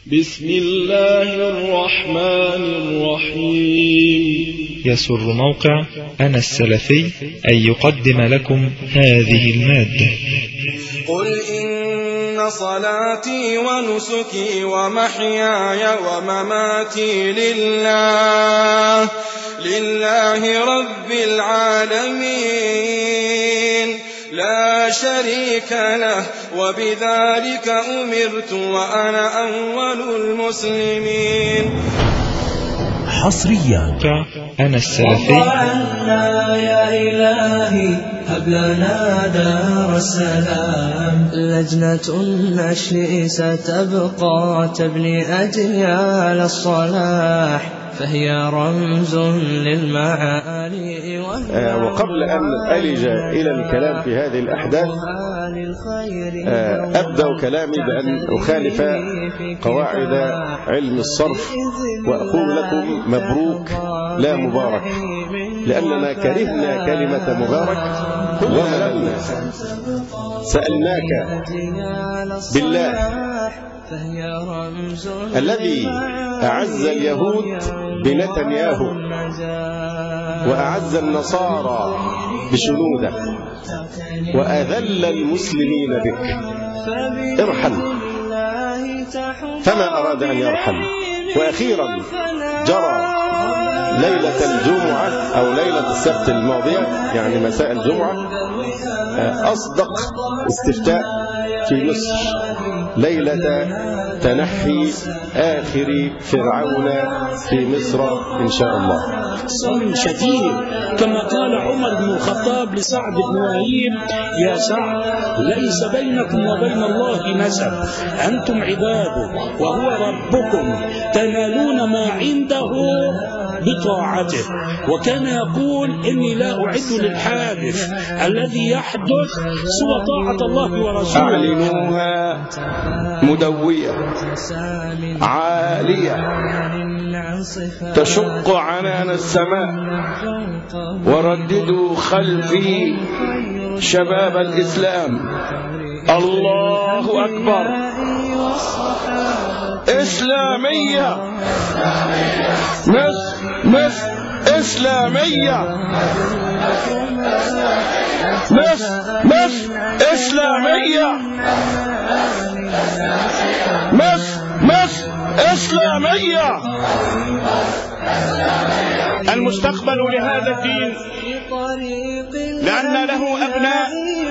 بسم الله الرحمن الرحيم. يسر موقع أنا السلفي أن يقدم لكم هذه المادة. قل إن صلاتي ونسكي ومحياي ومماتي لله رب العالمين لا شريك له وبذلك أمرت وأنا أول المسلمين. حصريا أنا السلفي. يا إلهي هب لنا دار السلام. لجنة النشء ستبقى تبني أجيال الصلاح فهي رمز للمعالي. وقبل أن ألج إلى الكلام في هذه الأحداث أبدأ كلامي بأن أخالف قواعد علم الصرف وأقول لكم مبروك لا مبارك، لأننا كرهنا كلمة مبارك ومللنا. سألناك بالله الذي أعز اليهود بنتنياهو وأعز النصارى بشنوده وأذل المسلمين بك، ارحل. فما أراد أن يرحل. وأخيرا جرى ليلة الجمعة أو ليلة السبت الماضية، يعني مساء الجمعة، أصدق استفتاء في مصر ليلة تنحي آخر فرعون في مصر إن شاء الله. شديد كما قال عمر بن الخطاب لسعد بن وهيب: يا سعد، ليس بينكم وبين الله نسب، أنتم عباده وهو ربكم، تنالون ما عنده بطاعته. وكان يقول: إني لا أعد للحادث الذي يحدث سوى طاعة الله ورسوله. أعلنوها مدوية عالية تشق عنان السماء، ورددوا خلفي شباب الإسلام: الله أكبر. إسلامية مصر إسلامية مصر إسلامية مصر إسلامية. المستقبل لهذا الدين لأن له أبناء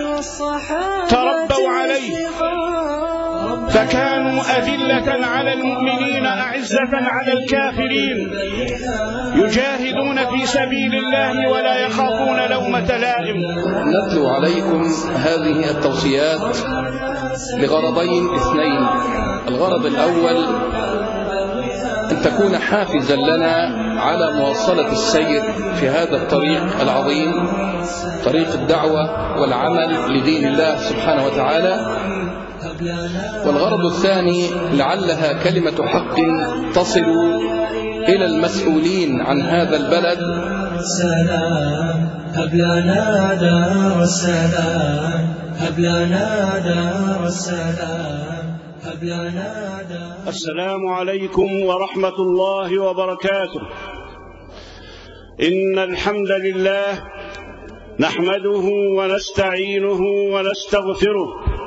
تربوا عليه فكانوا أذلة على المؤمنين أعزة على الكافرين، يجاهدون في سبيل الله ولا يخافون لومة لائم. نتلو عليكم هذه التوصيات لغرضين اثنين. الغرض الأول أن تكون حافزا لنا على مواصلة السير في هذا الطريق العظيم، طريق الدعوة والعمل لدين الله سبحانه وتعالى. والغرض الثاني لعلها كلمة حق تصل إلى المسؤولين عن هذا البلد. سلام هب لنا دار السلام، هب لنا دار السلام، هب لنا دار. السلام عليكم ورحمة الله وبركاته. إن الحمد لله نحمده ونستعينه ونستغفره،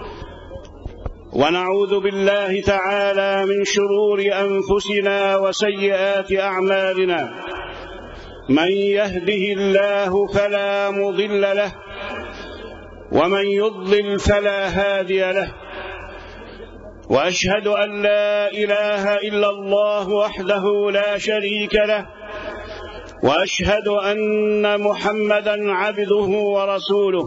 ونعوذ بالله تعالى من شرور أنفسنا وسيئات أعمالنا. من يهده الله فلا مضل له، ومن يضلل فلا هادي له. وأشهد أن لا إله إلا الله وحده لا شريك له، وأشهد أن محمدا عبده ورسوله.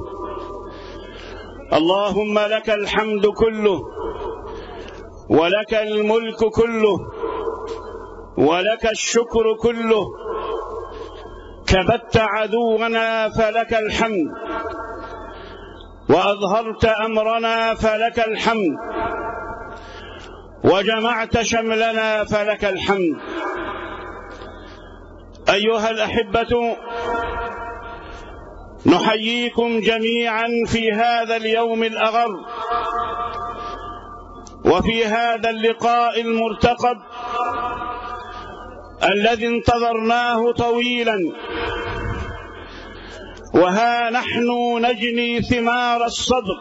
اللهم لك الحمد كله، ولك الملك كله، ولك الشكر كله. كبت عدونا فلك الحمد، وأظهرت أمرنا فلك الحمد، وجمعت شملنا فلك الحمد. أيها الأحبة، نحييكم جميعا في هذا اليوم الأغر، وفي هذا اللقاء المرتقب الذي انتظرناه طويلا، وها نحن نجني ثمار الصبر،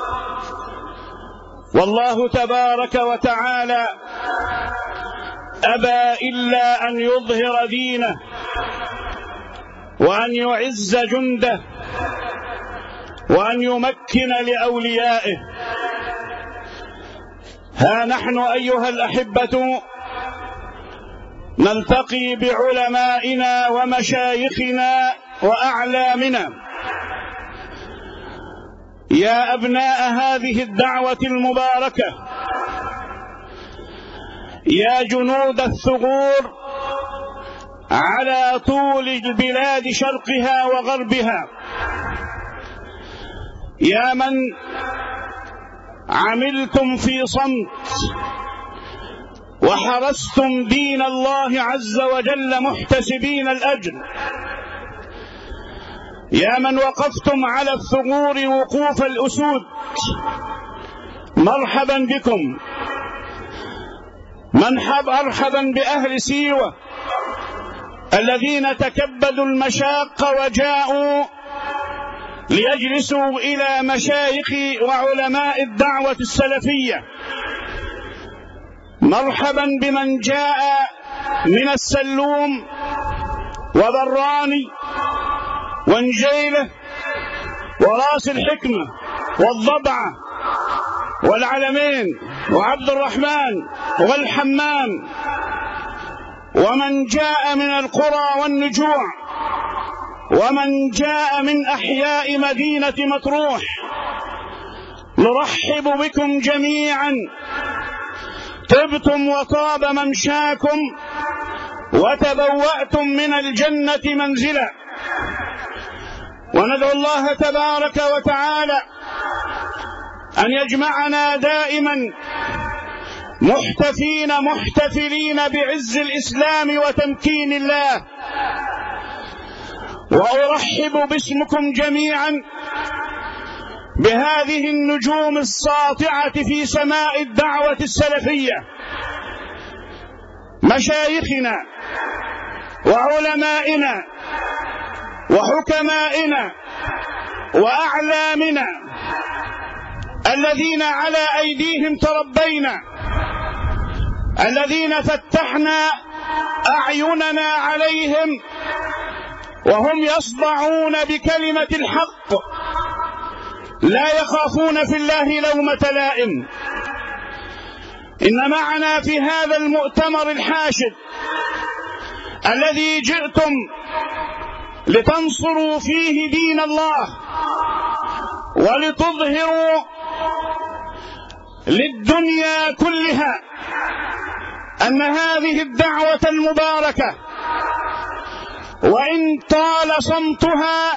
والله تبارك وتعالى أبى إلا أن يظهر دينه وأن يعز جنده وأن يمكن لأوليائه. ها نحن أيها الأحبة نلتقي بعلمائنا ومشايخنا وأعلامنا. يا أبناء هذه الدعوة المباركة، يا جنود الثغور على طول البلاد شرقها وغربها، يا من عملتم في صمت وحرستم دين الله عز وجل محتسبين الأجر، يا من وقفتم على الثغور وقوف الأسود، مرحبا بكم. مرحبا بأهل سيوة الذين تكبدوا المشاق وجاءوا ليجلسوا إلى مشايخ وعلماء الدعوة السلفية. مرحبا بمن جاء من السلوم وبراني ونجيله وراس الحكمة والضبعة والعلمين وعبد الرحمن والحمام، ومن جاء من القرى والنجوع، ومن جاء من أحياء مدينة مطروح. نرحب بكم جميعا، طبتم وطاب ممشاكم وتبوأتم من الجنة منزلا. وندعو الله تبارك وتعالى أن يجمعنا دائما محتفين محتفلين بعز الإسلام وتمكين الله. وأرحب باسمكم جميعا بهذه النجوم الساطعة في سماء الدعوة السلفية، مشايخنا وعلمائنا وحكمائنا وأعلامنا الذين على أيديهم تربينا، الذين فتحنا أعيننا عليهم وهم يصدعون بكلمة الحق، لا يخافون في الله لومة لائم. إن معنا في هذا المؤتمر الحاشد الذي جئتم لتنصروا فيه دين الله ولتظهروا للدنيا كلها أن هذه الدعوة المباركة وإن طال صمتها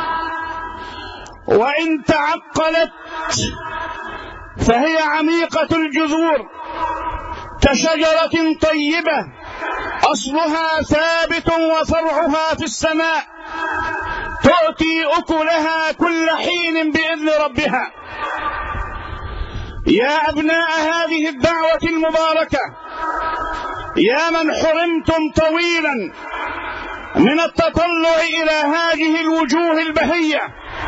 وإن تعقلت فهي عميقة الجذور كشجرة طيبة أصلها ثابت وفرعها في السماء، تؤتي أكلها كل حين بإذن ربها. يا أبناء هذه الدعوة المباركة، يا من حرمتم طويلا من التطلع إلى هذه الوجوه البهية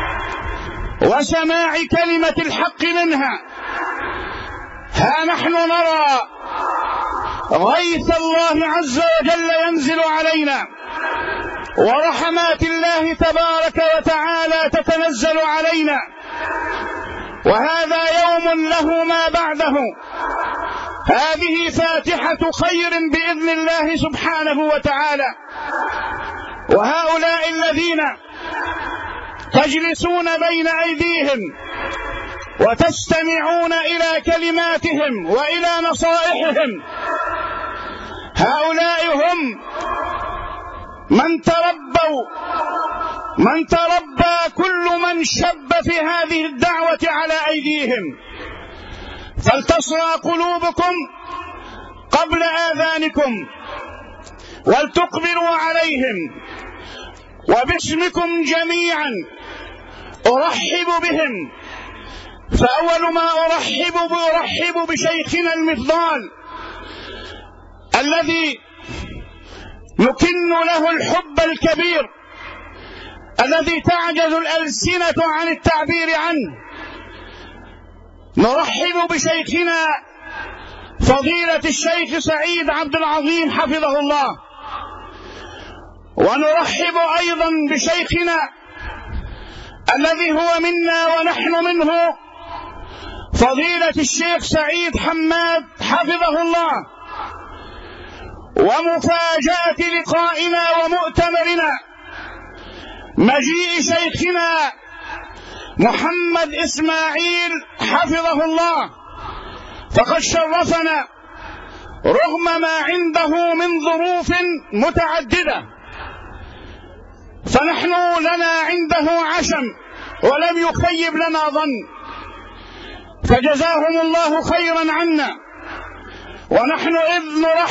وسماع كلمة الحق منها، ها نحن نرى غيث الله عز وجل ينزل علينا ورحمات الله تبارك وتعالى تتنزل علينا، وهذا يوم له ما بعده. هذه فاتحة خير بإذن الله سبحانه وتعالى. وهؤلاء الذين تجلسون بين أيديهم وتستمعون إلى كلماتهم وإلى نصائحهم، هؤلاء هم من تربى كل من شب في هذه الدعوة على أيديهم. فلتصغى قلوبكم قبل آذانكم ولتقبلوا عليهم، وباسمكم جميعا أرحب بهم فأول ما أرحب بشيخنا المفضال الذي نكن له الحب الكبير الذي تعجز الألسنة عن التعبير عنه. نرحب بشيخنا فضيلة الشيخ سعيد عبد العظيم حفظه الله، ونرحب أيضا بشيخنا الذي هو منا ونحن منه فضيلة الشيخ سعيد حماد حفظه الله. ومفاجأة لقائنا ومؤتمرنا مجيء شيخنا محمد إسماعيل حفظه الله، فقد شرفنا رغم ما عنده من ظروف متعددة، فنحن لنا عنده عشم ولم يخيب لنا ظن، فجزاهم الله خيرا عنا. ونحن إذ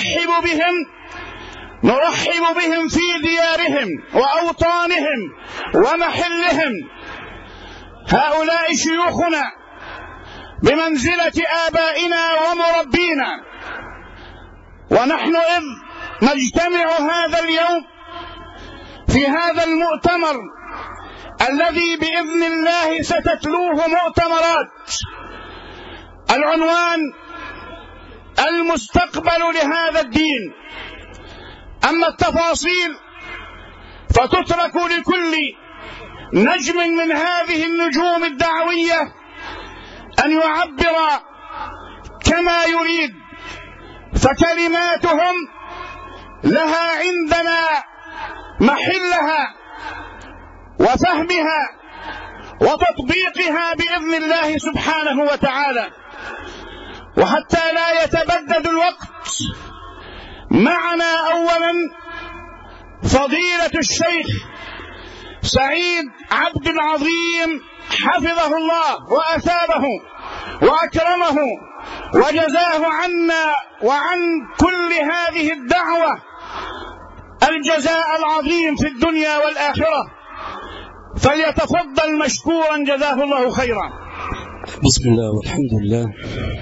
نرحب بهم في ديارهم وأوطانهم ومحلهم. هؤلاء شيوخنا بمنزلة آبائنا ومربينا، ونحن إذ نجتمع هذا اليوم في هذا المؤتمر الذي بإذن الله ستتلوه مؤتمرات. العنوان المستقبل لهذا الدين، أما التفاصيل فتترك لكل نجم من هذه النجوم الدعوية أن يعبر كما يريد، فكلماتهم لها عندنا محلها وفهمها وتطبيقها بإذن الله سبحانه وتعالى. وحتى لا يتبدد الوقت، معنا أولا فضيلة الشيخ سعيد عبد العظيم حفظه الله وأثابه وأكرمه وجزاه عنا وعن كل هذه الدعوة الجزاء العظيم في الدنيا والآخرة، فليتفضل مشكورا جزاه الله خيرا. بسم الله والحمد لله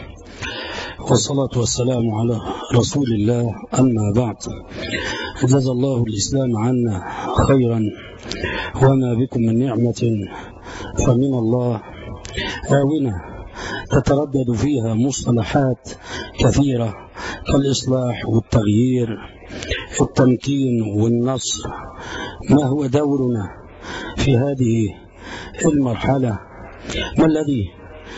والصلاة والسلام على رسول الله، أما بعد، جزا الله الإسلام عنا خيرا، وما بكم من نعمة فمن الله. آونة تتردد فيها مصطلحات كثيرة كالإصلاح والتغيير، التمكين والنصر. ما هو دورنا في هذه المرحلة؟ ما الذي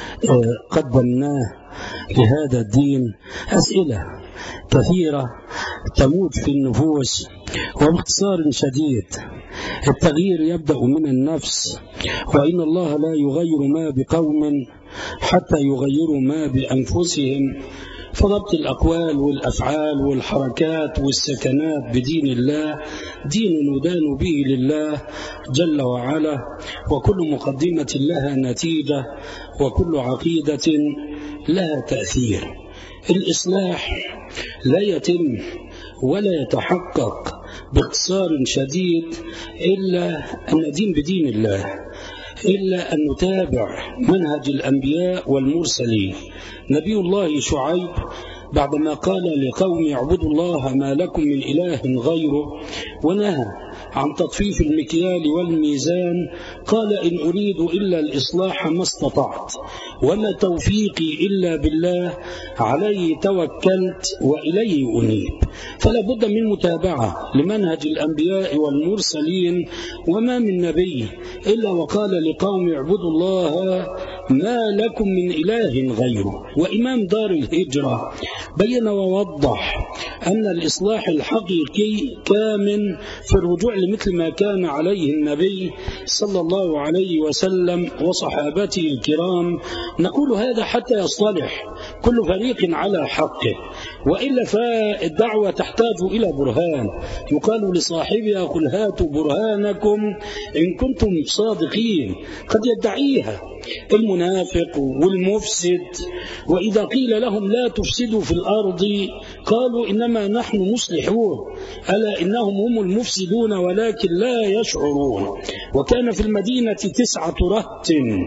قدمناه لهذا الدين؟ أسئلة كثيرة تموت في النفوس. وباختصار شديد، التغيير يبدأ من النفس، وإن الله لا يغير ما بقوم حتى يغيروا ما بأنفسهم. فضبط الأقوال والأفعال والحركات والسكنات بدين الله دين ندان به لله جل وعلا، وكل مقدمة لها نتيجة، وكل عقيدة لها تأثير. الإصلاح لا يتم ولا يتحقق باختصار شديد إلا أن ندين بدين الله، إلا أن نتابع منهج الأنبياء والمرسلين. نبي الله شعيب بعدما قال لقوم اعبدوا الله ما لكم من إله غيره، ونهى عن تطفيف المكيال والميزان، قال إن أريد إلا الإصلاح ما استطعت، وما توفيقي إلا بالله، عليه توكلت وإليه أنيب. فلا بد من متابعة لمنهج الأنبياء والمرسلين، وما من نبي إلا وقال لقوم اعبدوا الله ما لكم من إله غيره. وإمام دار الهجرة بين ووضح أن الإصلاح الحقيقي كامن في الرجوع لمثل ما كان عليه النبي صلى الله عليه وسلم وصحابته الكرام. نقول هذا حتى يصطلح كل فريق على حقه، وإلا فالدعوة تحتاج إلى برهان. يقال لصاحبها قل هاتوا برهانكم إن كنتم صادقين. قد يدعيها المنافق والمفسد، وإذا قيل لهم لا تفسدوا في الأرض قالوا إنما إنما نحن مصلحون، ألا إنهم هم المفسدون ولكن لا يشعرون. وكان في المدينة 9 رهط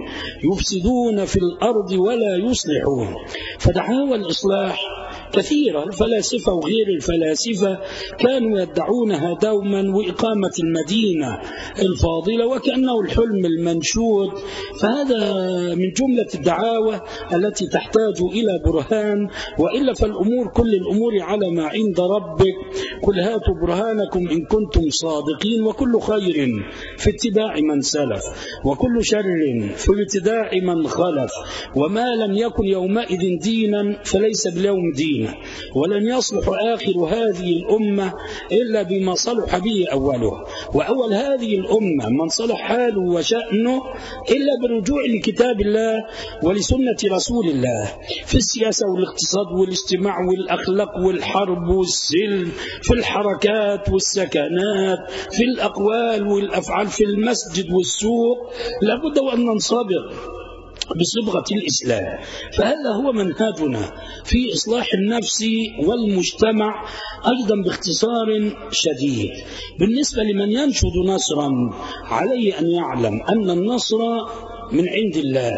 يفسدون في الأرض ولا يصلحون. فدعاوى الإصلاح كثيرة، الفلاسفة وغير الفلاسفة كانوا يدعونها دوما، وإقامة المدينة الفاضلة وكأنه الحلم المنشود. فهذا من جملة الدعاوى التي تحتاج إلى برهان، وإلا فالأمور كل الأمور على ما عند ربك. قل هاتوا برهانكم إن كنتم صادقين. وكل خير في اتباع من سلف، وكل شر في ابتداع من خلف. وما لم يكن يومئذ دينا فليس باليوم دينا، ولن يصلح آخر هذه الأمة إلا بما صلح به أولها. وأول هذه الأمة من صلح حاله وشأنه إلا بالرجوع لكتاب الله ولسنة رسول الله، في السياسة والاقتصاد والاجتماع والأخلاق والحرب والسلم، في الحركات والسكنات، في الأقوال والأفعال، في المسجد والسوق. لابد وأن ننصبر بصبغة الإسلام. فهذا هو منهجنا في إصلاح النفس والمجتمع. أيضا باختصار شديد، بالنسبة لمن ينشد نصرا عليه أن يعلم أن النصر من عند الله.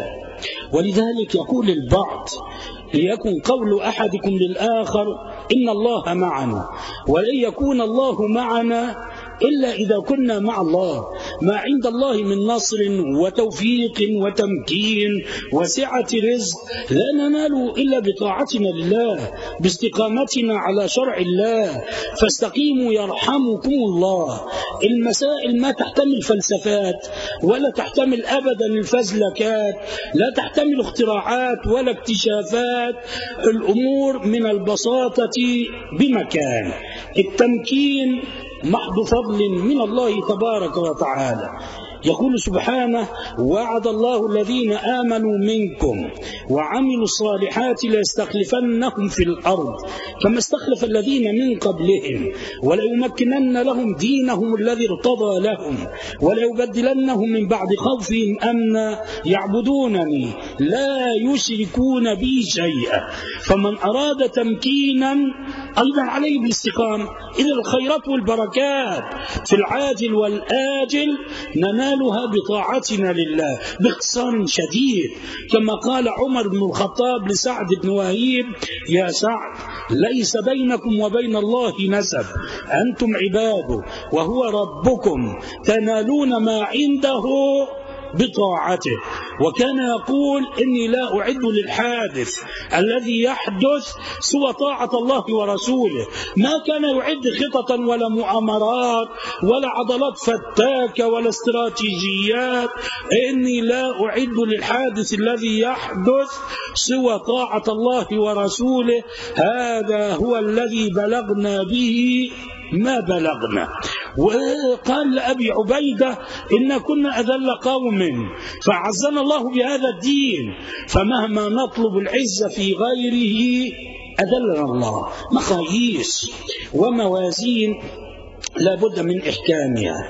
ولذلك يقول البعض: ليكن قول أحدكم للآخر إن الله معنا، ولن يكون الله معنا إلا إذا كنا مع الله. ما عند الله من نصر وتوفيق وتمكين وسعة رزق لا ننال إلا بطاعتنا لله، باستقامتنا على شرع الله. فاستقيموا يرحمكم الله. المسائل ما تحتمل فلسفات، ولا تحتمل أبدا الفزلكات، لا تحتمل اختراعات ولا اكتشافات. الأمور من البساطة بمكان. التمكين محض فضل من الله تبارك وتعالى. يقول سبحانه: وعد الله الذين آمنوا منكم وعملوا الصالحات ليستخلفنهم في الأرض كما استخلف الذين من قبلهم وليمكنن لهم دينهم الذي ارتضى لهم وليبدلنهم من بعد خوفهم أمنا يعبدونني لا يشركون بي شيئا. فمن أراد تمكينا أيضا عليه بالاستقامة. إذا الخيرات والبركات في العاجل والآجل ننالها بطاعتنا لله. باختصار شديد، كما قال عمر بن الخطاب لسعد بن وهيب: يا سعد، ليس بينكم وبين الله نسب، أنتم عباده وهو ربكم، تنالون ما عنده بطاعته. وكان يقول: إني لا أعد للحادث الذي يحدث سوى طاعة الله ورسوله. ما كان يعد خططا ولا مؤامرات ولا عضلات فتاكة ولا استراتيجيات. إني لا أعد للحادث الذي يحدث سوى طاعة الله ورسوله. هذا هو الذي بلغنا به ما بلغنا. وقال لأبي عبيدة: إن كنا أذل قوم فعزنا الله بهذا الدين، فمهما نطلب العزة في غيره أذلنا الله. مقاييس وموازين لا بد من إحكامها.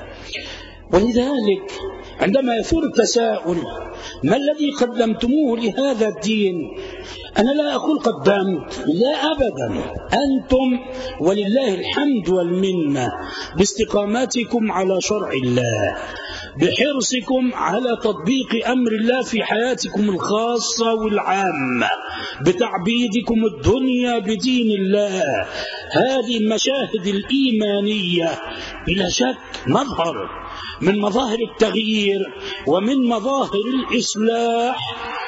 ولذلك عندما يثور التساؤل: ما الذي قدمتموه لهذا الدين؟ أنا لا أقول قدمت، لا أبدا. أنتم ولله الحمد والمنة باستقامتكم على شرع الله، بحرصكم على تطبيق أمر الله في حياتكم الخاصة والعامة، بتعبيدكم الدنيا بدين الله. هذه المشاهد الإيمانية بلا شك مظهر من مظاهر التغيير ومن مظاهر الإصلاح.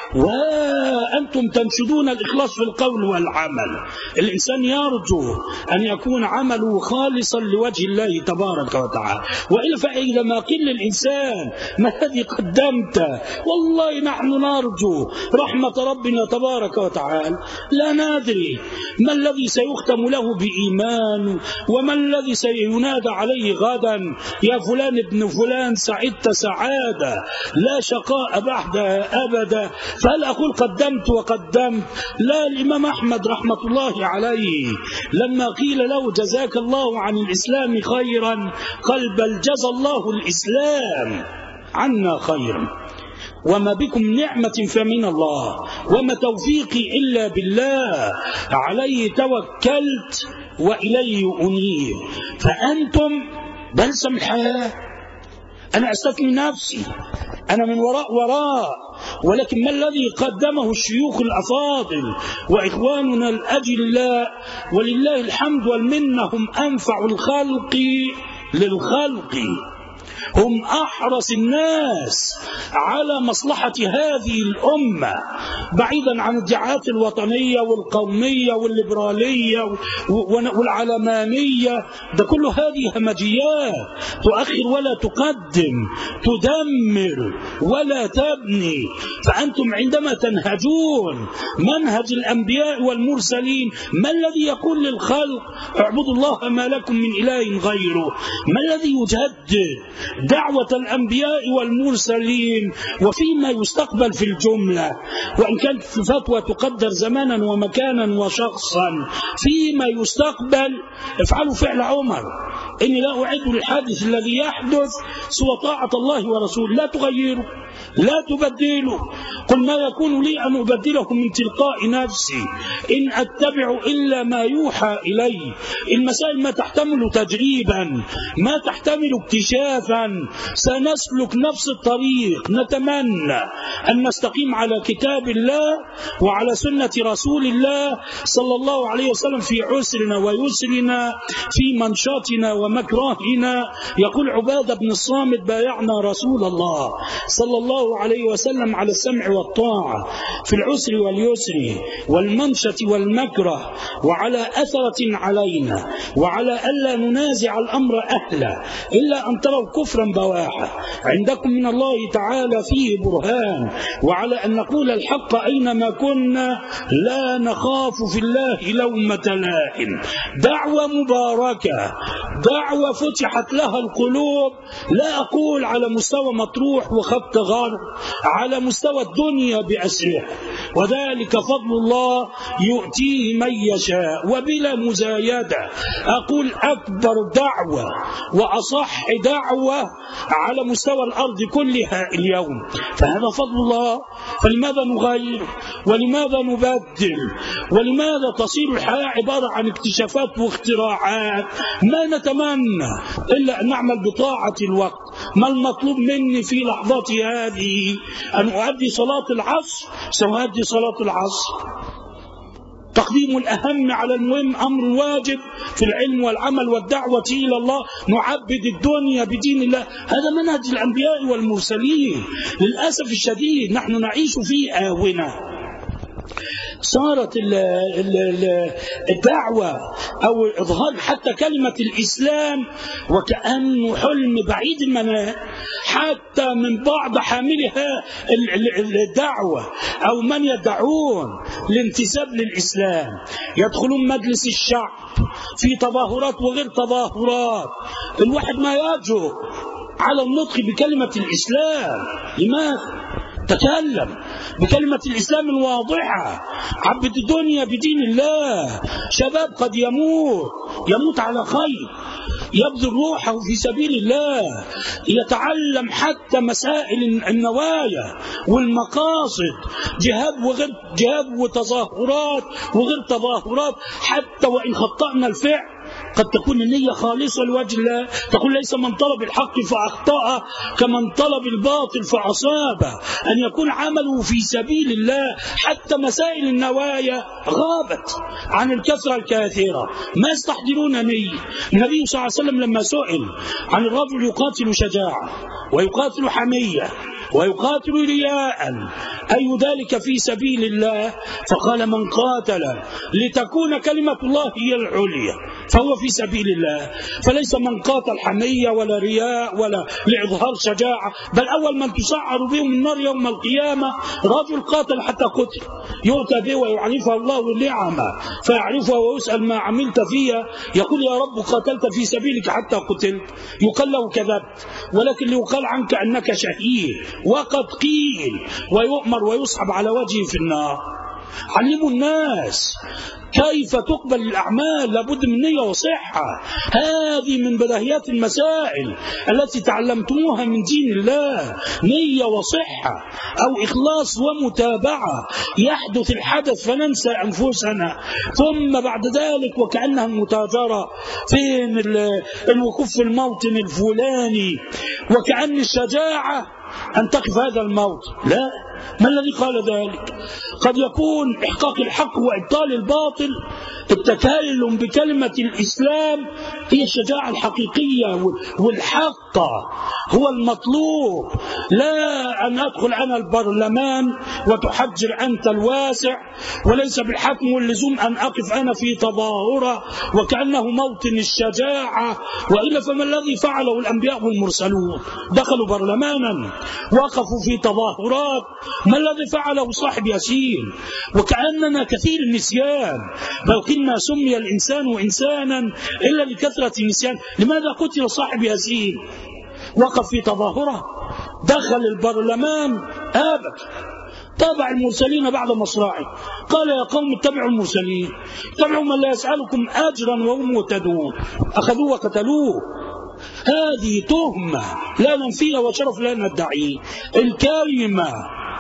وأنتم تنشدون الإخلاص في القول والعمل. الإنسان يرجو أن يكون عمله خالصا لوجه الله تبارك وتعالى. وإلا فإذا ما قل الإنسان: ما الذي قدمت؟ والله نحن نرجو رحمة ربنا تبارك وتعالى، لا ندري ما الذي سيختم له بإيمان، وما الذي سينادى عليه غدا: يا فلان ابن فلان سعدت سعادة لا شقاء بعدها أبدا. فهل أقول قدمت وقدمت؟ لا. الإمام أحمد رحمة الله عليه لما قيل له: جزاك الله عن الإسلام خيرا، قال: بل جزى الله الإسلام عنا خيرا، وما بكم نعمة فمن الله، وما توفيقي إلا بالله، عليه توكلت وإليه أنيب. فأنتم بلسم الحياة. أنا أستثني نفسي، أنا من وراء، ولكن ما الذي قدمه الشيوخ الأفاضل وإخواننا الأجلاء ولله الحمد والمنة، هم أنفع الخلق للخلق، هم أحرص الناس على مصلحة هذه الأمة، بعيدا عن الادعاءات الوطنية والقومية والليبرالية والعلمانية. ده كل هذه همجيات تؤخر ولا تقدم، تدمر ولا تبني. فأنتم عندما تنهجون منهج الأنبياء والمرسلين، ما الذي يقول للخلق اعبدوا الله ما لكم من إله غيره؟ ما الذي يجدد دعوة الأنبياء والمرسلين وفيما يستقبل في الجملة؟ وإن كانت الفتوى تقدر زمانا ومكانا وشخصا، فيما يستقبل افعلوا فعل عمر: إني لا أعد للحادث الذي يحدث سوى طاعة الله ورسوله، لا تغيروا لا تبدلوا. قل ما يكون لي أن أبدله من تلقاء نفسي، إن أتبع إلا ما يوحى إلي. المسائل ما تحتمل تجريبا، ما تحتمل اكتشافا، سنسلك نفس الطريق. نتمنى أن نستقيم على كتاب الله وعلى سنة رسول الله صلى الله عليه وسلم في عسرنا ويسرنا، في منشاتنا ومكرهنا. يقول عبادة بن الصامت: بايعنا رسول الله صلى الله عليه وسلم على السمع والطاعة في العسر واليسر والمنشة والمكره، وعلى أثرة علينا، وعلى ألا ننازع الأمر أهله إلا أن تروا كفرا بواحا عندكم من الله تعالى فيه برهان، وعلى أن نقول الحق أينما كنا لا نخاف في الله لومة لائم. دعوة مباركة، دعوة فتحت لها القلوب، لا أقول على مستوى مطروح وخط غرب، على مستوى الدنيا بأسرها، وذلك فضل الله يؤتيه من يشاء وبلا مزايدة. أقول أكبر دعوة وأصح دعوة على مستوى الأرض كلها اليوم، فهذا فضل الله. فلماذا نغير؟ ولماذا نبدل؟ ولماذا تصير الحياة عبارة عن اكتشافات واختراعات؟ ما نتمنى إلا أن نعمل بطاعة الوقت. ما المطلوب مني في لحظتي هذه؟ أن أؤدي صلاة العصر، سأؤدي صلاة العصر. تقديم الأهم على المهم أمر واجب في العلم والعمل والدعوة إلى الله. نعبد الدنيا بدين الله، هذا منهج الأنبياء والمرسلين. للأسف الشديد نحن نعيش في آونة. صارت الدعوة أو إظهار حتى كلمة الإسلام وكأنه حلم بعيد المنال، حتى من بعض حاملها الدعوة أو من يدعون الانتساب للإسلام يدخلون مجلس الشعب في تظاهرات وغير تظاهرات، الواحد ما يجرؤ على النطق بكلمة الإسلام. لماذا؟ تكلم بكلمة الإسلام الواضحة، عبد الدنيا بدين الله. شباب قد يموت على خير، يبذل روحه في سبيل الله، يتعلم حتى مسائل النوايا والمقاصد، جهاد وغير جهاد، وتظاهرات وغير تظاهرات. حتى وإن خطأنا الفعل قد تكون النية خالصة لوجه الله، تقول ليس من طلب الحق فأخطأ كمن طلب الباطل فأصابه، أن يكون عمله في سبيل الله. حتى مسائل النوايا غابت عن الكثرة الكاثرة، ما يستحضرون نية. النبي صلى الله عليه وسلم لما سئل عن الرجل يقاتل شجاعة ويقاتل حمية ويقاتل رياء أي ذلك في سبيل الله، فقال: من قاتل لتكون كلمة الله هي العليا فهو في سبيل الله. فليس من قاتل حمية ولا رياء ولا لإظهار شجاعة، بل أول من تسعر بهم النار يوم القيامة رجل قاتل حتى قتل، يؤتى به ويعرفه الله نعمه فيعرفها ويسأل ما عملت فيها، يقول: يا رب قاتلت في سبيلك حتى قتلت. يقال له كذبت، ولكن ليقال عنك أنك شهيد، وقد قيل، ويؤمر ويسحب على وجهه في النار. علموا الناس كيف تقبل الأعمال، لابد من نية وصحة. هذه من بداهيات المسائل التي تعلمتموها من دين الله، نية وصحة أو إخلاص ومتابعة. يحدث الحدث فننسى أنفسنا، ثم بعد ذلك وكأنها المتاجرة، فين الوقوف في الموطن الفلاني، وكأن الشجاعة أن تقف هذا الموت. لا، ما الذي قال ذلك؟ قد يكون إحقاق الحق وإبطال الباطل، التكلم بكلمة الإسلام هي الشجاعة الحقيقية والحق هو المطلوب، لا أن أدخل أنا البرلمان وتحجر أنت الواسع، وليس بالحتم واللزوم أن أقف أنا في تظاهرة وكأنه موطن الشجاعة. وإلا فما الذي فعله الأنبياء والمرسلون؟ دخلوا برلمانا، وقفوا في تظاهرات. ما الذي فعله صاحب ياسين؟ وكأننا كثير النسيان، بل قلنا سمي الإنسان إنسانا إلا لكثرة النسيان. لماذا قتل صاحب ياسين؟ وقف في تظاهرة، دخل البرلمان، أبدا، تابع المرسلين بعد مصراعه، قال يا قوم اتبعوا المرسلين، اتبعوا من لا يسألكم أجرا وهم مهتدون. أخذوه وقتلوه. هذه تهمة لا ننفيها وشرف لا ندعيه. الكلمة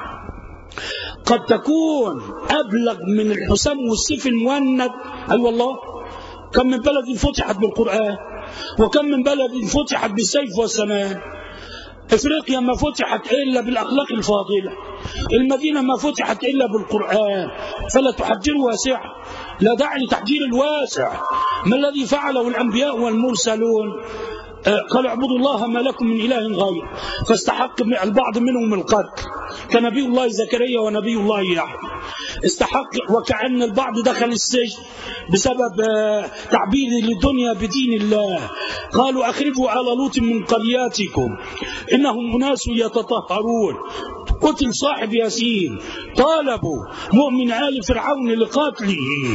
قد تكون أبلغ من الحسام والسيف الموند. أي والله، كم من بلد فتحت بالقرآن، وكم من بلد فتحت بالسيف والسنان. إفريقيا ما فتحت إلا بالأخلاق الفاضلة، المدينة ما فتحت إلا بالقرآن، فلا تحجروا واسعة، لا داعي لتحجير الواسع. ما الذي فعله الأنبياء والمرسلون؟ قال اعبدوا الله ما لكم من إله غير، فاستحق البعض منهم القتل، كنبي الله زكريا ونبي الله يحيى استحق، وكأن البعض دخل السجن بسبب تعبيد للدنيا بدين الله. قالوا أخرجوا آل لوط من قرياتكم إنهم أناس يتطهرون. قتل صاحب ياسين، طالبوا مؤمن آل فرعون لقتله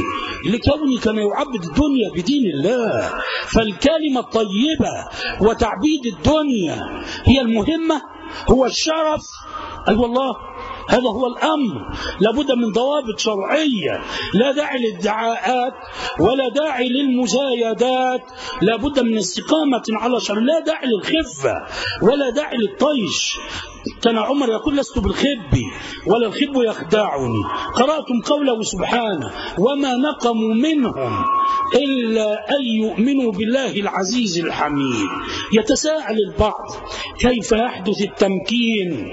لكونه كان يعبد الدنيا بدين الله. فالكلمة الطيبة وتعبيد الدنيا هي المهمة، هو الشرف. أي والله، هذا هو الأمر. لابد من ضوابط شرعية، لا داعي للادعاءات ولا داعي للمزايدات، لابد من استقامة على شرع، لا داعي للخفة ولا داعي للطيش. كان عمر يقول لست بالخب ولا الخب يخدعني. قرأتم قوله سبحانه وما نقموا منهم إلا أن يؤمنوا بالله العزيز الحميد. يتساءل البعض كيف يحدث التمكين،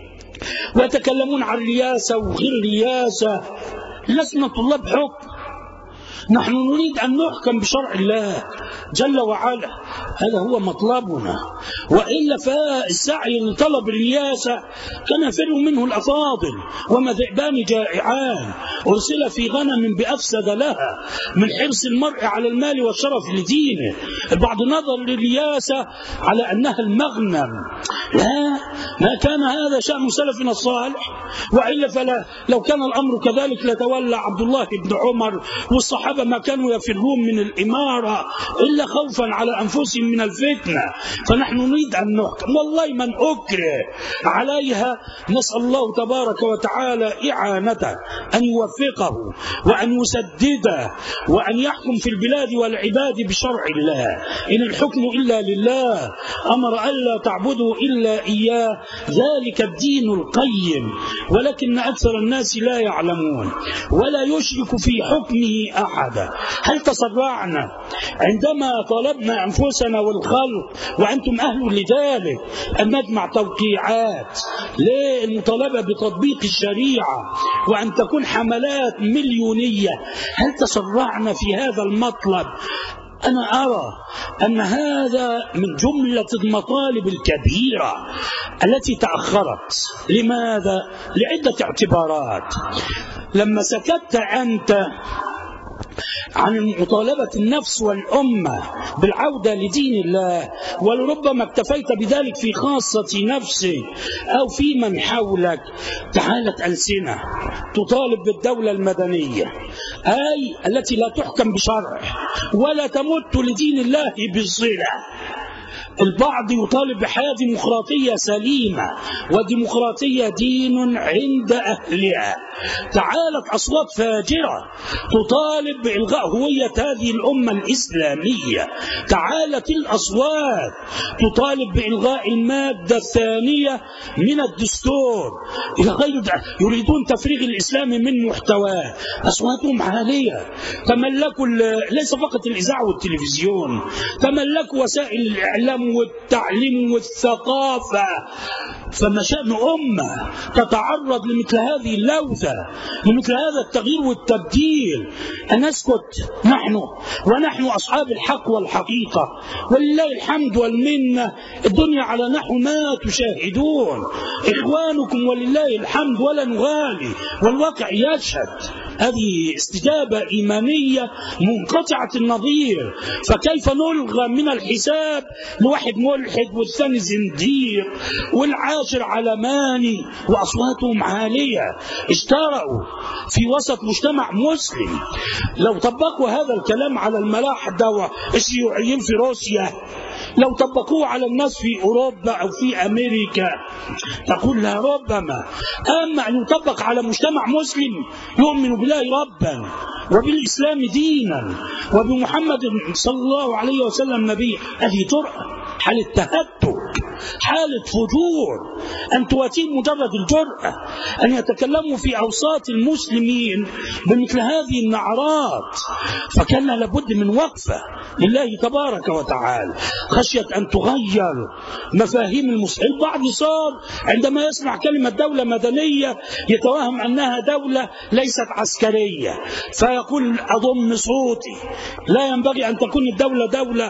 ويتكلمون عن رياسة وغير رياسة. لسنا طلاب حكم، نحن نريد أن نحكم بشرع الله جل وعلا، هذا هو مطلبنا. وإلا فالسعي لطلب الرياسة كان يفر منه الأفاضل، وما ذئبان جائعان أرسل في غنم بأفسد لها من حرص المرء على المال والشرف لدينه. البعض نظر للرياسة على أنها المغنم، لا، ما كان هذا شأن سلفنا الصالح. وإلا فلا، لو كان الأمر كذلك لتولى عبد الله بن عمر والصحابة ما كانوا يفرون من الإمارة إلا خوفا على أنفسهم من الفتنة. فنحن نريد أن نحكم، والله من أكره عليها نسأل الله تبارك وتعالى إعانته، أن يوفقه وأن يسدده وأن يحكم في البلاد والعباد بشرع الله. إن الحكم إلا لله، أمر ألا تعبدوا إلا إياه، ذلك الدين القيم، ولكن أكثر الناس لا يعلمون ولا يشرك في حكمه أحدا. هل تسرعنا عندما طلبنا أنفسنا والخلق وأنتم أهل لذلك أن نجمع توقيعات للمطالبة بتطبيق الشريعة وأن تكون حملات مليونية؟ هل تسرعنا في هذا المطلب؟ أنا أرى أن هذا من جملة المطالب الكبيرة التي تأخرت. لماذا؟ لعدة اعتبارات. لما سكت أنت عن مطالبة النفس والأمة بالعودة لدين الله، ولربما اكتفيت بذلك في خاصة نفسك أو في من حولك، تعالت ألسنة تطالب بالدولة المدنية، أي التي لا تحكم بشرع ولا تمت لدين الله بالصلة. البعض يطالب بحياة ديمقراطية سليمة، وديمقراطية دين عند أهلها. تعالت أصوات فاجرة تطالب بإلغاء هوية هذه الأمة الإسلامية، تعالت الأصوات تطالب بإلغاء المادة الثانية من الدستور إلى غير ذلك، يريدون تفريغ الإسلام من محتواه. أصواتهم عالية، تملكوا ليس فقط الإذاعة والتلفزيون، تملكوا وسائل الإعلام والتعليم والثقافة. فما شأن أمة تتعرض لمثل هذه اللوثة، لمثل هذا التغيير والتبديل، أن نسكت ونحن أصحاب الحق والحقيقة، ولله الحمد والمنة. الدنيا على نحو ما تشاهدون، إخوانكم ولله الحمد ولا نغالي، والواقع يشهد. هذه استجابة إيمانية منقطعة النظير. فكيف نلغى من الحساب لواحد ملحد والثاني زنديق والعاشر علماني وأصواتهم عالية، اشتروا في وسط مجتمع مسلم؟ لو طبقوا هذا الكلام على الملاحدة والشيوعيين في روسيا، لو طبقوه على الناس في أوروبا أو في أمريكا، تقول لا ربما. أما أن يطبق على مجتمع مسلم يؤمن بالله ربا وبالإسلام دينا وبمحمد صلى الله عليه وسلم نبي، هذه جرأة، حالة تهتك، حالة فجور. أن تواتين مجرد الجرأة أن يتكلموا في أوساط المسلمين بمثل هذه النعرات. فكان لابد من وقفة لله تبارك وتعالى، خشية أن تغير مفاهيم المسلمين. البعض صار عندما يسمع كلمة دولة مدنية يتوهم أنها دولة ليست عسكرية، فيقول أضم صوتي. لا ينبغي أن تكون الدولة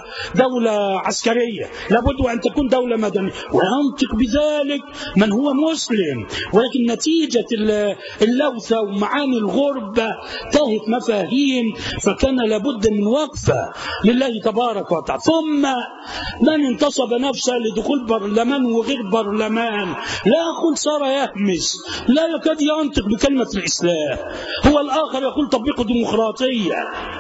دولة عسكرية، لابد أن تكون دولة مدنية، وينطق بذلك من هو مسلم. ولكن نتيجة اللوثة ومعاني الغربة تاهت مفاهيم، فكان لابد من وقفة لله تبارك وتعالى. ثم من انتصب نفسه لدخول برلمان وغير برلمان، لا أقول صار يهمس، لا يكاد ينطق بكلمة الإسلام. هو الآخر يقول طبقوا ديمقراطية،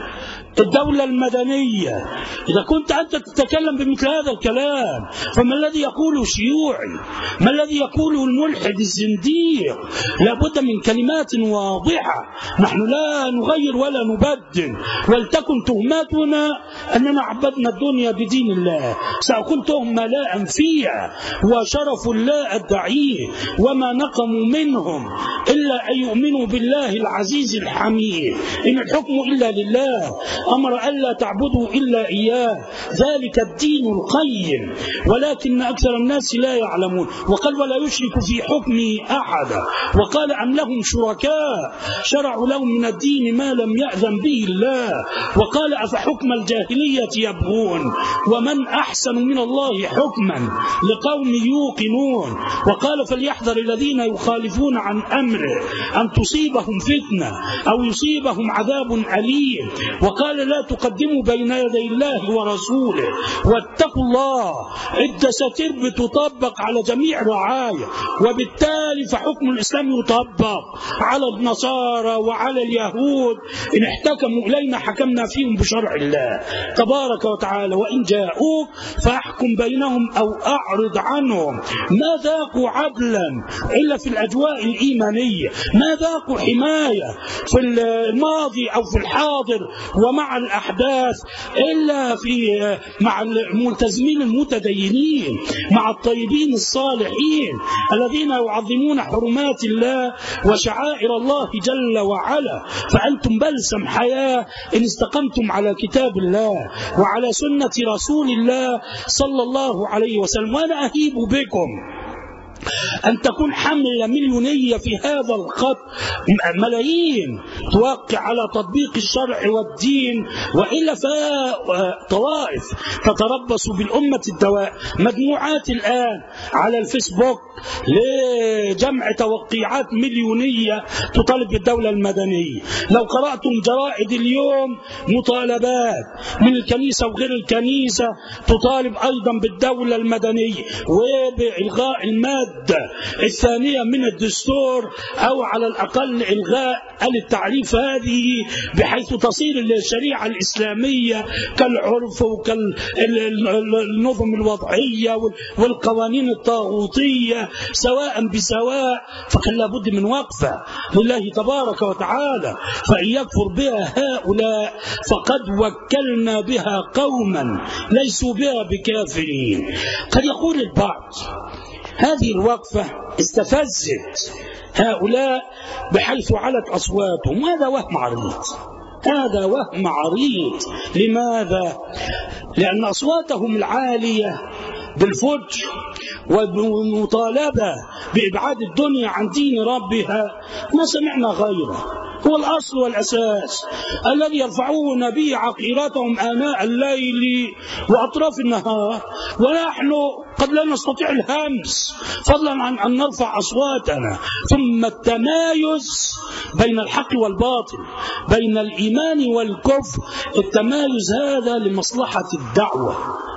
الدولة المدنية. إذا كنت أنت تتكلم بمثل هذا الكلام، فما الذي يقوله الشيوعي؟ ما الذي يقوله الملحد الزنديق؟ لابد من كلمات واضحة. نحن لا نغير ولا نبدل، ولتكن تهمتنا أننا عبدنا الدنيا بدين الله. سأقول تهمة لا أنفيها وشرف لا أدعيه، وما نقموا منهم إلا أن يؤمنوا بالله العزيز الحميد، إن الحكم إلا لله، أمر ألا تعبدوا إلا إياه، ذلك الدين القيم، ولكن أكثر الناس لا يعلمون. وقال ولا يشرك في حكمه أحدا. وقال أم لهم شركاء شرعوا لهم من الدين ما لم يأذن به الله. وقال أفحكم الجاهلية يبغون ومن أحسن من الله حكما لقوم يوقنون. وقال فليحذر الذين يخالفون عن أمره أن تصيبهم فتنة أو يصيبهم عذاب أليم. وقال لا تقدموا بين يدي الله ورسوله واتقوا الله. الدساتير بتطبق على جميع رعاية، وبالتالي فحكم الإسلام يطبق على النصارى وعلى اليهود. إن احتكموا إلينا حكمنا فيهم بشرع الله تبارك وتعالى، وإن جاءوك فاحكم بينهم أو أعرض عنهم. ما ذاقوا عدلا إلا في الأجواء الإيمانية، ما ذاقوا حماية في الماضي أو في الحاضر ومع الأحداث إلا مع الملتزمين المتدينين، مع الطيبين الصالحين الذين يعظمون حرمات الله وشعائر الله جل وعلا. فأنتم بلسم حياة إن استقمتم على كتاب الله وعلى سنة رسول الله صلى الله عليه وسلم. وأنا أهيب بكم أن تكون حملة مليونية في هذا الخط، ملايين توقع على تطبيق الشرع والدين، وإلا فطوائف تتربص بالأمة الدواء. مجموعات الآن على الفيسبوك لجمع توقيعات مليونية تطالب بالدولة المدنية. لو قرأتم جرائد اليوم مطالبات من الكنيسة وغير الكنيسة تطالب أيضا بالدولة المدنية وبإلغاء المادة المادة الثانية من الدستور، أو على الأقل إلغاء التعريف هذه بحيث تصير الشريعة الإسلامية كالعرف وكالنظم الوضعية والقوانين الطاغوتية سواء بسواء، فكان لابد من وقفة لله تبارك وتعالى. فإن يكفر بها هؤلاء فقد وكلنا بها قوما ليسوا بها بكافرين. قد يقول البعض هذه الوقفة استفزت هؤلاء بحيث علت أصواتهم، هذا وهم عريض، هذا وهم عريض. لماذا؟ لأن أصواتهم العالية بالفجر والمطالبة بإبعاد الدنيا عن دين ربها ما سمعنا غيره، هو الأصل والأساس الذي يرفعون به عقيرتهم آناء الليل وأطراف النهار، ونحن قد لا نستطيع الهمس فضلا عن أن نرفع أصواتنا. ثم التمايز بين الحق والباطل، بين الإيمان والكفر، التمايز هذا لمصلحة الدعوة.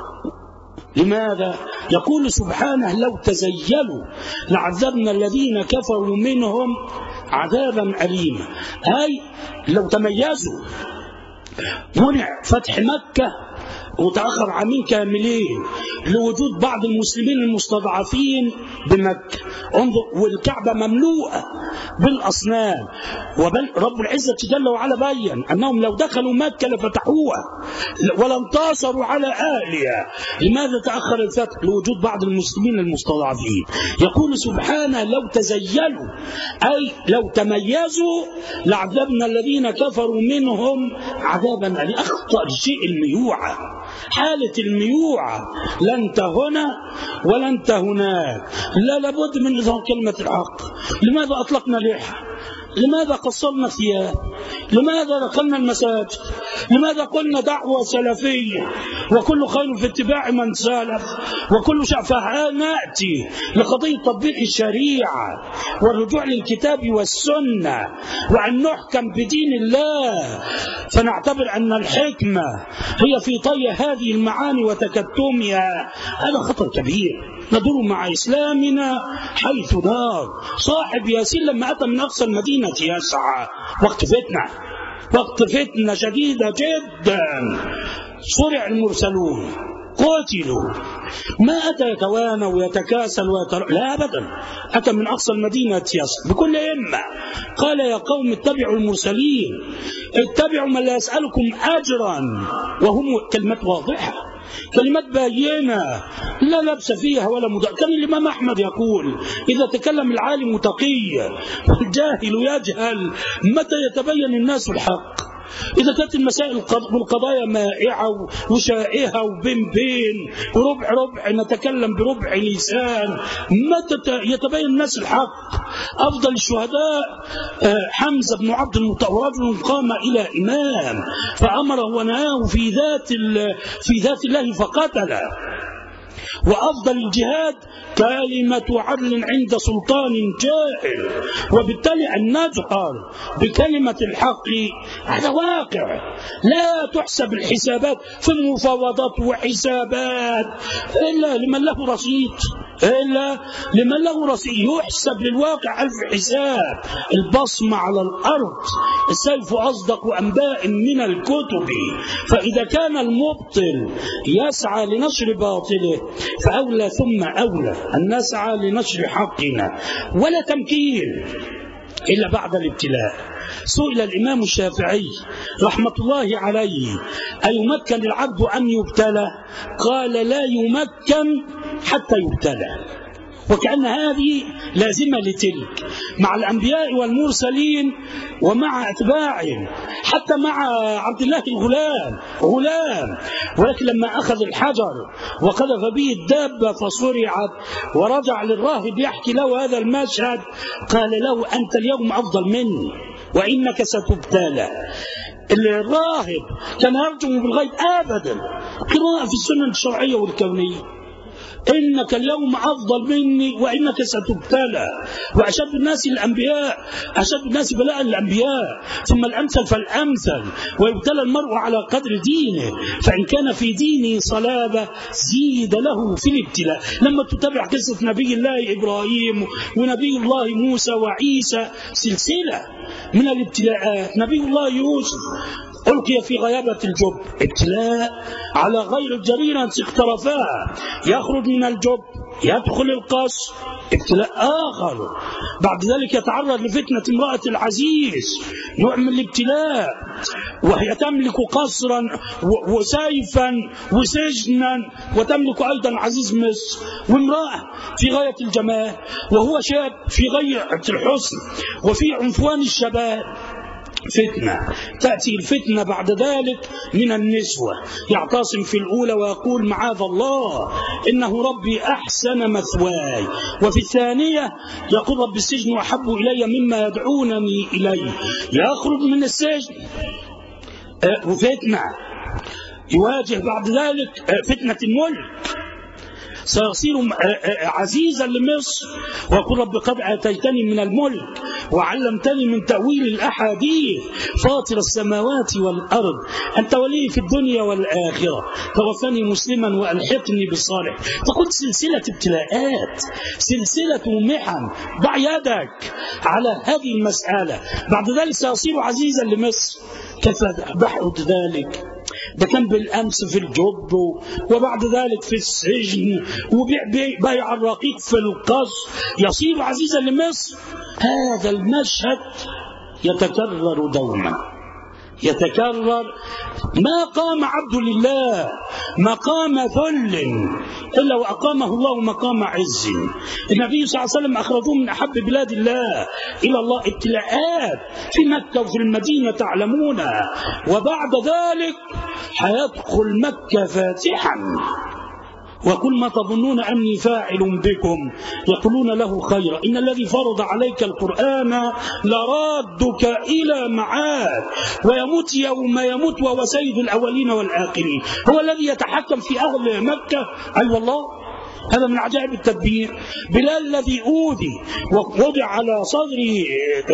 لماذا؟ يقول سبحانه لو تزيلوا لعذبنا الذين كفروا منهم عذابا أليما، أي لو تميزوا. منع فتح مكة وتأخر عامين كاملين لوجود بعض المسلمين المستضعفين بمكة، والكعبة مملوءة بالأصنام، رب العزة جل وعلا بين أنهم لو دخلوا مكة لفتحوها ولانتصروا على أهلها. لماذا تأخر الفتح؟ لوجود بعض المسلمين المستضعفين. يقول سبحانه لو تزيلوا أي لو تميزوا لعذبنا الذين كفروا منهم عذابا أليما. أخطأ شيء الميوعة، حالة الميوعة، لا أنت هنا ولا أنت هناك، لا لابد من إظهار كلمة الحق. لماذا أطلقنا لحى؟ لماذا قصرنا ثياب؟ لماذا دخلنا المساجد؟ لماذا قلنا دعوة سلفية وكل خير في اتباع من سلف وكل شعفها؟ نأتي لقضية تطبيق الشريعة والرجوع للكتاب والسنة وأن نحكم بدين الله، فنعتبر أن الحكمة هي في طي هذه المعاني وتكتمها. هذا خطر كبير ندور مع إسلامنا حيث دار. صاحب ياسين لما أتى من أقصى المدينة يسعى وقت فتنة شديدة جدا، صرع المرسلون قتلوا، ما أتى يتوانى ويتكاسل لا أبدا، أتى من أقصى المدينة يسعى بكل همة. قال يا قوم اتبعوا المرسلين، اتبعوا من لا يسألكم أجرا، وهم كلمات واضحة، كلمات باينة لا لبس فيها ولا مدعى. كان الإمام أحمد يقول إذا تكلم العالم تقي والجاهل يجهل متى يتبين الناس الحق. إذا كانت المسائل والقضايا مائعة وشائعة وبين وربع نتكلم بربع لسان، متى يتبين الناس الحق؟ أفضل الشهداء حمزة بن عبد المطلب، رجل قام إلى إمام فأمره ونهاه في ذات الله فقتله. وأفضل الجهاد كلمة عدل عند سلطان جائر. وبالتالي أن نجهر بكلمة الحق هذا واقع، لا تحسب الحسابات في المفاوضات وحسابات إلا لمن له رصيد، يحسب للواقع ألف حساب. البصمة على الأرض السيف أصدق أنباء من الكتب. فإذا كان المبطل يسعى لنشر باطله فأولى ثم أولى أن نسعى لنشر حقنا، ولا تمكين إلا بعد الابتلاء. سئل الإمام الشافعي رحمة الله عليه أيمكن العبد أن يبتلى؟ قال لا يمكن حتى يبتلى. وكأن هذه لازمة لتلك مع الأنبياء والمرسلين ومع أتباعهم، حتى مع عبد الله غلام، ولكن لما أخذ الحجر وقذف به الدابة فصرعت ورجع للراهب يحكي له هذا المشهد قال له أنت اليوم أفضل مني وإنك ستبتلى. الراهب كان يرجم بالغيب أبدا، قراءة في السنن الشرعية والكونية، إنك اليوم أفضل مني وإنك ستبتلى. وأشد الناس الأنبياء، أشد الناس بلاء الأنبياء، ثم الأمثل فالأمثل، ويبتلى المرء على قدر دينه، فإن كان في دينه صلابة زيد له في الابتلاء. لما تتابع قصة نبي الله إبراهيم ونبي الله موسى وعيسى سلسلة من الابتلاءات. نبي الله يوسف ألقي في غيابة الجب، ابتلاء على غير الجريرة اقترفها، يخرج من الجب يدخل القصر، ابتلاء آخر. بعد ذلك يتعرض لفتنة امرأة العزيز، نوع من الابتلاء، وهي تملك قصرا وسيفا وسجنا، وتملك أيضا عزيز مصر، وامرأة في غاية الجمال، وهو شاب في غاية الحسن وفي عنفوان الشباب. فتنة، تأتي الفتنة بعد ذلك من النسوة، يعتصم في الأولى ويقول معاذ الله إنه ربي أحسن مثواي، وفي الثانية يقول رب السجن أحب إلي مما يدعونني إليه، يخرج من السجن وفتنة. يواجه بعد ذلك فتنة الملك، سيصير عزيزا لمصر، ويقول رب قد آتيتني من الملك وعلمتني من تأويل الأحاديث فاطر السماوات والأرض أنت ولي في الدنيا والآخرة توفني مسلما وألحقني بالصالح. تقول سلسلة ابتلاءات، سلسلة محن. ضع يدك على هذه المسألة. بعد ذلك سيصير عزيزا لمصر. كيف بعد ذلك؟ ده كان بالأمس في الجب، وبعد ذلك في السجن، وبيع الرقيق في القصر، يصير عزيزا لمصر. هذا المشهد يتكرر دوما، يتكرر. ما قام عبد لله مقام ذل إلا وأقامه الله مقام عز. النبي صلى الله عليه وسلم أخرجوه من أحب بلاد الله إلى الله. ابتلاءات في مكة وفي المدينة تعلمونها، وبعد ذلك حيدخل مكة فاتحا، وكل ما تظنون أني فاعل بكم يقولون له خيرا، إن الذي فرض عليك القرآن لرادك إلى معاد، ويموت يوم يموت وهو سيد الأولين والآخرين. هو الذي يتحكم في أهل مكة. أي والله، هذا من عجائب التدبير. بلال الذي أوذي ووضع على صدره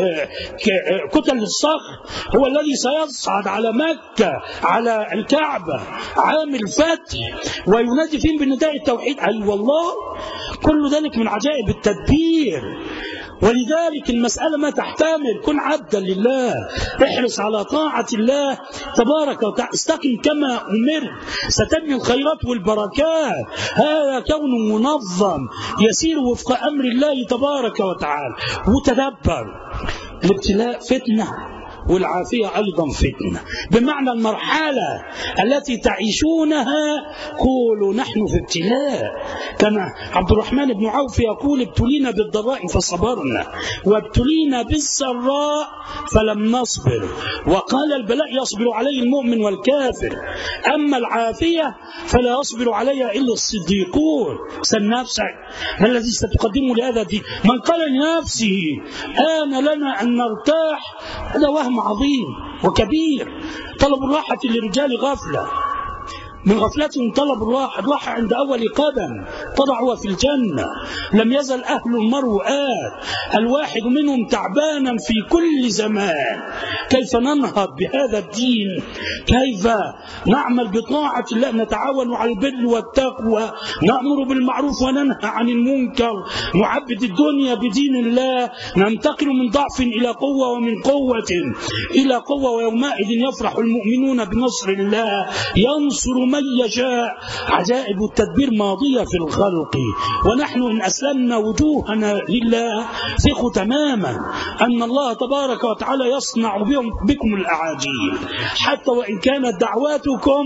كتل الصخر هو الذي سيصعد على مكة، على الكعبة عام الفتح، وينادي فيهم بنداء التوحيد. أي والله، كل ذلك من عجائب التدبير. ولذلك المسألة ما تحتمل. كن عبدا لله، احرص على طاعة الله تبارك وتعالى، استقم كما أمرت، ستبني الخيرات والبركات. هذا كون منظم يسير وفق أمر الله تبارك وتعالى. وتدبر، الابتلاء فتنة والعافية أيضا فتنة، بمعنى المرحلة التي تعيشونها قولوا نحن في ابتلاء. كان عبد الرحمن بن عوف يقول ابتلينا بالضراء فصبرنا، وابتلينا بالسراء فلم نصبر. وقال البلاء يصبر عليه المؤمن والكافر، أما العافية فلا يصبر عليها إلا الصديقون. سل نفسك، ما الذي ستقدمه لهذا الدين؟ من قال لنفسه آن لنا أن نرتاح، هذا وهم عظيم وكبير. طلب الراحة للرجال غفلة، من غفلتهم طلب الراحة عند أول قدم تضعها في الجنة. لم يزل أهل المروءات الواحد منهم تعبانا في كل زمان. كيف ننهض بهذا الدين؟ كيف نعمل بطاعة الله؟ نتعاون على البر والتقوى، نأمر بالمعروف وننهى عن المنكر، نعبد الدنيا بدين الله، ننتقل من ضعف إلى قوة ومن قوة إلى قوة، ويومئذ يفرح المؤمنون بنصر الله ينصر من يشاء. عجائب التدبير ماضية في الخلق، ونحن إن أسلمنا وجوهنا لله ثقوا تماما أن الله تبارك وتعالى يصنع بكم الأعاجيب، حتى وإن كانت دعواتكم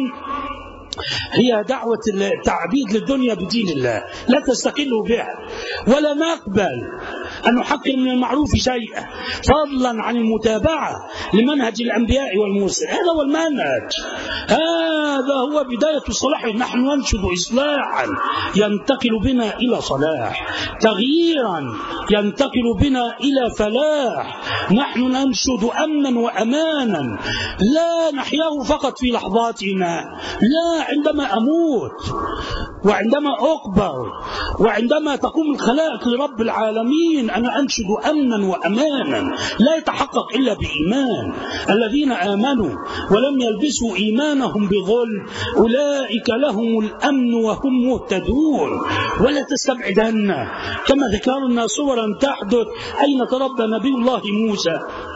هي دعوة التعبيد للدنيا بدين الله، لا تستقلوا بها، ولا نقبل أن نحقر من المعروف شيئا فضلا عن المتابعة لمنهج الأنبياء والمرسلين. هذا هو المنهج، هذا هو بداية الصلاح. نحن ننشد إصلاحا ينتقل بنا إلى صلاح، تغييرا ينتقل بنا إلى فلاح. نحن ننشد أمنا وأمانا لا نحياه فقط في لحظاتنا، لا، عندما أموت وعندما أقبر وعندما تقوم الخلائق لرب العالمين أنا أنشد أمنا وأمانا لا يتحقق إلا بإيمان. الذين آمنوا ولم يلبسوا إيمانهم بظلم أولئك لهم الأمن وهم مهتدون. ولا تستبعدن كما ذكرنا صورا تحدث أين تربى نبي الله موسى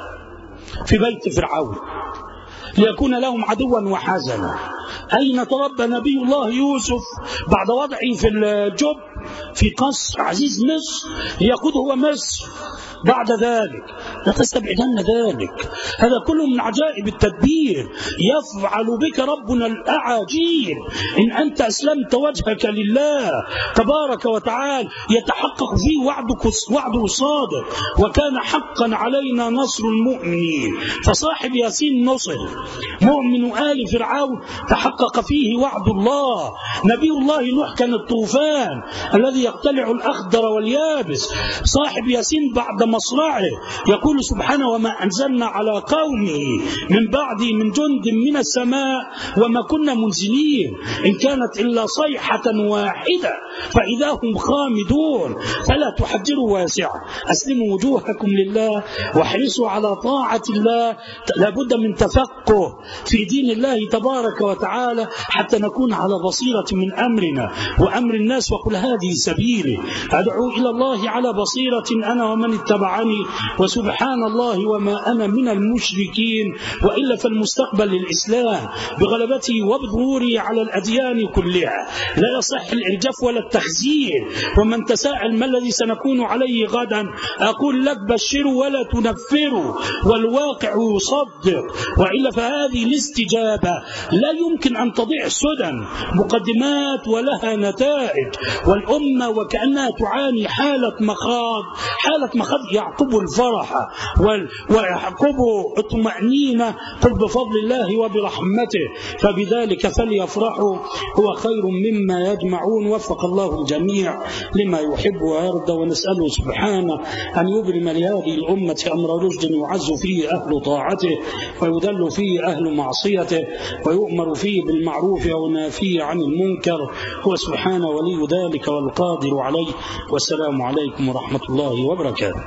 في بيت فرعون ليكون لهم عدوا وحزنا. أين تربى نبي الله يوسف بعد وضعه في الجب في قصر عزيز مصر ليقوده مصر بعد ذلك. لا تستبعدن ذلك، هذا كله من عجائب التدبير. يفعل بك ربنا الأعاجيب إن أنت أسلمت وجهك لله تبارك وتعالى. يتحقق فيه وعده صادق، وكان حقا علينا نصر المؤمنين. فصاحب ياسين نصر، مؤمن آل فرعون تحقق فيه وعد الله. نبي الله نوح كان الطوفان الذي يقتلع الأخضر واليابس. صاحب ياسين بعد مصرعه يقول سبحانه وما أنزلنا على قومه من بعده من جند من السماء وما كنا منزلين إن كانت إلا صيحة واحدة فإذا هم خامدون. فلا تحجروا واسعا، أسلموا وجوهكم لله واحرصوا على طاعة الله. لابد من تفقه في دين الله تبارك وتعالى حتى نكون على بصيرة من أمرنا وأمر الناس. وقل هذه سبيلي أدعو إلى الله على بصيرة أنا ومن اتبعني وسبحان الله وما أنا من المشركين. وإلا فالمستقبل للإسلام بغلبته وبظهوره على الأديان كلها. لا يصح الإرجاف ولا التخزير. ومن تساءل ما الذي سنكون عليه غدا أقول لك بشروا ولا تنفروا والواقع يصدق. وإلا فهذه الاستجابة لا يمكن أن تضيع سدى مقدمات ولها نتائج. والأمة وكأنها تعاني حالة مخاض يعقب الفرح ويعقب الطمأنينة. قل بفضل الله وبرحمته فبذلك فليفرحوا هو خير مما يجمعون. وفق الله الجميع لما يحب ويرضى، ونسأله سبحانه أن يبرم لهذه الأمة أمر رشد يعز فيه أهل طاعته ويذل فيه أهل معصيته ويؤمر فيه بالمعروف وينافيه عن المنكر. هو سبحانه ولي ذلك والقادر عليه. والسلام عليكم ورحمة الله وبركاته.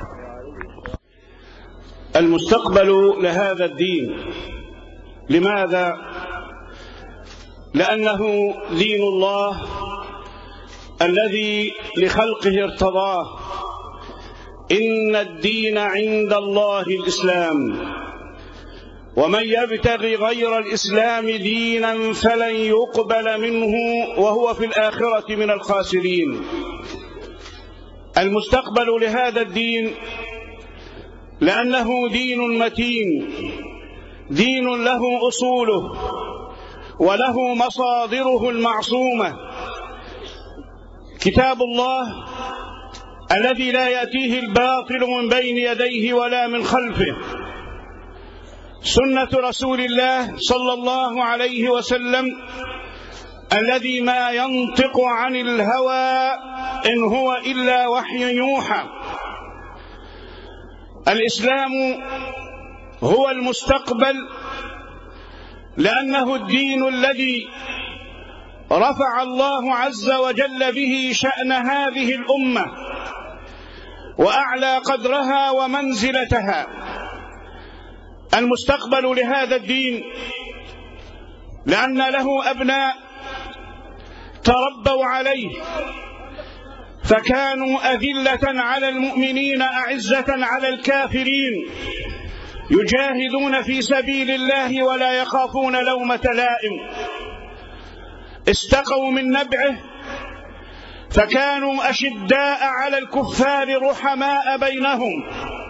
المستقبل لهذا الدين. لماذا؟ لأنه دين الله الذي لخلقه ارتضاه. إن الدين عند الله الإسلام ومن يبتغي غير الإسلام دينا فلن يقبل منه وهو في الآخرة من الخاسرين. المستقبل لهذا الدين لأنه دين متين، دين له أصوله وله مصادره المعصومة. كتاب الله الذي لا يأتيه الباطل من بين يديه ولا من خلفه. سنة رسول الله صلى الله عليه وسلم الذي ما ينطق عن الهوى إن هو إلا وحي يوحى. الإسلام هو المستقبل لأنه الدين الذي رفع الله عز وجل به شأن هذه الأمة وأعلى قدرها ومنزلتها. المستقبل لهذا الدين لأن له أبناء تربوا عليه فكانوا أذلة على المؤمنين أعزة على الكافرين، يجاهدون في سبيل الله ولا يخافون لومة لائم. استقوا من نبعه فكانوا أشداء على الكفار رحماء بينهم.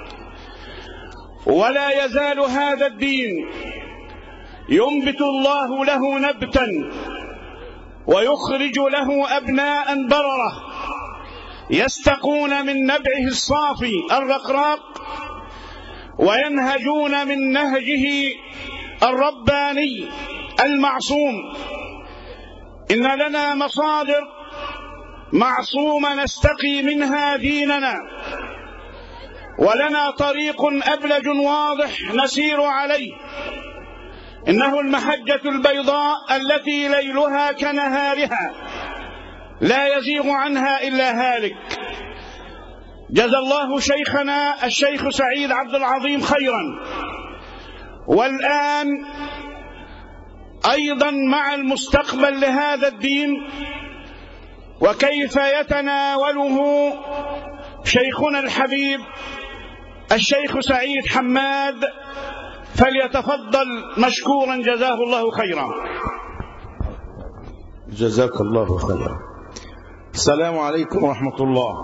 ولا يزال هذا الدين ينبت الله له نبتا ويخرج له أبناء بررة يستقون من نبعه الصافي الرقراق وينهجون من نهجه الرباني المعصوم. إن لنا مصادر معصومة نستقي منها ديننا، ولنا طريق أبلج واضح نسير عليه، إنه المحجة البيضاء التي ليلها كنهارها لا يزيغ عنها إلا هالك. جزى الله شيخنا الشيخ سعيد عبد العظيم خيرا. والآن أيضا مع المستقبل لهذا الدين وكيف يتناوله شيخنا الحبيب الشيخ سعيد حماد، فليتفضل مشكورا جزاه الله خيرا. جزاك الله خيرا. السلام عليكم ورحمة الله.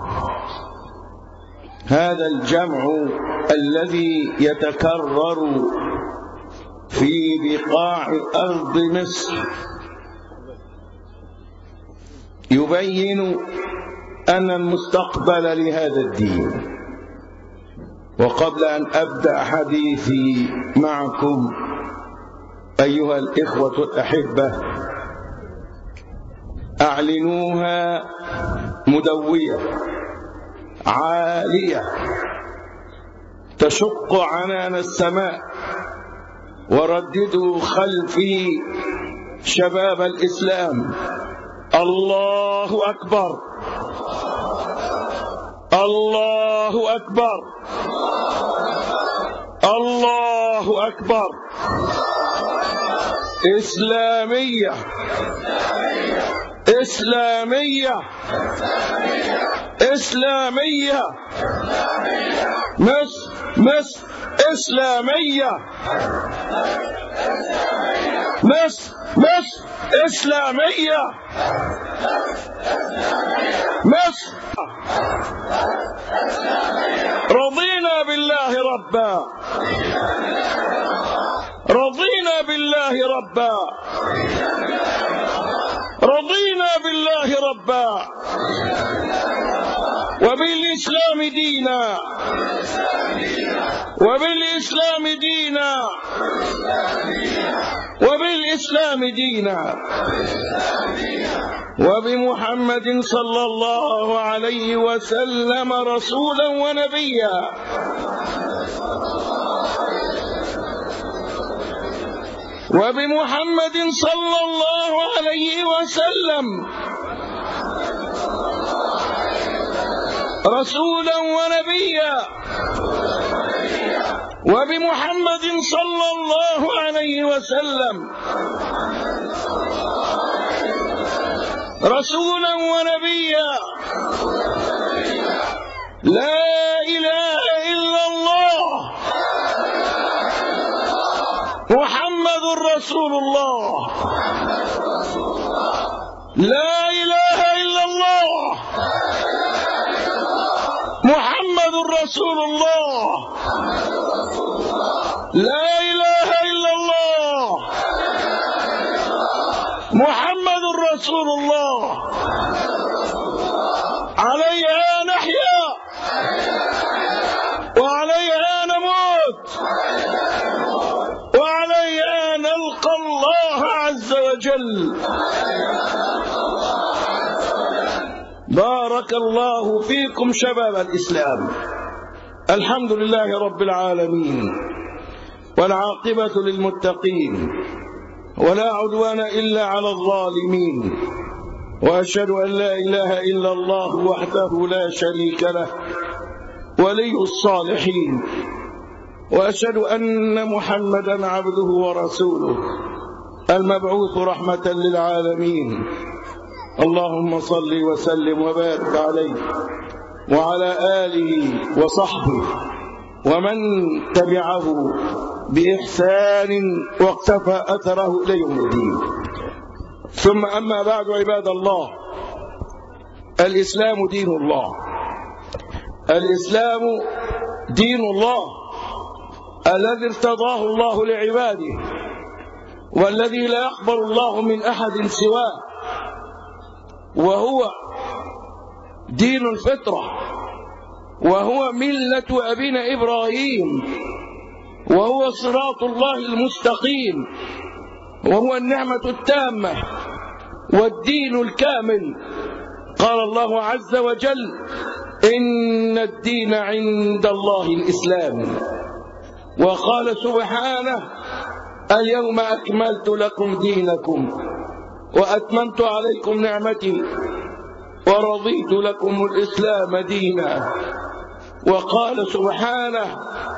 هذا الجمع الذي يتكرر في بقاع أرض مصر يبين أن المستقبل لهذا الدين. وقبل أن أبدأ حديثي معكم أيها الإخوة الأحبة، أعلنوها مدوية عالية تشق عنان السماء، ورددوا خلفي شباب الإسلام: الله أكبر، الله أكبر، الله أكبر. إسلامية، إسلامية، إسلامية، مصر، مصر إسلامية، مصر، مصر إسلامية، مصر. رضينا بالله ربا، رضينا بالله ربا، رضينا بالله ربا، وبالإسلام دينا، وبالإسلام دينا، وبالإسلام دينا، وبمحمد صلى الله عليه وسلم رسولا ونبيا، وبمحمد صلى الله عليه وسلم رسولا ونبيا، وبمحمد صلى الله عليه وسلم رسولا ونبيا. لا إله إلا الله محمد رسول الله. لا إله إلا الله محمد رسول الله. لا إله إلا الله محمد رسول الله. عليها نحيا وعليها نموت وعليها نلقى الله عز وجل. بارك الله فيكم شباب الإسلام. الحمد لله رب العالمين، والعاقبة للمتقين، ولا عدوان إلا على الظالمين، وأشهد أن لا إله إلا الله وحده لا شريك له ولي الصالحين، وأشهد أن محمدا عبده ورسوله المبعوث رحمة للعالمين. اللهم صل وسلم وبارك عليه وعلى آله وصحبه ومن تبعه بإحسان واقتفى أثره إلى يوم الدين. ثم أما بعد، عباد الله، الإسلام دين الله، الإسلام دين الله الذي ارتضاه الله لعباده، والذي لا يقبل الله من أحد سواه، وهو دين الفطرة، وهو ملة أبينا إبراهيم، وهو صراط الله المستقيم، وهو النعمة التامة والدين الكامل. قال الله عز وجل: إن الدين عند الله الإسلام. وقال سبحانه: اليوم أكملت لكم دينكم وأتممت عليكم نعمتي ورضيت لكم الإسلام دينا. وقال سبحانه: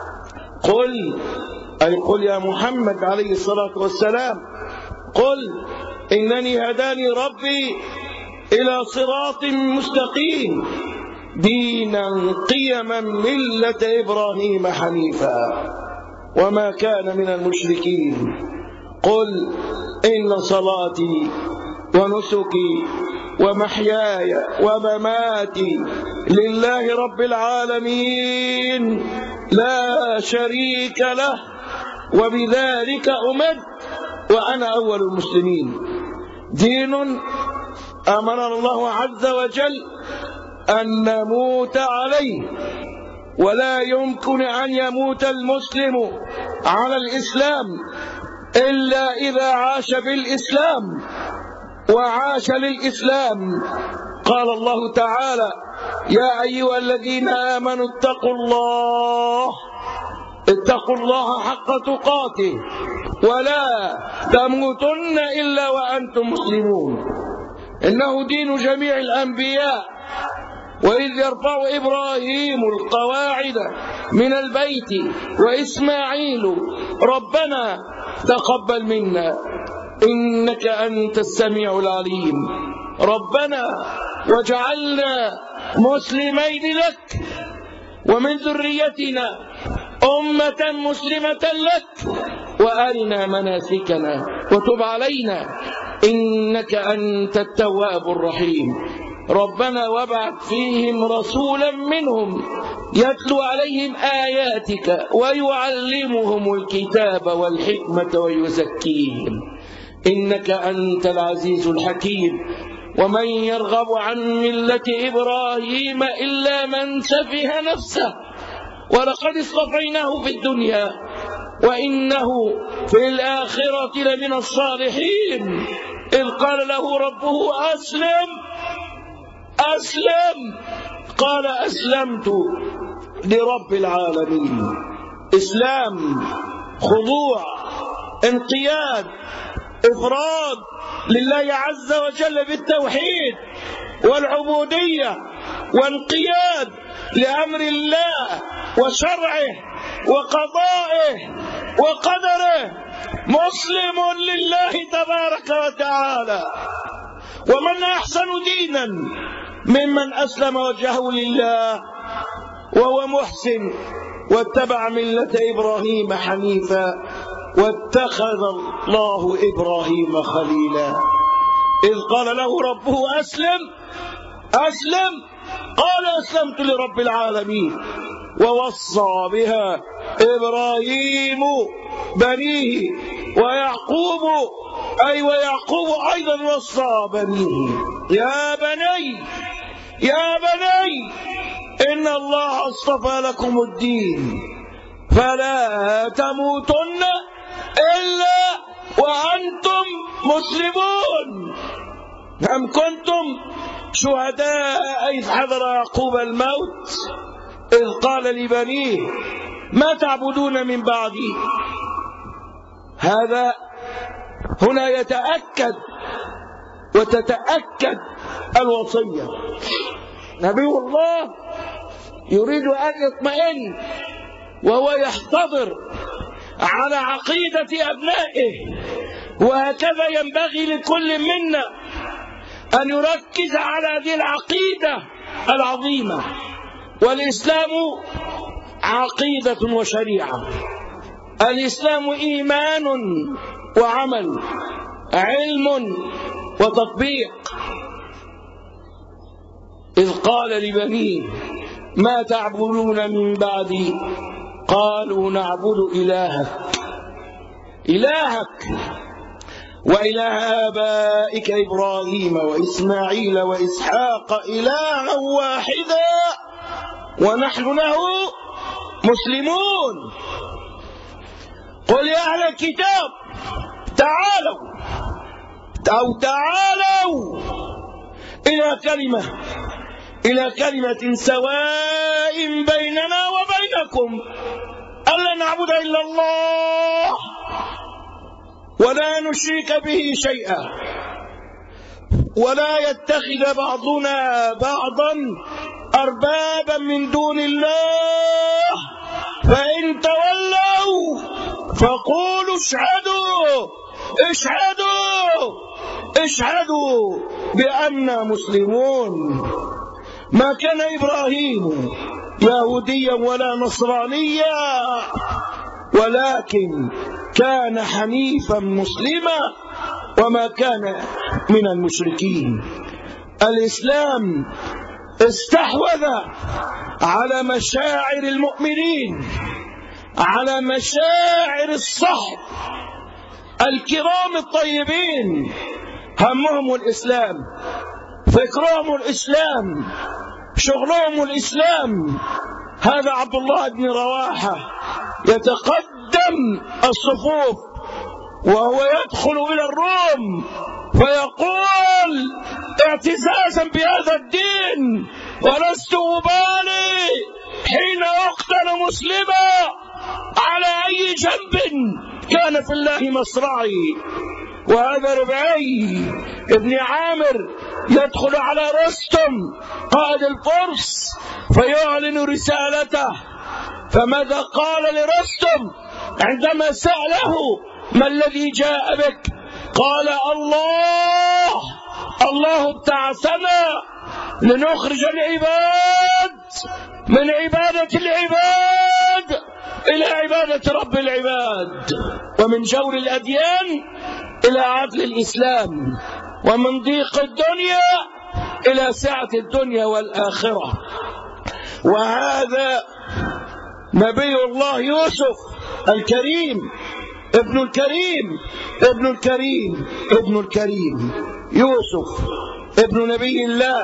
قل يا محمد عليه الصلاة والسلام، قل إنني هداني ربي إلى صراط مستقيم دينا قيما ملة إبراهيم حنيفا وما كان من المشركين. قل إن صلاتي ونسكي ومحياي ومماتي لله رب العالمين لا شريك له وبذلك أمرت وأنا أول المسلمين. دين أمرنا الله عز وجل أن نموت عليه، ولا يمكن أن يموت المسلم على الإسلام إلا إذا عاش بالإسلام وعاش للإسلام. قال الله تعالى: يا أيها الذين آمنوا اتقوا الله حق تقاته ولا تموتن إلا وأنتم مسلمون. إنه دين جميع الأنبياء. وإذ يرفع إبراهيم القواعد من البيت وإسماعيل ربنا تقبل منا إنك أنت السميع العليم. ربنا واجعلنا مسلمين لك ومن ذريتنا أمة مسلمة لك وأرنا مناسكنا وتب علينا إنك أنت التواب الرحيم. ربنا وابعث فيهم رسولا منهم يتلو عليهم آياتك ويعلمهم الكتاب والحكمة ويزكيهم إنك أنت العزيز الحكيم. ومن يرغب عن ملة إبراهيم إلا من سفه نفسه ولقد اصطفيناه في الدنيا وإنه في الآخرة لمن الصالحين. إذ قال له ربه أسلم قال أسلمت لرب العالمين. إسلام، خضوع، انقياد، إفراد لله عز وجل بالتوحيد والعبودية وانقياد لأمر الله وشرعه وقضائه وقدره. مسلم لله تبارك وتعالى. ومن أحسن دينا ممن أسلم وجهه لله وهو محسن واتبع ملة إبراهيم حنيفا واتخذ الله إبراهيم خليلا. إذ قال له ربه أسلم قال أسلمت لرب العالمين. ووصى بها إبراهيم بنيه ويعقوب ويعقوب أيضا وصى بنيه: يا بني إن الله اصطفى لكم الدين فلا تموتن إلا وأنتم مسلمون. أم كنتم شهداء إذ حضر يعقوب الموت إذ قال لبنيه ما تعبدون من بعدي. هذا هنا يتأكد وتتأكد الوصية. نبي الله يريد أن يطمئن وهو يحتضر على عقيدة أبنائه، وهكذا ينبغي لكل منا أن يركز على هذه العقيدة العظيمة. والإسلام عقيدة وشريعة. الإسلام إيمان وعمل، علم وتطبيق. إذ قال لبنيه ما تعبدون من بعدي قالوا نعبد إلهك وإله آبائك إبراهيم وإسماعيل وإسحاق إلها واحدا ونحن له مسلمون. قل يا أهل الكتاب تعالوا إلى كلمة سواء بيننا وبينكم ألا نعبد إلا الله ولا نشرك به شيئا ولا يتخذ بعضنا بعضا أربابا من دون الله فإن تولوا فقولوا اشهدوا بأننا مسلمون. ما كان إبراهيم يهوديا ولا نصرانيا ولكن كان حنيفا مسلما وما كان من المشركين. الإسلام استحوذ على مشاعر المؤمنين، على مشاعر الصحب الكرام الطيبين، همهم الإسلام، فكرهم الإسلام، شغلهم الإسلام. هذا عبد الله بن رواحة يتقدم الصفوف وهو يدخل إلى الروم فيقول اعتزازا بهذا الدين: ولست أبالي حين أقتل مسلما على أي جنب كان في الله مصرعي. وهذا ربعي ابن عامر يدخل على رستم قائد الفرس فيعلن رسالته. فماذا قال لرستم عندما سأله: ما الذي جاء بك؟ قال: الله ابتعثنا لنخرج العباد من عبادة العباد إلى عبادة رب العباد، ومن جور الأديان إلى عدل الإسلام، ومن ضيق الدنيا إلى سعة الدنيا والآخرة. وهذا نبي الله يوسف الكريم ابن الكريم يوسف ابن نبي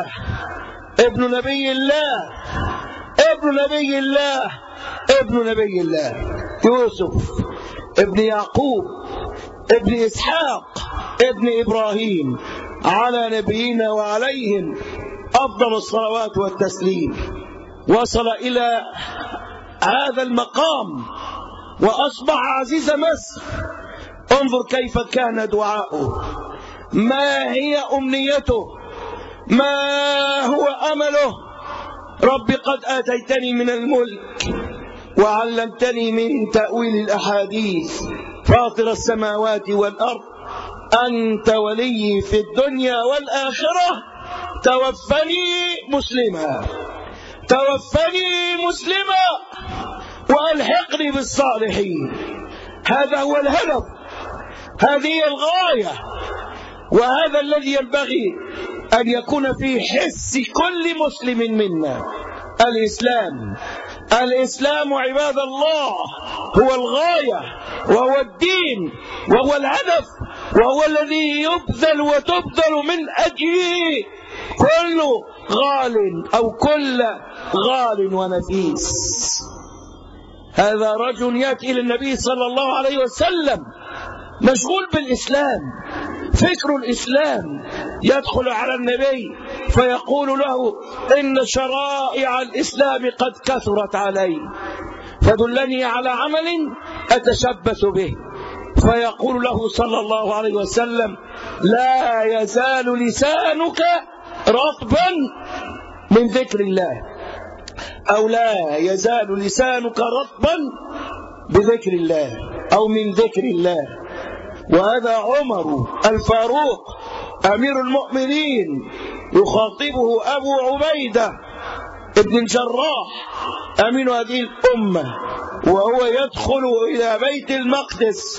الله يوسف ابن يعقوب ابن إسحاق ابن إبراهيم، على نبينا وعليهم أفضل الصلوات والتسليم. وصل إلى هذا المقام وأصبح عزيز مصر. انظر كيف كان دعاؤه، ما هي أمنيته، ما هو أمله: رب قد آتيتني من الملك وعلمتني من تأويل الأحاديث فاطر السماوات والأرض أنت ولي في الدنيا والآخرة توفني مسلما وألحقني بالصالحين. هذا هو الهدف، هذه الغاية، وهذا الذي ينبغي أن يكون في حس كل مسلم منا. الإسلام عباد الله هو الغاية وهو الدين وهو الهدف وهو الذي يبذل وتبذل من أجله كل غال أو كل غال ونفيس. هذا رجل يأتي إلى النبي صلى الله عليه وسلم مشغول بالإسلام، فكر الإسلام، يدخل على النبي فيقول له: إن شرائع الإسلام قد كثرت علي فدلني على عمل أتشبث به. فيقول له صلى الله عليه وسلم: لا يزال لسانك رطبا من ذكر الله، أو لا يزال لسانك رطبا بذكر الله أو من ذكر الله. وهذا عمر الفاروق أمير المؤمنين يخاطبه أبو عبيدة ابن الجراح أمين هذه الأمة، وهو يدخل إلى بيت المقدس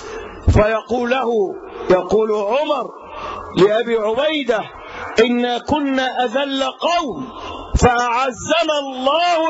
يقول عمر لأبي عبيدة: إنا كنا أذل قوم فأعزنا الله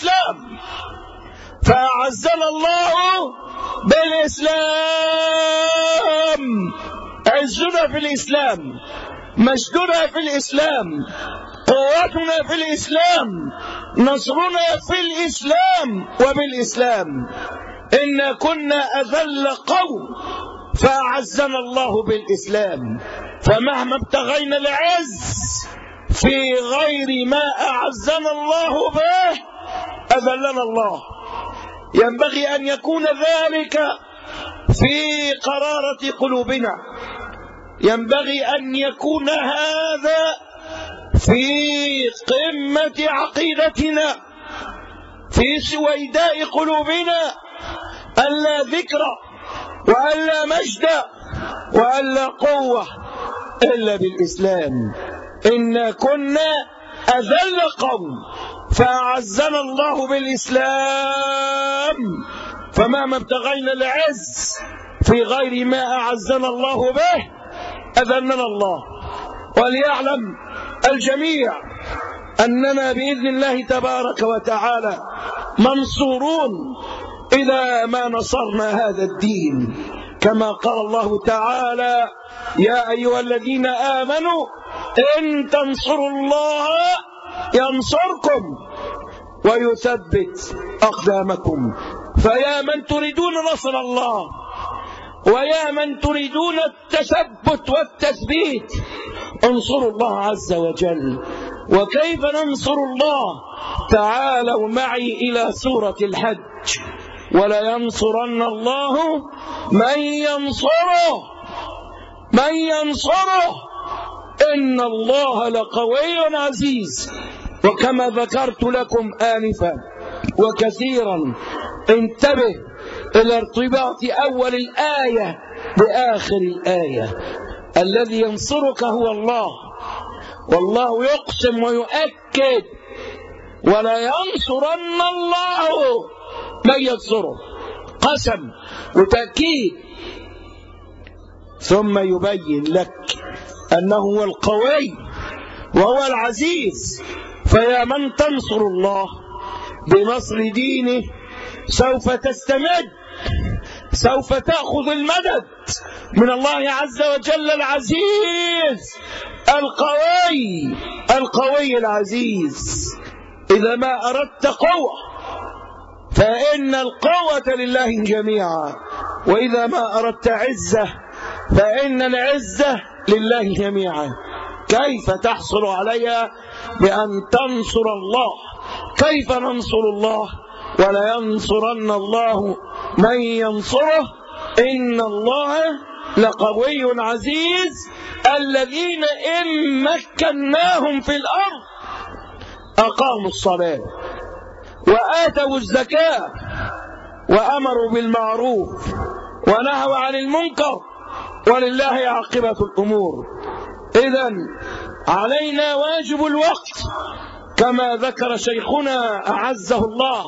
بالإسلام. عزنا في الإسلام، مجدنا في الإسلام، قوتنا في الإسلام، نصرنا في الإسلام وبالإسلام. إنا كنا أذل قوم فأعزنا الله بالإسلام، فمهما ابتغينا العز في غير ما أعزنا الله به أذلنا الله. ينبغي أن يكون ذلك في قرارة قلوبنا، ينبغي أن يكون هذا في قمة عقيدتنا، في سويداء قلوبنا، ألا ذكر وألا مجد وألا قوة إلا بالإسلام. إنا كنا أذل قوم فأعزنا الله بالإسلام، فمهما ابتغينا العز في غير ما أعزنا الله به أذلنا الله. وليعلم الجميع أننا بإذن الله تبارك وتعالى منصورون إذا ما نصرنا هذا الدين، كما قال الله تعالى: يا أيها الذين آمنوا إن تنصروا الله ينصركم ويثبت أقدامكم. فيا من تريدون نصر الله ويا من تريدون التثبت والتثبيت انصروا الله عز وجل. وكيف ننصر الله؟ تعالوا معي إلى سورة الحج: ولينصرن الله من ينصره من ينصره إن الله لقوي عزيز. وكما ذكرت لكم آنفا وكثيرا، انتبه إلى ارتباط أول الآية بآخر الآية. الذي ينصرك هو الله، والله يقسم ويؤكد: ولا ينصرن الله من ينصره. قسم وتأكيد، ثم يبين لك أنه هو القوي وهو العزيز. فيا من تنصر الله بنصر دينه سوف تستمد، سوف تأخذ المدد من الله عز وجل العزيز القوي العزيز. إذا ما أردت قوة فإن القوة لله جميعا، وإذا ما أردت عزة فإن العزة لله جميعا. كيف تحصل عليها؟ بأن تنصر الله. كيف ننصر الله؟ ولا ينصرن الله من ينصره إن الله لقوي عزيز. الذين إن مكناهم في الأرض أقاموا الصلاة وآتوا الزكاة وأمروا بالمعروف ونهوا عن المنكر ولله عاقبة الأمور. إذن علينا واجب الوقت كما ذكر شيخنا أعزه الله.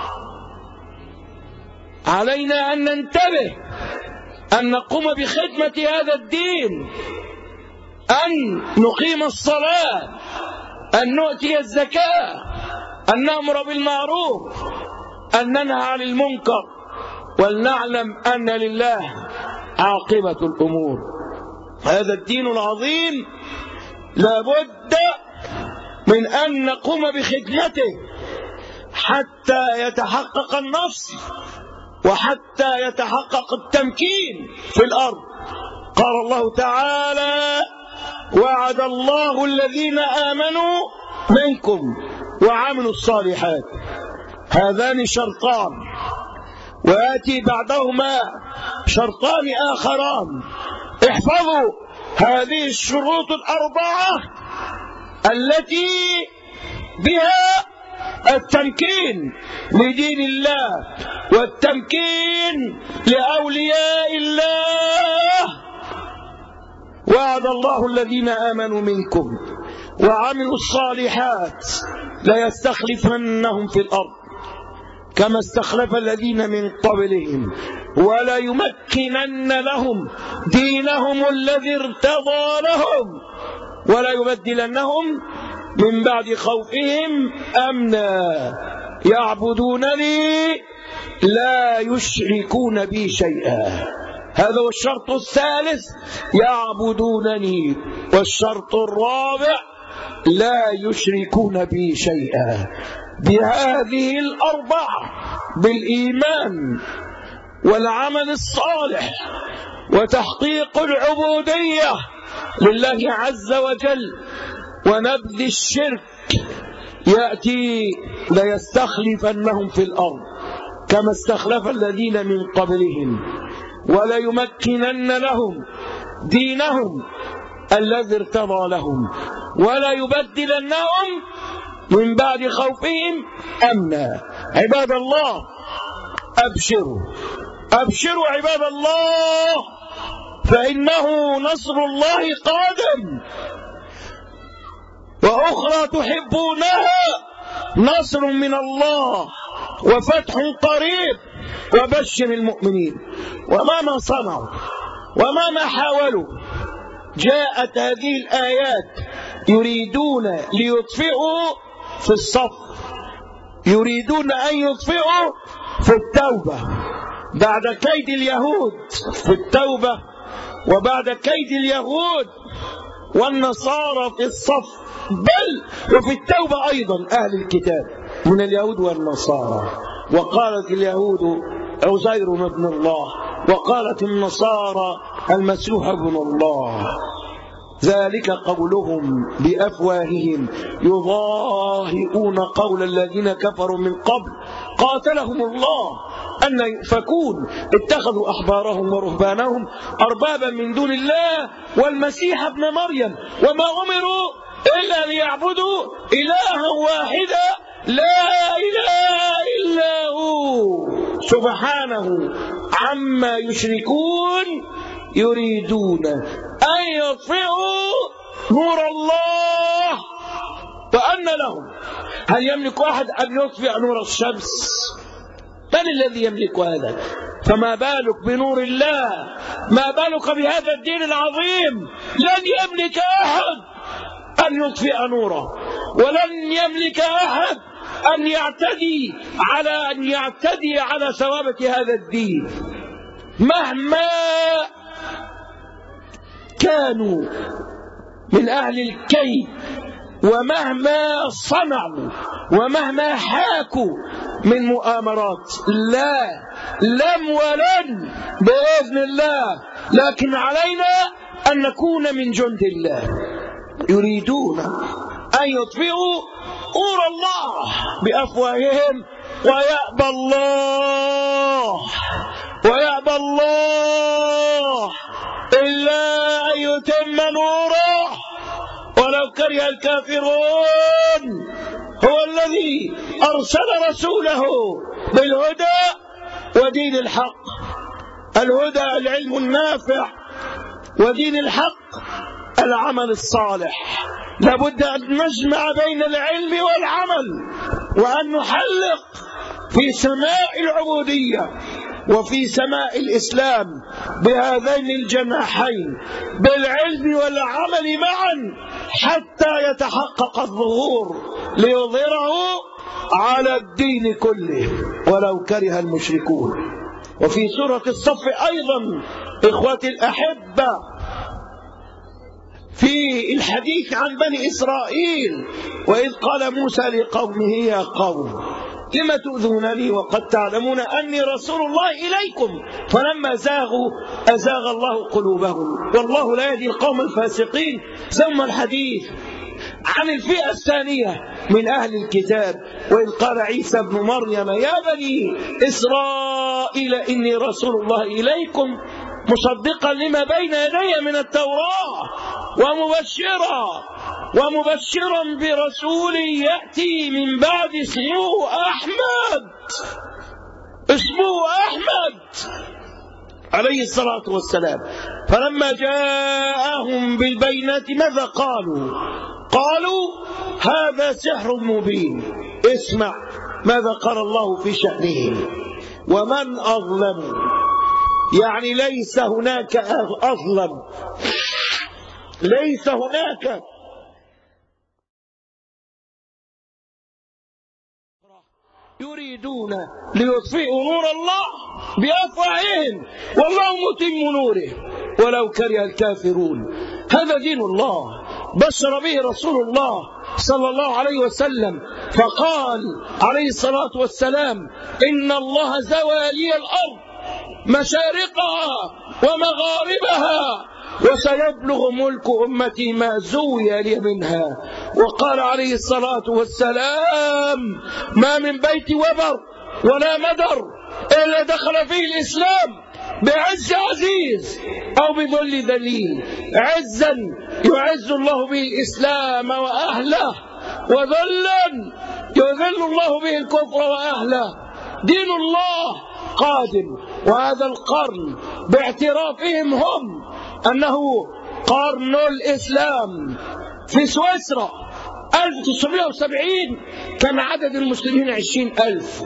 علينا أن ننتبه، أن نقوم بخدمة هذا الدين، أن نقيم الصلاة، أن نؤتي الزكاة، أن نأمر بالمعروف، أن ننهى عن المنكر، ولنعلم أن لله عاقبة الأمور. هذا الدين العظيم لابد من أن نقوم بخدمته حتى يتحقق النصر وحتى يتحقق التمكين في الأرض. قال الله تعالى: وعد الله الذين آمنوا منكم وعملوا الصالحات. هذان شرطان، ويأتي بعدهما شرطان آخران. احفظوا هذه الشروط الأربعة التي بها التمكين لدين الله والتمكين لأولياء الله. وعد الله الذين آمنوا منكم وعملوا الصالحات ليستخلفنهم في الأرض كما استخلف الذين من قبلهم ولا يمكنن لهم دينهم الذي ارتضى لهم ولا يبدلنهم من بعد خوفهم أمنا يعبدونني لا يشركون بي شيئا. هذا هو الشرط الثالث، يعبدونني. والشرط الرابع لا يشركون بي شيئا. بهذه الأربعة، بالإيمان والعمل الصالح وتحقيق العبودية لله عز وجل ونبذ الشرك يأتي ليستخلفنهم في الأرض كما استخلف الذين من قبلهم وليمكنن لهم دينهم الذي ارتضى لهم ولا يبدلنهم من بعد خوفهم أمنا. عباد الله أبشروا أبشروا عباد الله، فإنه نصر الله قادم، وأخرى تحبونها نصر من الله وفتح قريب. وبشر المؤمنين. وما صنعوا وما حاولوا، جاءت هذه الآيات يريدون ليطفئوا في الصف، يريدون أن يطفئوا في التوبة بعد كيد اليهود في التوبة، وبعد كيد اليهود والنصارى في الصف، بل وفي التوبة أيضا أهل الكتاب من اليهود والنصارى. وقالت اليهود عزير ابن الله، وقالت النصارى المسيح ابن الله، ذلك قولهم بأفواههم يضاهئون قول الذين كفروا من قبل قاتلهم الله أن يؤفكون اتخذوا أحبارهم ورهبانهم أربابا من دون الله والمسيح ابن مريم وما أمروا إلا ليعبدوا إلها واحدا لا إله إلا هو سبحانه عما يشركون يريدون أن يطفئوا نور الله وأن لهم. هل يملك أحد أن يطفئ نور الشمس؟ من الذي يملك هذا؟ فما بالك بنور الله، ما بالك بهذا الدين العظيم؟ لن يملك أحد أن يطفئ نوره، ولن يملك أحد أن يعتدي على ثوابت هذا الدين مهما كانوا من أهل الكيد، ومهما صنعوا، ومهما حاكوا من مؤامرات. لم ولن بإذن الله، لكن علينا أن نكون من جند الله. يريدون أن يطفئوا نور الله بأفواههم ويأبى الله إلا أن يتم نوره ولو كره الكافرون. هو الذي أرسل رسوله بالهدى ودين الحق. الهدى العلم النافع، ودين الحق العمل الصالح. لابد أن نجمع بين العلم والعمل، وأن نحلق في سماء العبودية وفي سماء الإسلام بهذين الجناحين، بالعلم والعمل معا، حتى يتحقق الظهور ليظهره على الدين كله ولو كره المشركون. وفي سورة الصف أيضا إخوتي الأحبة في الحديث عن بني إسرائيل، وإذ قال موسى لقومه يا قوم لم تؤذونني وقد تعلمون أني رسول الله إليكم، فلما زاغوا أزاغ الله قلوبهم والله لا يهدي القوم الفاسقين. ثم الحديث عن الفئة الثانية من أهل الكتاب، وإذ قال عيسى ابن مريم يا بني إسرائيل إني رسول الله إليكم مصدقا لما بين يدي من التوراة ومبشرا برسول يأتي من بعد اسمه أحمد عليه الصلاة والسلام. فلما جاءهم بالبينات ماذا قالوا هذا سحر مبين. اسمع ماذا قال الله في شأنه: ومن أظلم، يعني ليس هناك أظلم، ليس هناك يريدون ليطفئوا نور الله بأفواههم والله متم نوره ولو كره الكافرون. هذا دين الله بشر به رسول الله صلى الله عليه وسلم، فقال عليه الصلاة والسلام: إن الله زوى لي الأرض مشارقها ومغاربها، وسيبلغ ملك أمتي ما زوي لي منها. وقال عليه الصلاة والسلام: ما من بيت وبر ولا مدر إلا دخل فيه الإسلام بعز عزيز أو بذل ذليل. عزا يعز الله به الإسلام وأهله، وذلا يذل الله به الكفر وأهله. دين الله قادم، وهذا القرن باعترافهم هم أنه قرن الإسلام. في سويسرا 1970 كان عدد المسلمين 20,000.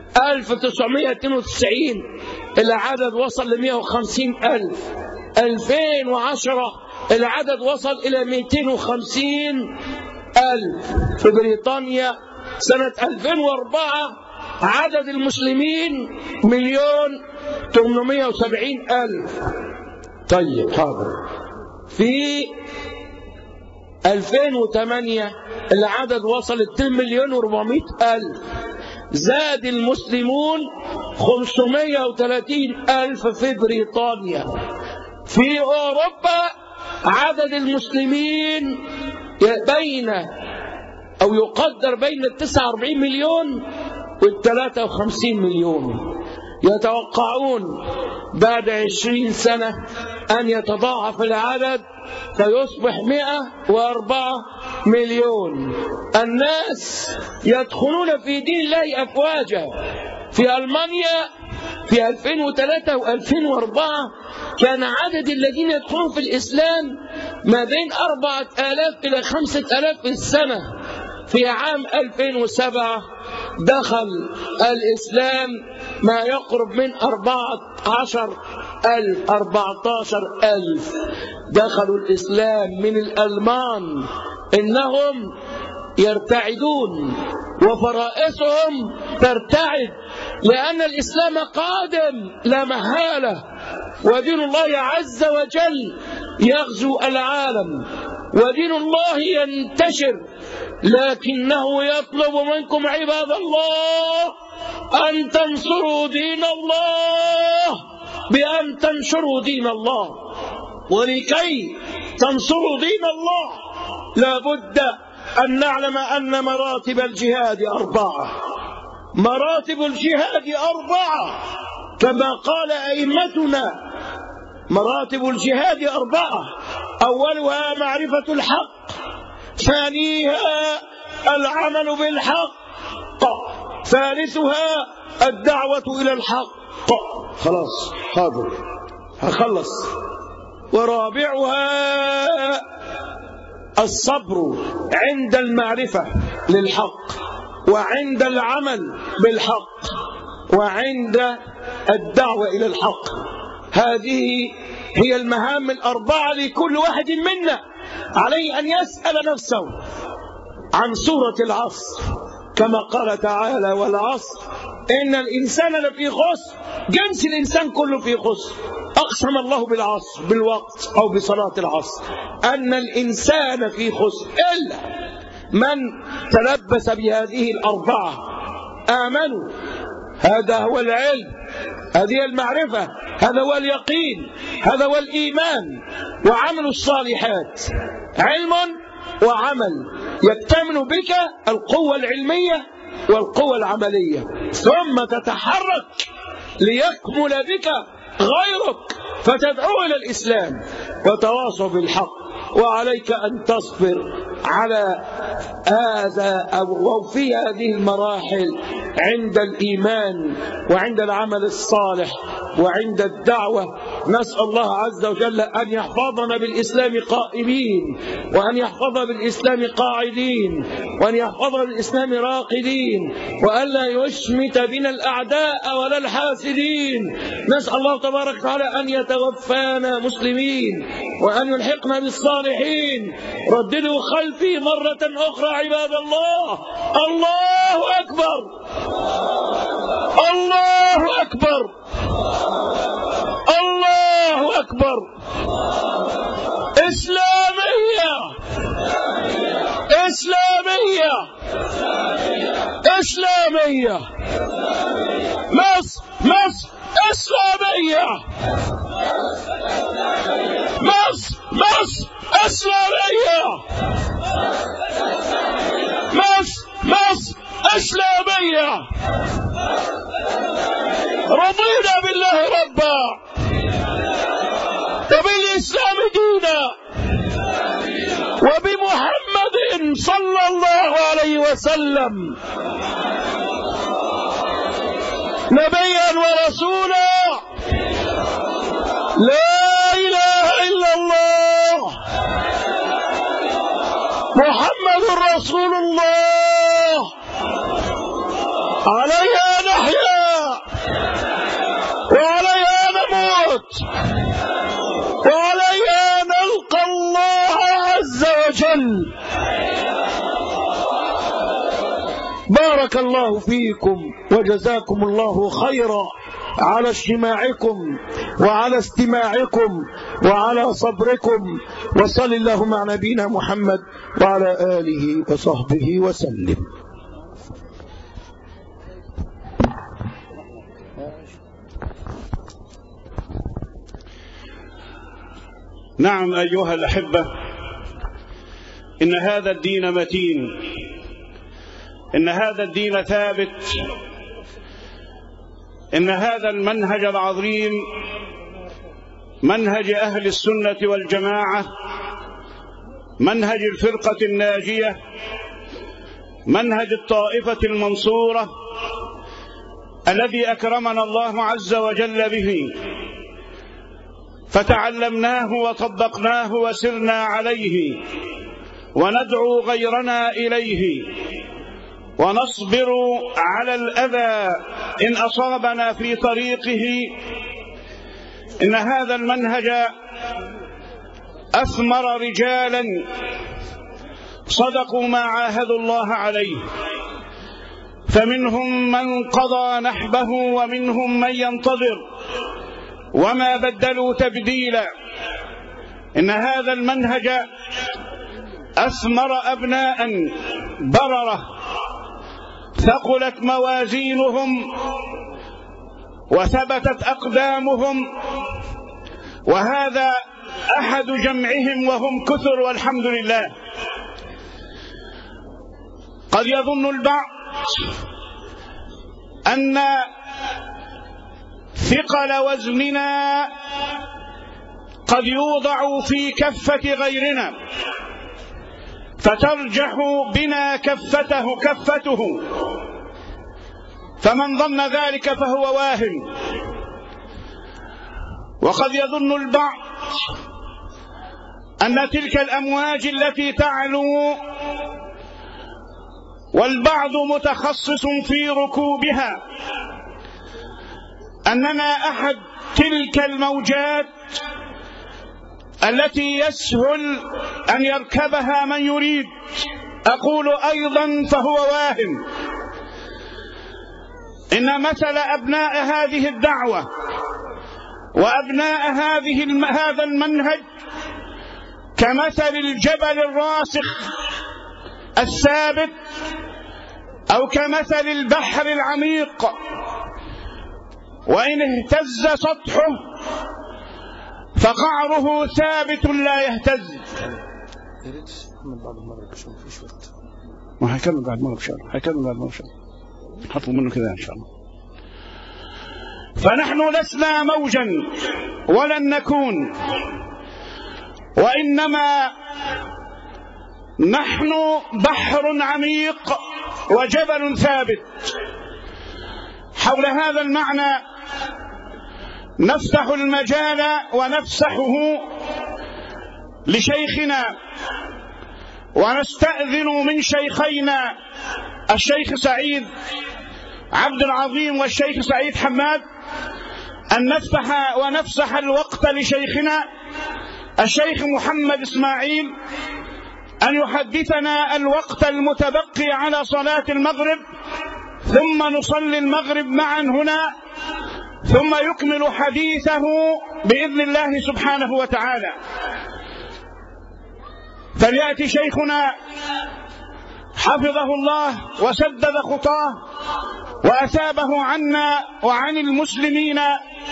1992 العدد وصل ل 150,000. 2010 العدد وصل إلى 250,000. في بريطانيا سنة 2004 عدد المسلمين 1,870,000. طيب حاضر. في 2008 العدد لعدد 2,400,000. زاد المسلمون 530,000 في بريطانيا. في أوروبا عدد المسلمين بين أو يقدر بين 49 مليون و53 مليون. يتوقعون بعد 20 سنة أن يتضاعف العدد فيصبح 104 مليون. الناس يدخلون في دين الله أفواجا. في ألمانيا في 2003 و2004 كان عدد الذين يدخلون في الإسلام ما بين 4,000 إلى 5,000 في السنة. في عام 2007 دخل الإسلام ما يقرب من 14,000 دخلوا الإسلام من الألمان. إنهم يرتعدون وفرائسهم ترتعد، لأن الإسلام قادم لا محالة، ودين الله عز وجل يغزو العالم، ودين الله ينتشر. لكنه يطلب منكم عباد الله أن تنصروا دين الله بأن تنشروا دين الله. ولكي تنصروا دين الله لابد أن نعلم أن مراتب الجهاد 4. مراتب الجهاد 4 كما قال أئمتنا. مراتب الجهاد 4: أولها معرفة الحق، ثانيها العمل بالحق، ثالثها الدعوة إلى الحق. خلاص حاضر هخلص. ورابعها الصبر عند المعرفة للحق، وعند العمل بالحق، وعند الدعوة إلى الحق. هذه هي المهام 4 لكل واحد منا. عليه أن يسأل نفسه عن سورة العصر، كما قال تعالى: والعصر إن الإنسان لفي خسر. جنس الإنسان كله في خسر. أقسم الله بالعصر، بالوقت أو بصلاة العصر، أن الإنسان في خسر إلا من تلبس بهذه 4. آمنوا، هذا هو العلم، هذه المعرفة، هذا هو اليقين، هذا هو الإيمان. وعملوا الصالحات، علم وعمل يكتمل بك القوة العلمية والقوة العملية، ثم تتحرك ليكمل بك غيرك فتدعو إلى الإسلام وتواصوا بالحق. وعليك أن تصبر على هذا أو في هذه المراحل عند الإيمان وعند العمل الصالح وعند الدعوة. نسأل الله عز وجل أن يحفظنا بالإسلام قائمين، وأن يحفظنا بالإسلام قاعدين، وأن يحفظنا بالإسلام راقدين، وألا يشمت بنا الأعداء ولا الحاسدين. نسأل الله تبارك وتعالى أن يتوفانا مسلمين وأن يلحقنا بالصالحين. رددوا خلفي مرة أخرى عباد الله: الله أكبر، الله أكبر، الله أكبر. إسلامية، إسلامية، إسلامية. مصر، مصر إسلامية، مصر إسلامية، مصر إسلامية. رضينا بالله ربا وبالإسلام دينا وبمحمد صلى الله عليه وسلم نبيا ورسولا. لا إله إلا الله محمد رسول الله. عليها نحيا وعليها نموت وعليها نلقى الله عز وجل. بارك الله فيكم وجزاكم الله خيرا على اجتماعكم وعلى استماعكم وعلى صبركم. وصل اللهم على نبينا محمد وعلى آله وصحبه وسلم. نعم أيها الأحبة، إن هذا الدين متين، إن هذا الدين ثابت، إن هذا المنهج العظيم منهج أهل السنة والجماعة، منهج الفرقة الناجية، منهج الطائفة المنصورة الذي أكرمنا الله عز وجل به، فتعلمناه وطبقناه وسرنا عليه، وندعو غيرنا إليه، ونصبر على الأذى إن أصابنا في طريقه. إن هذا المنهج أثمر رجالا صدقوا ما عاهدوا الله عليه، فمنهم من قضى نحبه ومنهم من ينتظر، وما بدلوا تبديلا. إن هذا المنهج أثمر أبناء بررة ثقلت موازينهم وثبتت أقدامهم، وهذا أحد جمعهم وهم كثر والحمد لله. قد يظن البعض أن ثقل وزننا قد يوضع في كفة غيرنا فترجح بنا كفته، فمن ظن ذلك فهو واهم. وقد يظن البعض أن تلك الأمواج التي تعلو والبعض متخصص في ركوبها أننا أحد تلك الموجات التي يسهل أن يركبها من يريد. أقول أيضا فهو واهم. إن مثل أبناء هذه الدعوة وأبناء هذا المنهج كمثل الجبل الراسخ الثابت، أو كمثل البحر العميق، وإن اهتز سطحه فقعره ثابت لا يهتز. ما هيكمل بعد مرة بشهر، حطوا منه كذا إن شاء الله. فنحن لسنا موجا ولن نكون، وإنما نحن بحر عميق وجبل ثابت. حول هذا المعنى نفتح المجال ونفسحه لشيخنا، ونستأذن من شيخينا الشيخ سعيد عبد العظيم والشيخ سعيد حماد أن نفتح ونفسح الوقت لشيخنا الشيخ محمد إسماعيل أن يحدثنا الوقت المتبقي على صلاة المغرب، ثم نصلي المغرب معا هنا، ثم يكمل حديثه بإذن الله سبحانه وتعالى. فليأتي شيخنا حفظه الله وسدد خطاه وأثابه عنا وعن المسلمين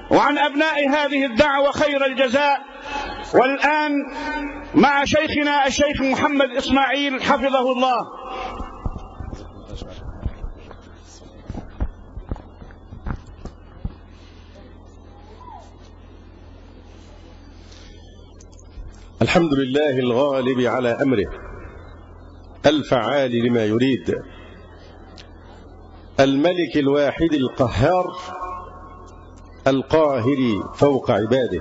وعن أبناء هذه الدعوة خير الجزاء. والآن مع شيخنا الشيخ محمد إسماعيل حفظه الله. الحمد لله الغالب على أمره الفعال لما يريد، الملك الواحد القهار القاهر فوق عباده،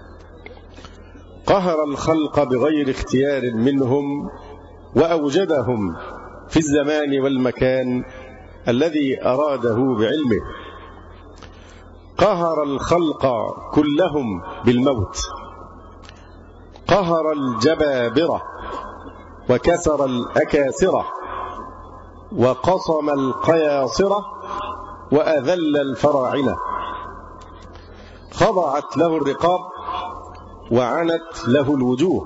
قهر الخلق بغير اختيار منهم وأوجدهم في الزمان والمكان الذي أراده بعلمه، قهر الخلق كلهم بالموت، قهر الجبابرة وكسر الأكاسرة وقصم القياصرة وأذل الفراعنة، خضعت له الرقاب وعنت له الوجوه،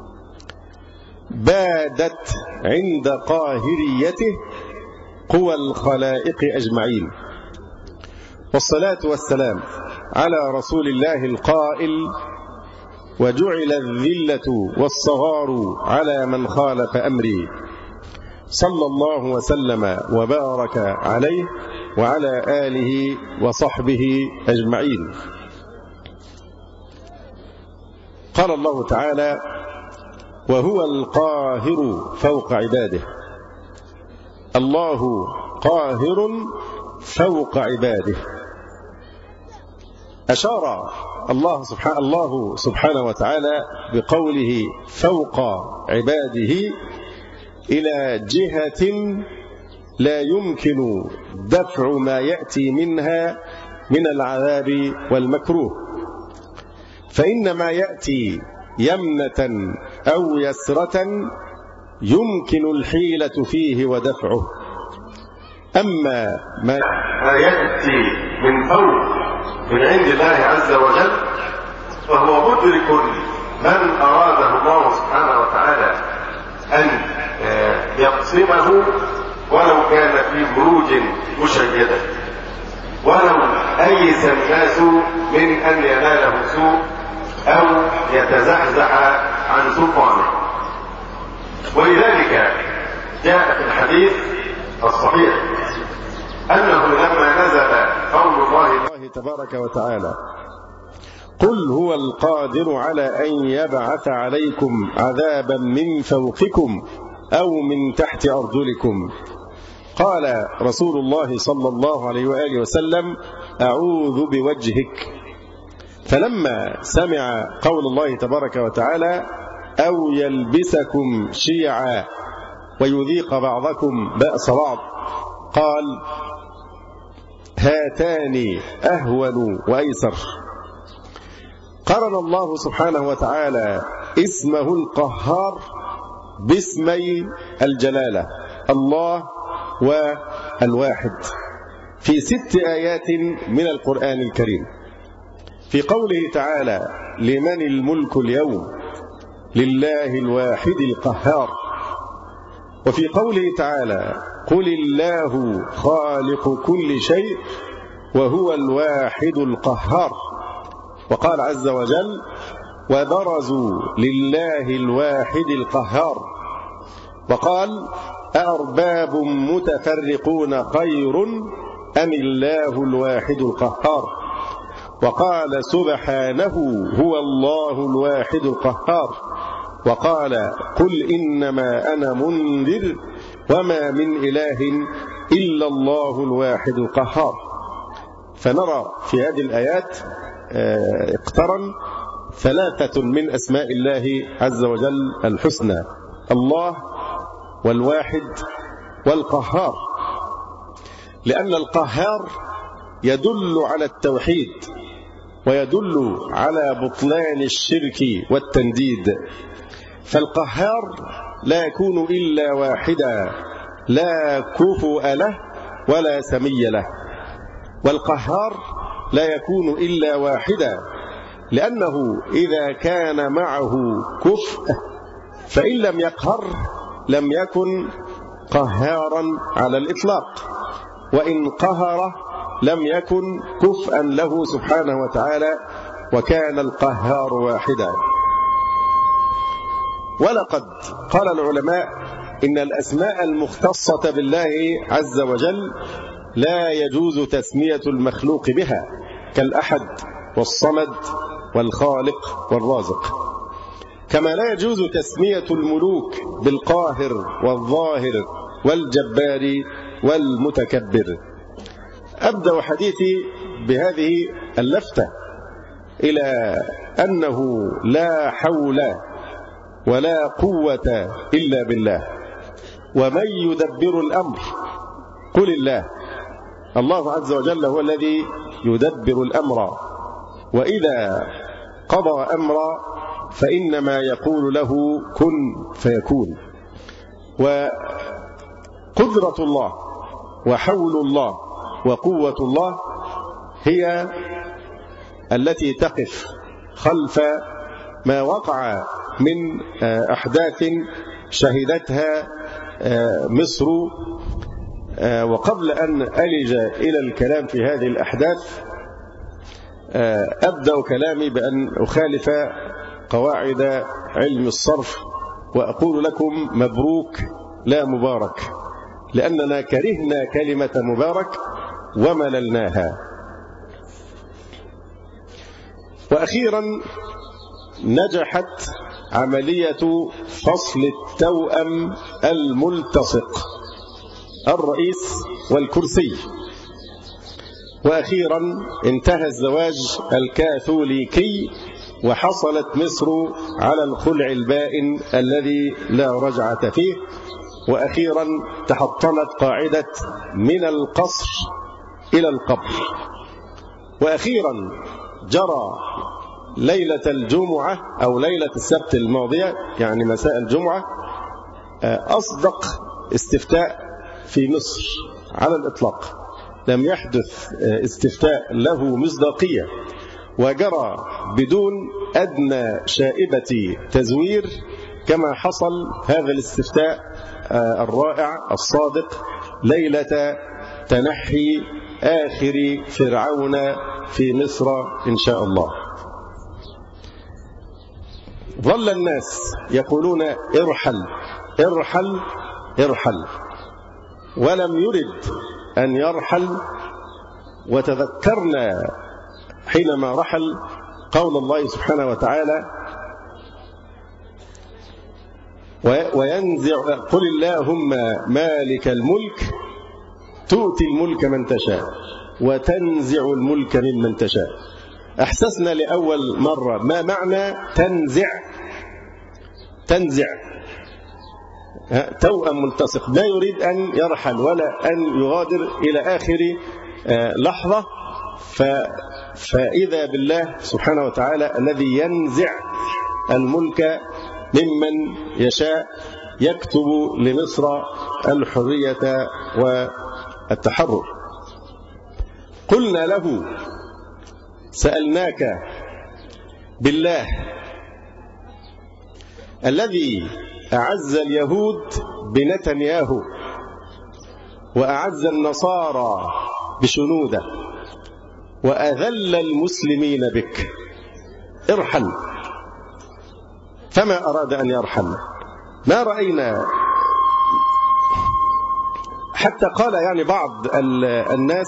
بادت عند قاهريته قوى الخلائق أجمعين. والصلاة والسلام على رسول الله القائل: وجعل الذلة والصغار على من خالف أمري، صلى الله وسلم وبارك عليه وعلى آله وصحبه أجمعين. قال الله تعالى: وهو القاهر فوق عباده. الله قاهر فوق عباده. أشار الله سبحانه وتعالى بقوله فوق عباده إلى جهة لا يمكن دفع ما يأتي منها من العذاب والمكروه، فإن ما يأتي يمنة أو يسرة يمكن الحيلة فيه ودفعه، أما ما يأتي من فوق من عند الله عز وجل فهو مدرك من أراده الله سبحانه وتعالى أن يقسمه ولو كان في بروج مشيدة، ولو أيس الناس من أن يناله سوء أو يتزحزح عن سلطانه. ولذلك جاء في الحديث الصحيح أنه لما نزل قول الله تبارك وتعالى: قل هو القادر على أن يبعث عليكم عذابا من فوقكم أو من تحت أرجلكم، قال رسول الله صلى الله عليه وآله وسلم: أعوذ بوجهك. فلما سمع قول الله تبارك وتعالى: أو يلبسكم شيعا ويذيق بعضكم بأس بعض، قال: هاتان أهون وأيسر. قرن الله سبحانه وتعالى اسمه القهار باسمي الجلالة الله والواحد في 6 آيات من القرآن الكريم. في قوله تعالى: لمن الملك اليوم، لله الواحد القهار. وفي قوله تعالى: قل الله خالق كل شيء وهو الواحد القهار. وقال عز وجل: وبرزوا لله الواحد القهار. وقال: أأرباب متفرقون خير أم الله الواحد القهار. وقال سبحانه: هو الله الواحد القهار. وقال: قل إنما أنا منذر وما من إله إلا الله الواحد القهار. فنرى في هذه الآيات اقترن 3 من أسماء الله عز وجل الحسنى: الله والواحد والقهار، لأن القهار يدل على التوحيد ويدل على بطلان الشرك والتنديد. فالقهار لا يكون إلا واحدا لا كفؤ له ولا سمي له، والقهار لا يكون إلا واحدا لأنه إذا كان معه كفء فإن لم يقهر لم يكن قهارا على الإطلاق، وإن قهر لم يكن كفءا له سبحانه وتعالى، وكان القهار واحدا. ولقد قال العلماء إن الأسماء المختصة بالله عز وجل لا يجوز تسمية المخلوق بها، كالأحد والصمد والخالق والرازق، كما لا يجوز تسمية الملوك بالقاهر والظاهر والجبار والمتكبر. أبدأ حديثي بهذه اللفتة إلى أنه لا حول ولا قوة إلا بالله، ومن يدبر الأمر قل الله. الله عز وجل هو الذي يدبر الأمر، وإذا قضى أمرا فإنما يقول له كن فيكون. وقدرة الله وحول الله وقوة الله هي التي تقف خلف ما وقع من أحداث شهدتها مصر. وقبل أن ألج إلى الكلام في هذه الأحداث أبدأ كلامي بأن أخالف قواعد علم الصرف وأقول لكم مبروك لا مبارك، لأننا كرهنا كلمة مبارك ومللناها. وأخيرا نجحت عملية فصل التوأم الملتصق، الرئيس والكرسي. وأخيرا انتهى الزواج الكاثوليكي، وحصلت مصر على الخلع البائن الذي لا رجعة فيه. وأخيرا تحطمت قاعدة من القصر إلى القبر. وأخيرا جرى ليلة الجمعة أو ليلة السبت الماضية، يعني مساء الجمعة، أصدق استفتاء في مصر على الإطلاق. لم يحدث استفتاء له مصداقية، وجرى بدون أدنى شائبة تزوير، كما حصل هذا الاستفتاء الرائع الصادق ليلة تنحي آخر فرعون في مصر إن شاء الله. ظل الناس يقولون ارحل ارحل ارحل، ولم يرد أن يرحل. وتذكرنا حينما رحل قول الله سبحانه وتعالى وينزع قل اللهم مالك الملك تؤتي الملك من تشاء وتنزع الملك ممن تشاء. أحسسنا لأول مرة ما معنى تنزع. توأم ملتصق، لا يريد أن يرحل ولا أن يغادر إلى آخر لحظة. فإذا بالله سبحانه وتعالى الذي ينزع الملك ممن يشاء، يكتب لمصر الحرية والتحرر. قلنا له سألناك بالله الذي أعز اليهود بنتنياهو وأعز النصارى بشنودة وأذل المسلمين بك، ارحل. فما أراد أن يرحل. ما رأينا حتى قال يعني بعض الناس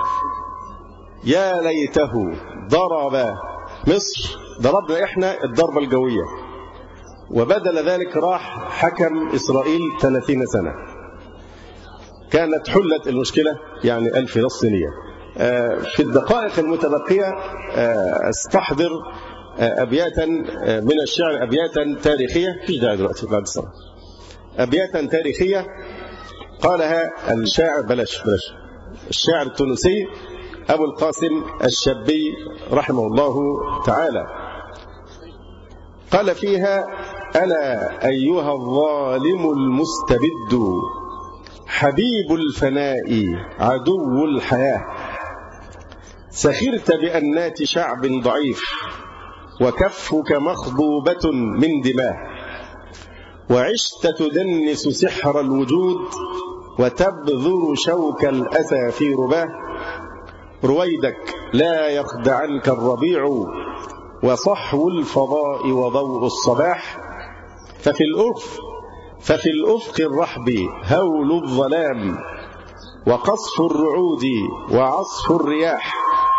يا ليته ضرب مصر، ضربنا إحنا الضربة الجوية، وبدل ذلك راح حكم إسرائيل 30 سنة، كانت حلت المشكلة يعني الفلسطينية. في الدقائق المتبقية استحضر أبياتا من الشعر، أبياتا تاريخية، فيش داعي دلوقتي بعد الصلاة، أبياتا تاريخية قالها الشاعر الشاعر التونسي أبو القاسم الشابي رحمه الله تعالى. قال فيها ألا أيها الظالم المستبد حبيب الفناء عدو الحياة، سخرت بأنات شعب ضعيف وكفك مخضوبة من دماه، وعشت تدنس سحر الوجود وتبذر شوك الأسى في رباه، رويدك لا يخدعنك الربيع، وصحو الفضاء وضوء الصباح. ففي الأفق الرحب هول الظلام، وقصف الرعود وعصف الرياح.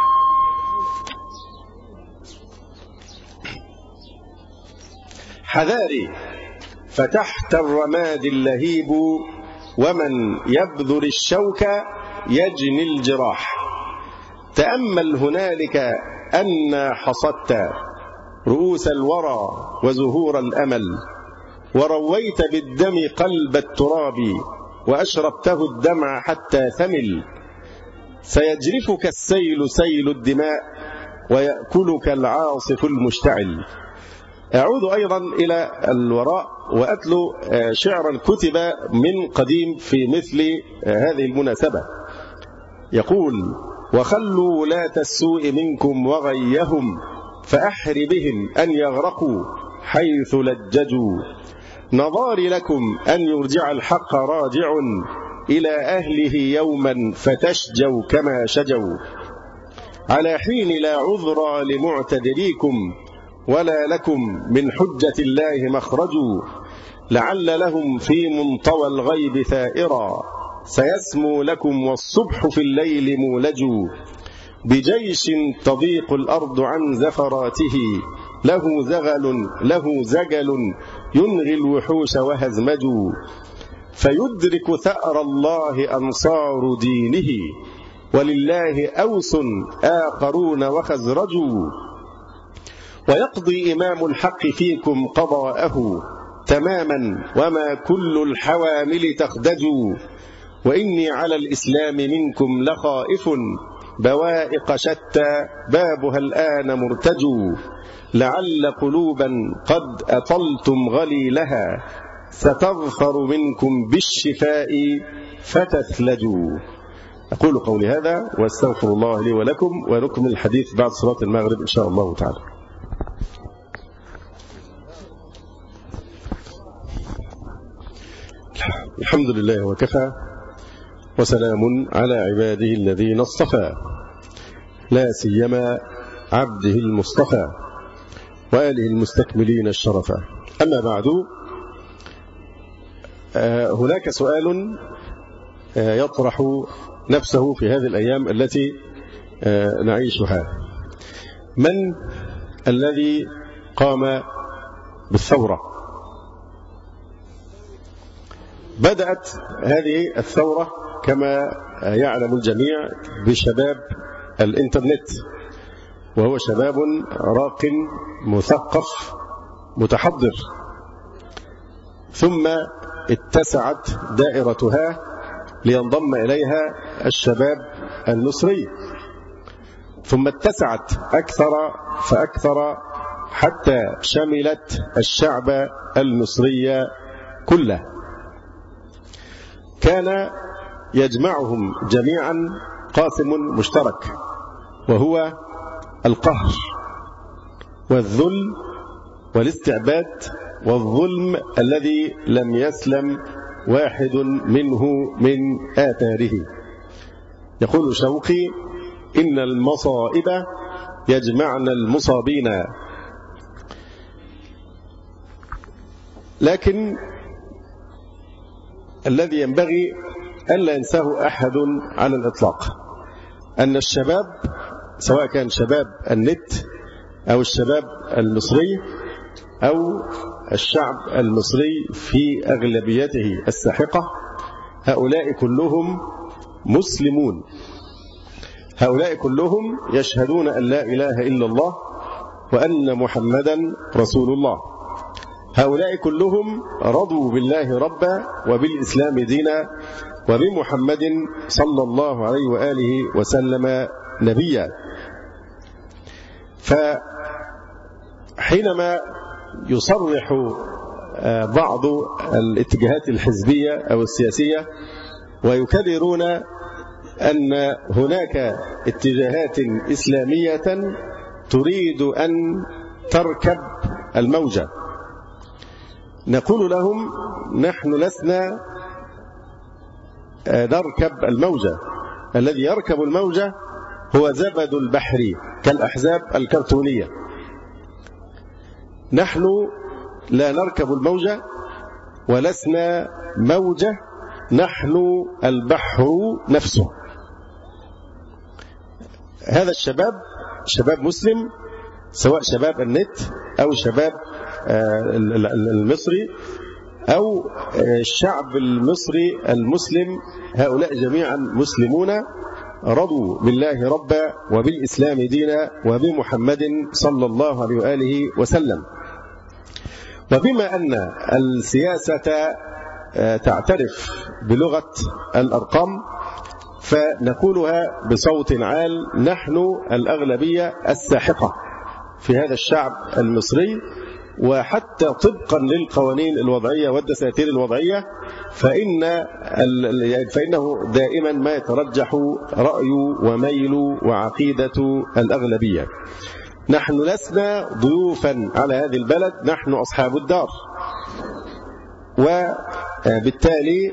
حذاري فتحت الرماد اللهيب، ومن يبذر الشوك يجني الجراح. تأمل هنالك أن حصدت رؤوس الورى وزهور الأمل، ورويت بالدم قلب التراب، وأشربته الدمع حتى ثمل. سيجرفك السيل سيل الدماء، ويأكلك العاصف المشتعل. أعود أيضا إلى الوراء وأتلو شعرا كتب من قديم في مثل هذه المناسبة. يقول: وخلوا ولاة السوء منكم وغيهم، فأحر بهم أن يغرقوا حيث لججوا. نظار لكم أن يرجع الحق راجع إلى أهله يوما، فتشجوا كما شجوا. على حين لا عذر لمعتذريكم، ولا لكم من حجة الله مخرج. لعل لهم في منطوى الغيب ثائرا، سيسمو لكم والصبح في الليل مولج. بجيش تضيق الأرض عن زفراته، له زجل ينغي الوحوش وهزمج. فيدرك ثأر الله أنصار دينه، ولله أوس آخرون وخزرج. ويقضي إمام الحق فيكم قضاءه تماما، وما كل الحوامل تخدج. وإني على الإسلام منكم لخائف، بوائق شتى بابها الآن مرتج. لعل قلوبا قد أطلتم غليلها، ستظفر منكم بالشفاء فتثلجوا. أقول قولي هذا واستغفر الله لي ولكم، ونكمل الحديث بعد صلاة المغرب إن شاء الله تعالى. الحمد لله وكفى، وسلام على عباده الذين اصطفى، لا سيما عبده المصطفى وآله المستكملين الشرفا. أما بعد، هناك سؤال يطرح نفسه في هذه الأيام التي نعيشها: من الذي قام بالثورة؟ بدأت هذه الثورة كما يعلم الجميع بشباب الإنترنت، وهو شباب راق مثقف متحضر، ثم اتسعت دائرتها لينضم إليها الشباب المصري، ثم اتسعت أكثر فأكثر حتى شملت الشعب المصري كله. كان يجمعهم جميعا قاسم مشترك، وهو القهر والذل والاستعباد والظلم الذي لم يسلم واحد منه من آثاره. يقول شوقي: إن المصائب يجمعن المصابين. لكن الذي ينبغي ألا ينساه أحد على الإطلاق أن الشباب، سواء كان شباب النت أو الشباب المصري أو الشعب المصري في أغلبيته الساحقة، هؤلاء كلهم مسلمون، هؤلاء كلهم يشهدون أن لا إله إلا الله وأن محمدا رسول الله، هؤلاء كلهم رضوا بالله ربا وبالإسلام دينا وبمحمد صلى الله عليه وآله وسلم نبيا. فحينما يصرح بعض الاتجاهات الحزبية أو السياسية ويكررون أن هناك اتجاهات إسلامية تريد أن تركب الموجة، نقول لهم: نحن لسنا نركب الموجة، الذي يركب الموجة هو زبد البحر كالأحزاب الكرتونية. نحن لا نركب الموجة ولسنا موجة، نحن البحر نفسه. هذا الشباب شباب مسلم، سواء شباب النت أو شباب المصري أو الشعب المصري المسلم، هؤلاء جميعا مسلمون رضوا بالله ربا وبالإسلام دينا وبمحمد صلى الله عليه وآله وسلم. وبما أن السياسة تعترف بلغة الأرقام فنقولها بصوت عال: نحن الأغلبية الساحقة في هذا الشعب المصري، وحتى طبقا للقوانين الوضعية والدساتير الوضعية فإنه دائما ما يترجح رأي وميل وعقيدة الأغلبية. نحن لسنا ضيوفا على هذه البلد، نحن أصحاب الدار، وبالتالي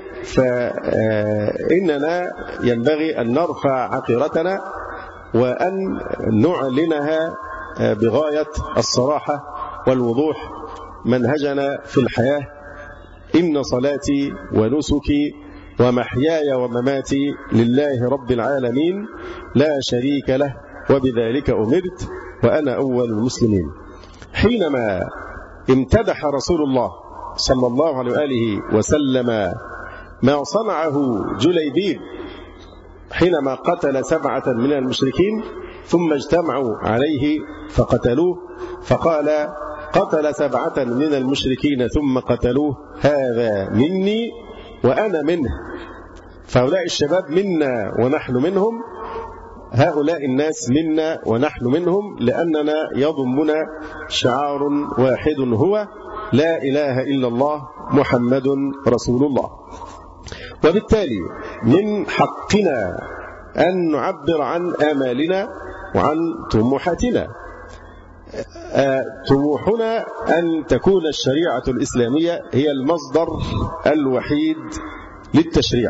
فإننا ينبغي أن نرفع عقيرتنا وأن نعلنها بغاية الصراحة والوضوح منهجنا في الحياة: إن صلاتي ونسكي ومحياي ومماتي لله رب العالمين لا شريك له وبذلك أمرت وأنا أول المسلمين. حينما امتدح رسول الله صلى الله عليه وآله وسلم ما صنعه جليبيب حينما قتل 7 من المشركين ثم اجتمعوا عليه فقتلوه، فقال: قتل 7 من المشركين ثم قتلوه، هذا مني وأنا منه. فهؤلاء الشباب منا ونحن منهم، هؤلاء الناس منا ونحن منهم، لأننا يضمنا شعار واحد هو لا إله إلا الله محمد رسول الله. وبالتالي من حقنا أن نعبر عن آمالنا وعن طموحاتنا. طموحنا أن تكون الشريعة الإسلامية هي المصدر الوحيد للتشريع،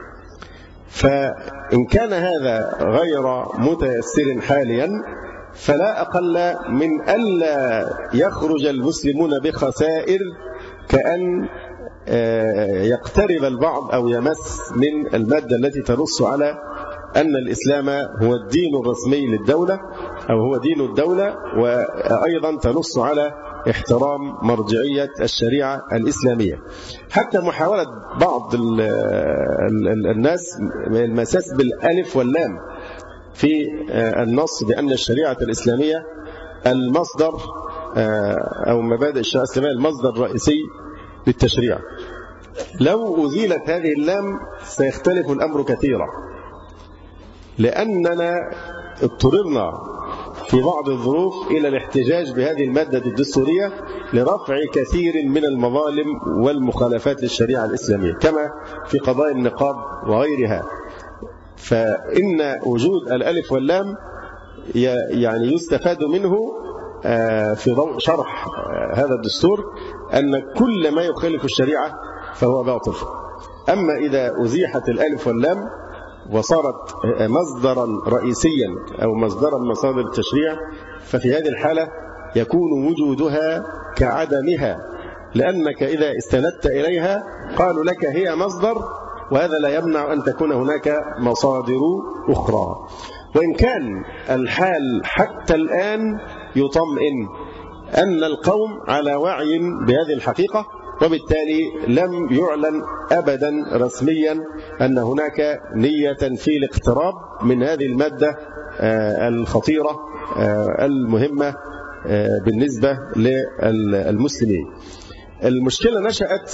فإن كان هذا غير متيسر حاليا فلا أقل من ألا يخرج المسلمون بخسائر كأن يقترب البعض أو يمس من المادة التي تنص على أن الإسلام هو الدين الرسمي للدولة أو هو دين الدولة، وأيضا تنص على احترام مرجعية الشريعة الإسلامية. حتى محاولة بعض الناس المساس بالألف واللام في النص بأن الشريعة الإسلامية المصدر أو مبادئ الشريعة الإسلامية المصدر الرئيسي للتشريع. لو أزيلت هذه اللام سيختلف الأمر كثيرا، لأننا اضطررنا في بعض الظروف إلى الاحتجاج بهذه المادة الدستورية لرفع كثير من المظالم والمخالفات للشريعة الإسلامية كما في قضايا النقاب وغيرها. فإن وجود الألف واللام يعني يستفاد منه في ضوء شرح هذا الدستور أن كل ما يخالف الشريعة فهو باطل. أما إذا أزيحت الألف واللام وصارت مصدرا رئيسيا أو مصدرا مصادر التشريع ففي هذه الحالة يكون وجودها كعدمها، لأنك إذا استندت إليها قالوا لك هي مصدر، وهذا لا يمنع أن تكون هناك مصادر أخرى. وإن كان الحال حتى الآن يطمئن أن القوم على وعي بهذه الحقيقة، وبالتالي لم يعلن أبدا رسميا أن هناك نية في الاقتراب من هذه المادة الخطيرة المهمة بالنسبة للمسلمين. المشكلة نشأت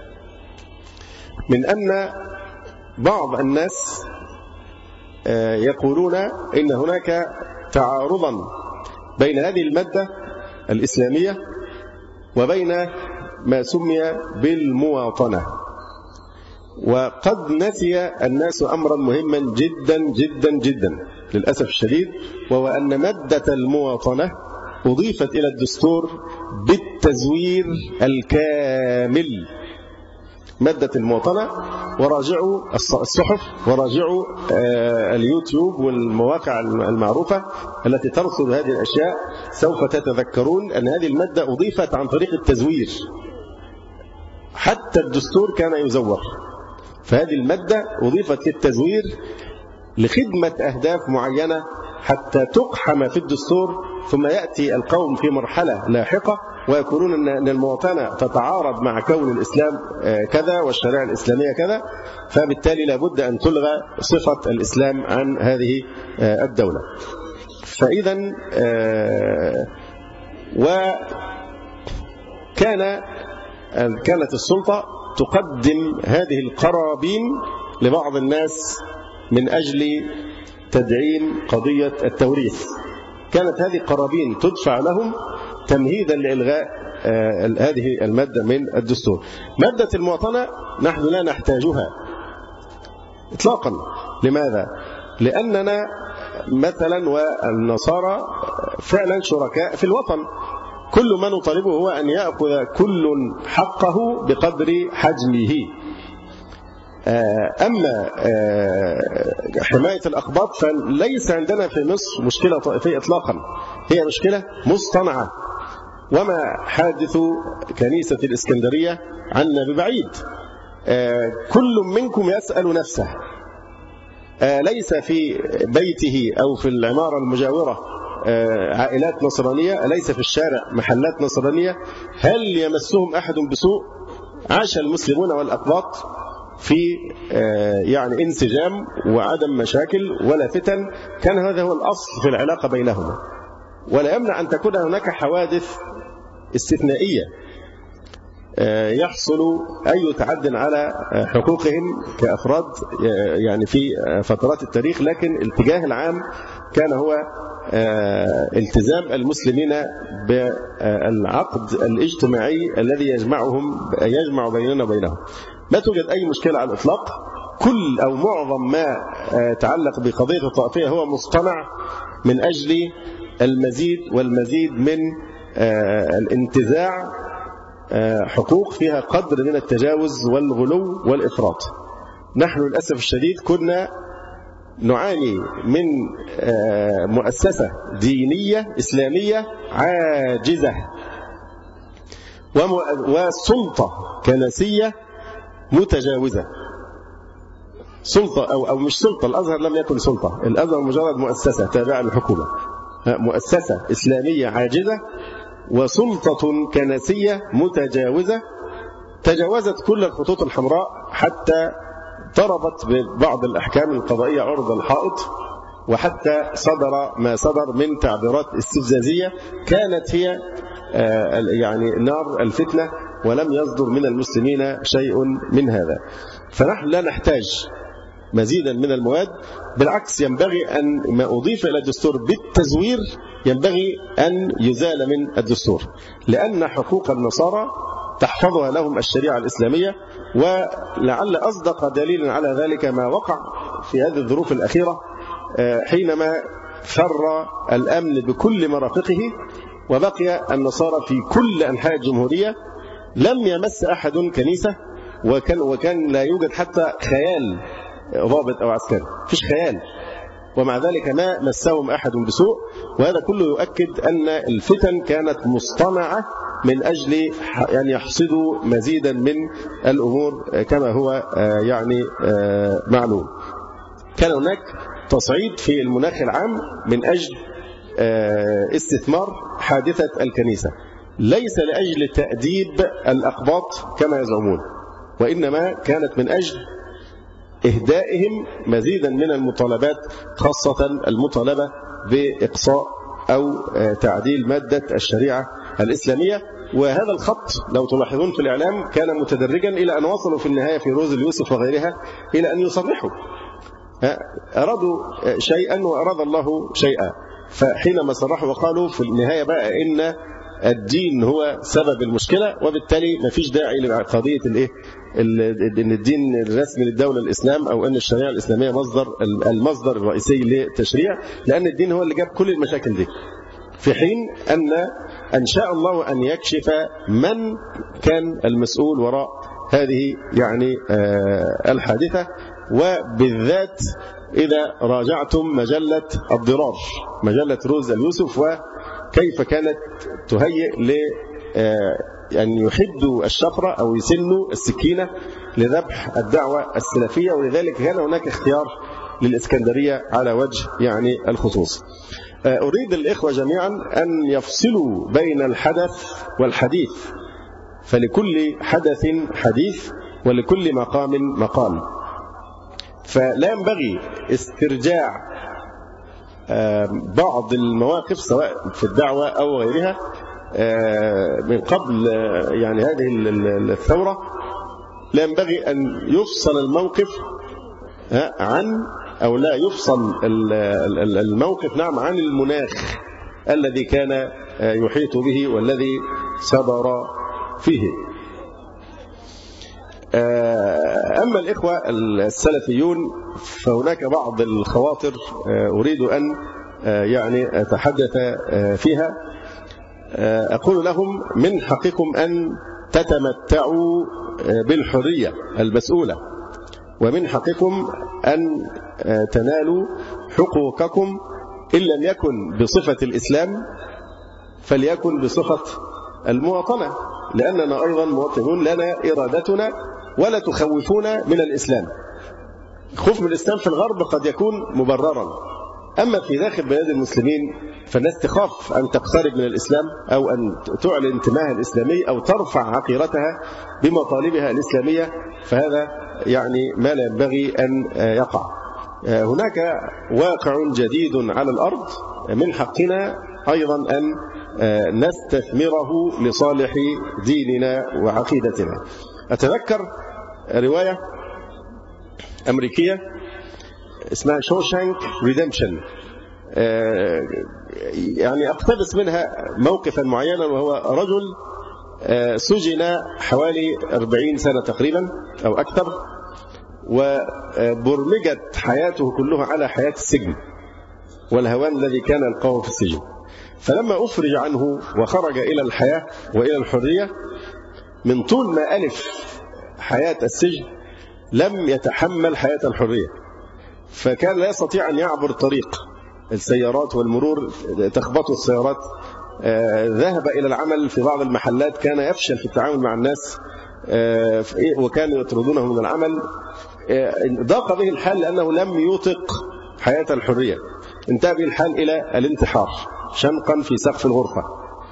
من أن بعض الناس يقولون إن هناك تعارضا بين هذه المادة الإسلامية وبين ما سمي بالمواطنة. وقد نسي الناس أمرا مهما جدا جدا جدا للأسف الشديد، وهو أن مادة المواطنة أضيفت إلى الدستور بالتزوير الكامل، مادة المواطنة وراجعوا الصحف وراجعوا اليوتيوب والمواقع المعروفة التي ترصد هذه الأشياء، سوف تتذكرون أن هذه المادة أضيفت عن طريق التزوير. حتى الدستور كان يزور، فهذه المادة أضيفت للتزوير لخدمة أهداف معينة حتى تقحم في الدستور، ثم يأتي القوم في مرحلة لاحقة ويقولون أن المواطنة تتعارض مع كون الإسلام كذا والشريعة الإسلامية كذا، فبالتالي لابد أن تلغى صفة الإسلام عن هذه الدولة. فإذا كانت السلطة تقدم هذه القرابين لبعض الناس من أجل تدعيم قضية التوريث. كانت هذه القرابين تدفع لهم تمهيدا لإلغاء هذه المادة من الدستور. مادة المواطنة نحن لا نحتاجها إطلاقا. لماذا؟ لأننا مثلا والنصارى فعلا شركاء في الوطن، كل ما نطالبه هو أن يأخذ كل حقه بقدر حجمه. أما حماية الأقباط فليس عندنا في مصر مشكلة طائفية إطلاقا، هي مشكلة مصطنعة. وما حادث كنيسة الإسكندرية عنا ببعيد. كل منكم يسأل نفسه، ليس في بيته أو في العمارة المجاورة عائلات نصرانية، ليس في الشارع محلات نصرانية، هل يمسهم أحد بسوء؟ عاش المسلمون والأقباط في يعني انسجام وعدم مشاكل ولا فتن، كان هذا هو الأصل في العلاقة بينهما. ولا يمنع أن تكون هناك حوادث استثنائية يحصل أي تعد على حقوقهم كأفراد يعني في فترات التاريخ، لكن الاتجاه العام كان هو التزام المسلمين بالعقد الاجتماعي الذي يجمع بيننا وبينهم. ما توجد أي مشكلة على الإطلاق. كل أو معظم ما يتعلق بقضية الطائفية هو مصطنع من أجل المزيد والمزيد من الانتزاع حقوق فيها قدر من التجاوز والغلو والإفراط. نحن للأسف الشديد كنا نعاني من مؤسسة دينية إسلامية عاجزة وسلطة كنسية متجاوزة. سلطة أو مش سلطة، الأزهر لم يكن سلطة، الأزهر مجرد مؤسسة تابعة للحكومة، مؤسسة إسلامية عاجزة وسلطة كنسية متجاوزة تجاوزت كل الخطوط الحمراء حتى ضربت ببعض الأحكام القضائية عرض الحائط، وحتى صدر ما صدر من تعبيرات استفزازية كانت هي يعني نار الفتنة، ولم يصدر من المسلمين شيء من هذا. فنحن لا نحتاج مزيدا من المواد، بالعكس ينبغي أن ما أضيف إلى الدستور بالتزوير ينبغي أن يزال من الدستور، لأن حقوق النصارى تحفظها لهم الشريعة الإسلامية. ولعل أصدق دليل على ذلك ما وقع في هذه الظروف الأخيرة حينما فر الأمن بكل مرافقه وبقي النصارى في كل أنحاء الجمهورية، لم يمس أحد كنيسة، وكان لا يوجد حتى خيال ضابط أو عسكري، فيش خيال، ومع ذلك ما مسهم أحد بسوء. وهذا كله يؤكد أن الفتن كانت مصطنعة من أجل أن يحصدوا مزيدا من الأمور كما هو يعني معلوم. كان هناك تصعيد في المناخ العام من أجل استثمار حادثة الكنيسة، ليس لأجل تأديب الأقباط كما يزعمون، وإنما كانت من أجل إهدائهم مزيدا من المطالبات، خاصة المطالبة بإقصاء أو تعديل مادة الشريعة الإسلامية. وهذا الخط لو تلاحظون في الإعلام كان متدرجا إلى أن وصلوا في النهاية في روز اليوسف وغيرها إلى أن يصرحوا أرادوا شيئا وأراد الله شيئا. فحينما صرحوا وقالوا في النهاية بقى إن الدين هو سبب المشكلة، وبالتالي ما فيش داعي لقضية ان الدين الرسمي للدولة الإسلام أو أن الشريعة الإسلامية المصدر الرئيسي للتشريع، لأن الدين هو اللي جاب كل المشاكل دي، في حين أن شاء الله أن يكشف من كان المسؤول وراء هذه يعني الحادثة، وبالذات إذا راجعتم مجلة الضرار، مجلة روز اليوسف، وكيف كانت تهيئ أن يحدوا الشفرة أو يسنوا السكينة لذبح الدعوة السلفية. ولذلك كان هناك اختيار للإسكندرية على وجه يعني الخصوص. أريد الإخوة جميعا أن يفصلوا بين الحدث والحديث، فلكل حدث حديث ولكل مقام مقال. فلا ينبغي استرجاع بعض المواقف سواء في الدعوة أو غيرها من قبل يعني هذه الثورة. لا ينبغي أن يفصل الموقف عن أو لا يفصل الموقف عن المناخ الذي كان يحيط به والذي صدر فيه. أما الإخوة السلفيون فهناك بعض الخواطر أريد أن يعني أتحدث فيها. أقول لهم: من حقكم أن تتمتعوا بالحرية المسؤولة، ومن حقكم أن تنالوا حقوقكم إن لم يكن بصفة الإسلام فليكن بصفة المواطنة، لأننا أيضا مواطنون، لنا إرادتنا، ولا تخوفونا من الإسلام. خوف من الإسلام في الغرب قد يكون مبررا، أما في داخل بلاد المسلمين فالناس تخاف أن تقترب من الإسلام أو أن تعلن انتمائها الإسلامي أو ترفع عقيرتها بمطالبها الإسلامية، فهذا يعني ما لا ينبغي أن يقع. هناك واقع جديد على الأرض من حقنا أيضا أن نستثمره لصالح ديننا وعقيدتنا. أتذكر رواية أمريكية اسمها شوشانك ريدمشن، يعني أقتبس منها موقفا معينا، وهو رجل سجن حوالي 40 سنة تقريبا أو أكثر، وبرمجت حياته كلها على حياة السجن والهوان الذي كان يلقاه في السجن. فلما أفرج عنه وخرج إلى الحياة وإلى الحرية، من طول ما ألف حياة السجن لم يتحمل حياة الحرية، فكان لا يستطيع أن يعبر طريق السيارات والمرور، تخبطه السيارات. ذهب إلى العمل في بعض المحلات، كان يفشل في التعامل مع الناس وكانوا يطردونه من العمل. ضاق به الحال لأنه لم يطق حياة الحرية، انتهى به الحال إلى الانتحار شنقا في سقف الغرفة.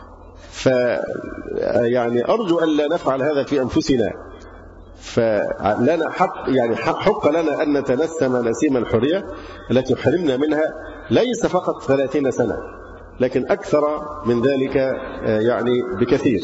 فيعني أرجو أن لا نفعل هذا في أنفسنا، فلنا حق، يعني حق لنا أن نتنسم نسيم الحرية التي حرمنا منها ليس فقط 30 سنة، لكن أكثر من ذلك يعني بكثير.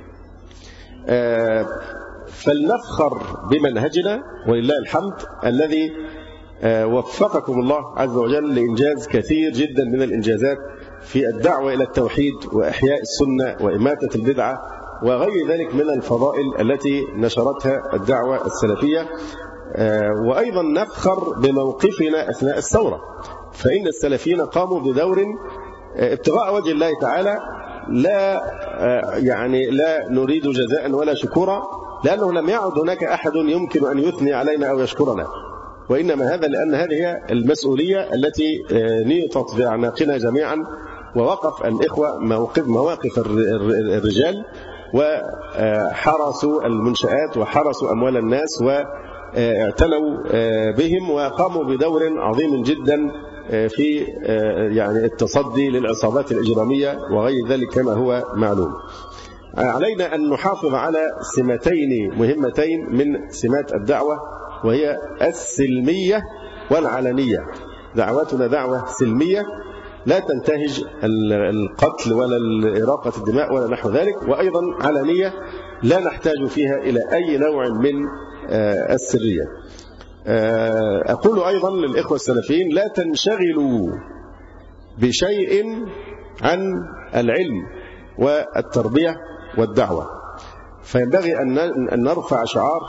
فلنفخر بمنهجنا ولله الحمد الذي وفقكم الله عز وجل لإنجاز كثير جدا من الإنجازات في الدعوة إلى التوحيد وإحياء السنة وإماتة البدعة وغير ذلك من الفضائل التي نشرتها الدعوة السلفية. وأيضا نفخر بموقفنا أثناء الثورة، فإن السلفيين قاموا بدور ابتغاء وجه الله تعالى، لا يعني لا نريد جزاء ولا شكورا، لأنه لم يعد هناك أحد يمكن أن يثني علينا أو يشكرنا، وإنما هذا لأن هذه هي المسؤولية التي نيطت بأعناقنا جميعا، ووقف الإخوة مواقف الرجال وحرسوا المنشآت وحرسوا أموال الناس واعتنوا بهم وقاموا بدور عظيم جدا في يعني التصدي للعصابات الإجرامية وغير ذلك كما هو معلوم. علينا أن نحافظ على سمتين مهمتين من سمات الدعوة، وهي السلمية والعلنية. دعوتنا دعوة سلمية لا تنتهج القتل ولا إراقة الدماء ولا نحو ذلك، وأيضا علنية لا نحتاج فيها إلى أي نوع من السرية. أقول أيضا للإخوة السلفيين: لا تنشغلوا بشيء عن العلم والتربية والدعوة، فينبغي أن نرفع شعار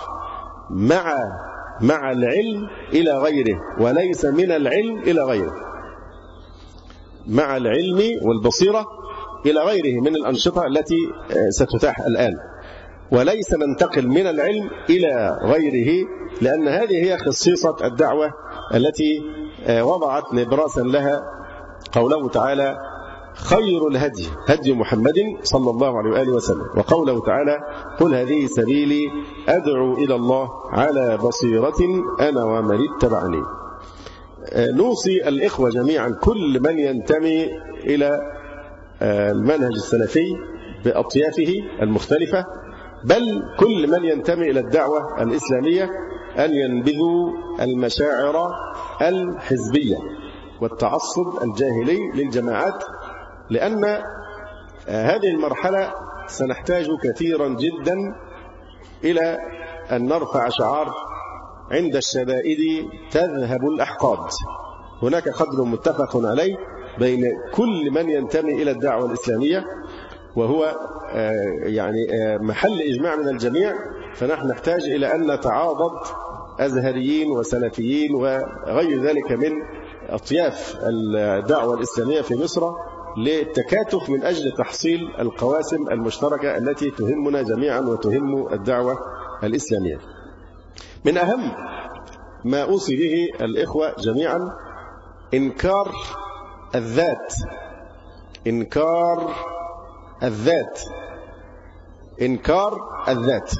مع العلم إلى غيره وليس من العلم إلى غيره، مع العلم والبصيرة إلى غيره من الأنشطة التي ستتاح الآن. وليس ننتقل من العلم إلى غيره، لأن هذه هي خصيصة الدعوة التي وضعت نبراسا لها قوله تعالى: خير الهدي هدي محمد صلى الله عليه وآله وسلم، وقوله تعالى: قل هذه سبيلي أدعو إلى الله على بصيرة أنا ومن اتبعني. نوصي الإخوة جميعا كل من ينتمي إلى المنهج السلفي بأطيافه المختلفة، بل كل من ينتمي إلى الدعوة الإسلامية أن ينبذوا المشاعر الحزبية والتعصب الجاهلي للجماعات، لأن هذه المرحلة سنحتاج كثيرا جدا إلى أن نرفع شعار: عند الشدائد تذهب الأحقاد. هناك قدر متفق عليه بين كل من ينتمي إلى الدعوة الإسلامية، وهو يعني محل إجماع من الجميع. فنحن نحتاج إلى أن نتعاضد أزهريين وسلفيين وغير ذلك من أطياف الدعوة الإسلامية في مصر للتكاتف من أجل تحصيل القواسم المشتركة التي تهمنا جميعا وتهم الدعوة الإسلامية. من أهم ما أوصي به الإخوة جميعا إنكار الذات، إنكار الذات، إنكار الذات.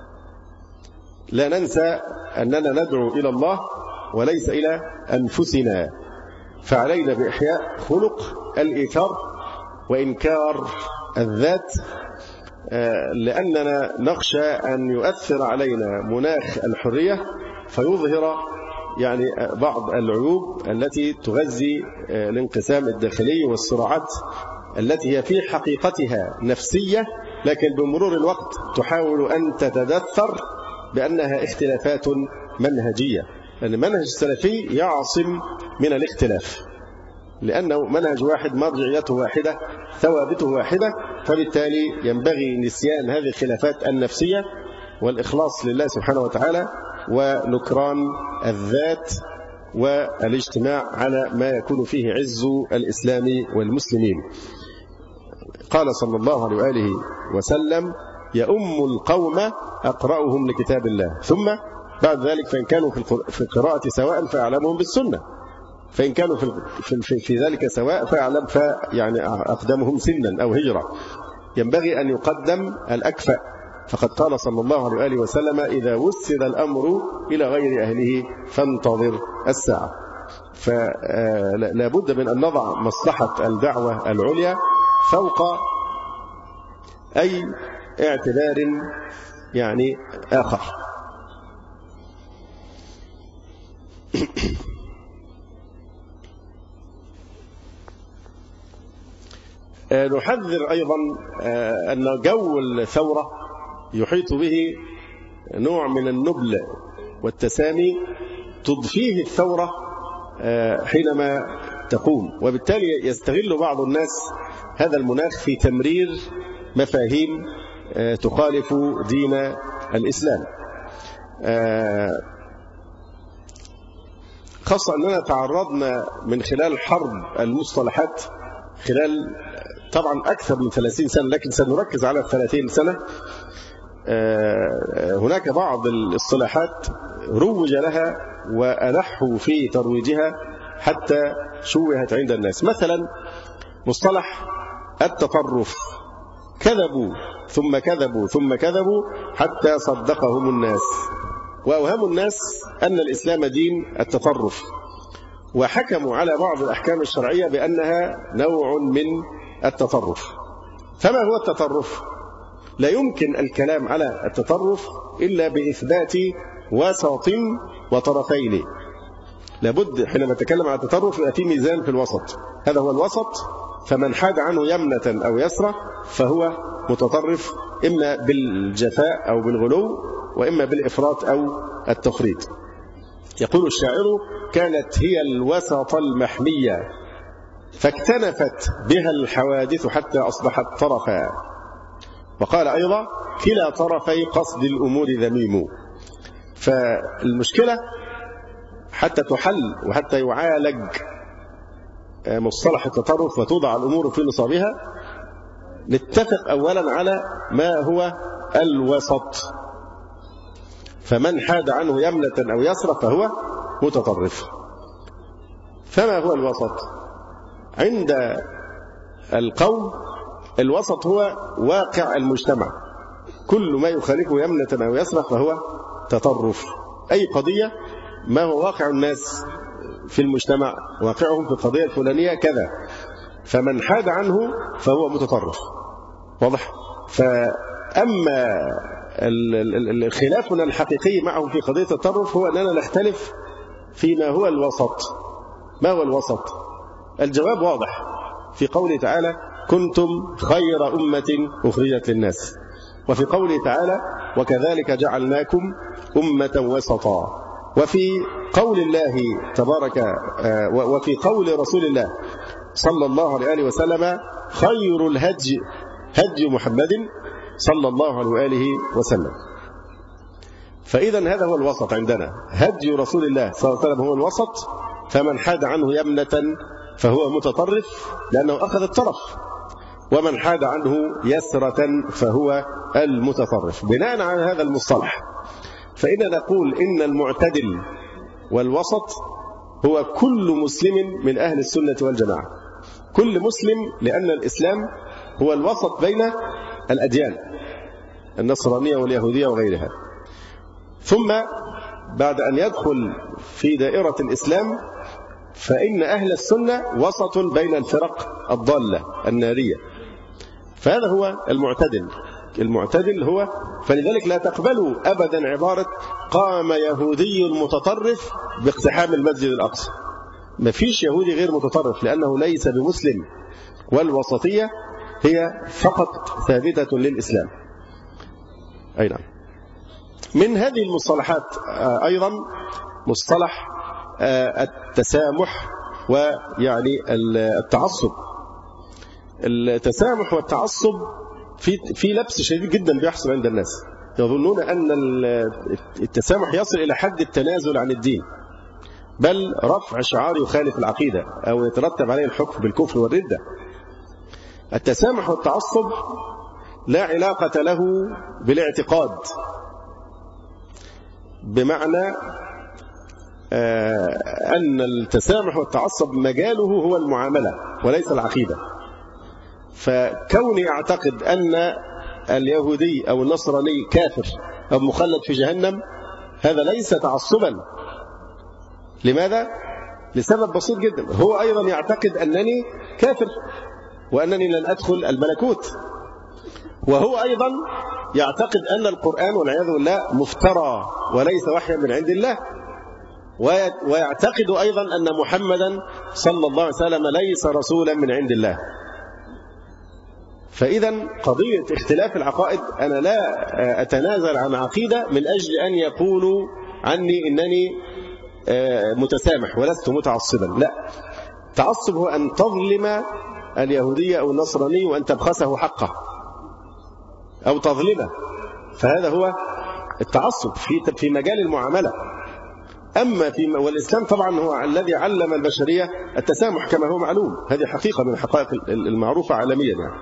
لا ننسى أننا ندعو إلى الله وليس إلى أنفسنا، فعلينا بإحياء خلق الإيثار وإنكار الذات، لأننا نخشى أن يؤثر علينا مناخ الحرية فيظهر يعني بعض العيوب التي تغذي الانقسام الداخلي والصراعات التي هي في حقيقتها نفسية، لكن بمرور الوقت تحاول أن تتدثر بأنها اختلافات منهجية، لأن المنهج السلفي يعصم من الاختلاف، لأنه منهج واحد، مرجعيته واحدة، ثوابته واحدة، فبالتالي ينبغي نسيان هذه الخلافات النفسية والإخلاص لله سبحانه وتعالى ونكران الذات والاجتماع على ما يكون فيه عز الإسلام والمسلمين. قال صلى الله عليه وآله وسلم: يؤم القوم أقرأهم لكتاب الله، ثم بعد ذلك فإن كانوا في القراءة سواء فأعلمهم بالسنة، فإن كانوا في ذلك سواء فأعلم يعني أقدمهم سنا أو هجرة. ينبغي أن يقدم الأكفأ، فقد قال صلى الله عليه وآله وسلم: إذا وسد الأمر إلى غير أهله فانتظر الساعة. فلا بد من أن نضع مصلحة الدعوة العليا فوق أي اعتبار يعني آخر. نحذر أيضا أن جو الثورة يحيط به نوع من النبل والتسامي تضفيه الثورة حينما تقوم، وبالتالي يستغل بعض الناس هذا المناخ في تمرير مفاهيم تخالف دين الإسلام، خاصة أننا تعرضنا من خلال حرب المصطلحات خلال طبعا أكثر من 30 سنة، لكن سنركز على 30 سنة. هناك بعض الاصطلاحات روج لها وألحوا في ترويجها حتى شوهت عند الناس. مثلا مصطلح التطرف، كذبوا ثم كذبوا ثم كذبوا حتى صدقهم الناس، وأوهموا الناس أن الإسلام دين التطرف، وحكموا على بعض الأحكام الشرعية بأنها نوع من التطرف. فما هو التطرف؟ لا يمكن الكلام على التطرف إلا بإثبات وسط وطرفين. لابد حينما نتكلم عن التطرف يأتي ميزان في الوسط، هذا هو الوسط، فمن حاد عنه يمنة أو يسرى فهو متطرف، إما بالجفاء أو بالغلو، وإما بالإفراط أو التفريط. يقول الشاعر: كانت هي الوسط المحمية فاكتنفت بها الحوادث حتى أصبحت طرفا. وقال أيضا: كلا طرفي قصد الأمور ذميم. فالمشكلة حتى تحل وحتى يعالج مصطلح التطرف وتوضع الأمور في نصابها، نتفق أولا على ما هو الوسط. فمن حاد عنه يمنة أو يسرى فهو متطرف. فما هو الوسط؟ عند القوم الوسط هو واقع المجتمع، كل ما يخالفه يمنة أو يسرى فهو تطرف. أي قضية ما هو واقع الناس في المجتمع، واقعهم في القضية الفلانية كذا، فمن حاد عنه فهو متطرف. واضح؟ فأما خلافنا الحقيقي معهم في قضية التطرف هو أننا نختلف فيما هو الوسط. ما هو الوسط؟ الجواب واضح في قوله تعالى كنتم خير أمة أخرجت للناس، وفي قوله تعالى وكذلك جعلناكم أمة وسطا، وفي قول الله تبارك وفي قول رسول الله صلى الله عليه وسلم خير الهدي هدي محمد صلى الله عليه وآله وسلم. فإذا هذا هو الوسط عندنا، هدي رسول الله صلى الله عليه وسلم هو الوسط، فمن حاد عنه يمنة فهو متطرف لأنه أخذ الطرف، ومن حاد عنه يسرة فهو المتطرف. بناء على هذا المصطلح فإن نقول إن المعتدل والوسط هو كل مسلم من أهل السنة والجماعة، كل مسلم، لأن الإسلام هو الوسط بين الأديان النصرانية واليهودية وغيرها. ثم بعد أن يدخل في دائرة الإسلام فإن أهل السنة وسط بين الفرق الضالة النارية، فهذا هو المعتدل. المعتدل هو، فلذلك لا تقبلوا أبدا عبارة قام يهودي متطرف باقتحام المسجد الأقصى. ما فيش يهودي غير متطرف لأنه ليس بمسلم، والوسطية هي فقط ثابتة للإسلام. أي نعم. من هذه المصطلحات أيضا مصطلح التسامح ويعني التعصب. التسامح والتعصب في لبس شديد جدا بيحصل عند الناس، يظنون أن التسامح يصل إلى حد التنازل عن الدين، بل رفع شعار يخالف العقيدة أو يترتب عليه الحكم بالكفر والردة. التسامح والتعصب لا علاقة له بالاعتقاد، بمعنى أن التسامح والتعصب مجاله هو المعاملة وليس العقيدة. فكوني أعتقد أن اليهودي أو النصراني كافر أو مخلد في جهنم هذا ليس تعصبا. لماذا؟ لسبب بسيط جدا، هو أيضا يعتقد أنني كافر وأنني لن أدخل الملكوت، وهو أيضا يعتقد أن القرآن والعياذ بالله مفترى وليس وحيا من عند الله، ويعتقد أيضا أن محمدا صلى الله عليه وسلم ليس رسولا من عند الله. فإذا قضية اختلاف العقائد أنا لا أتنازل عن عقيدة من أجل أن يقولوا عني إنني متسامح ولست متعصبا. لا، التعصب هو أن تظلم اليهودية أو النصراني وأن تبخسه حقه أو تظلمه، فهذا هو التعصب في مجال المعاملة. أما والإسلام طبعا هو الذي علم البشرية التسامح كما هو معلوم، هذه حقيقة من الحقائق المعروفة عالميا يعني.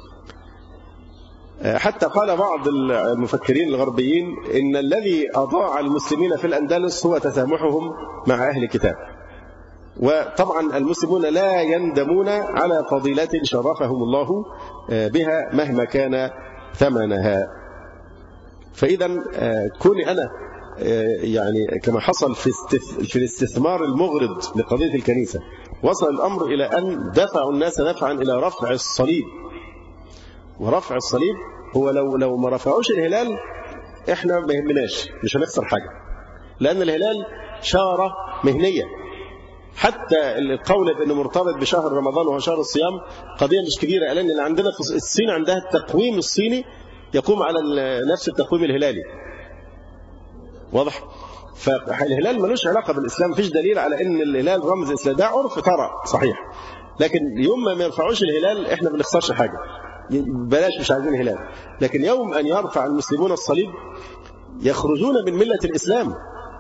حتى قال بعض المفكرين الغربيين إن الذي أضاع المسلمين في الأندلس هو تسامحهم مع أهل الكتاب. وطبعا المسلمون لا يندمون على فضيلة شرفهم الله بها مهما كان ثمنها. فإذا كوني أنا يعني كما حصل في الاستثمار المغرض لقضية الكنيسة، وصل الأمر إلى أن دفعوا الناس دفعا إلى رفع الصليب. ورفع الصليب هو لو ما رفعوش الهلال احنا ما يهمناش، مش هنخسر حاجة، لأن الهلال شارة مهنية. حتى القول بأنه مرتبط بشهر رمضان وهو شهر الصيام قضية مش كبيرة، لأن اللي عندنا في الصين عندها التقويم الصيني يقوم على نفس التقويم الهلالي. واضح؟ فالهلال ملوش علاقة بالإسلام، مفيش دليل على أن الهلال رمز الإسلام، ده عرف طرأ صحيح، لكن يوم ما يرفعوش الهلال احنا ما بنخسرش حاجة، بلاش مش عايزين هلال. لكن يوم أن يرفع المسلمون الصليب يخرجون من ملة الإسلام،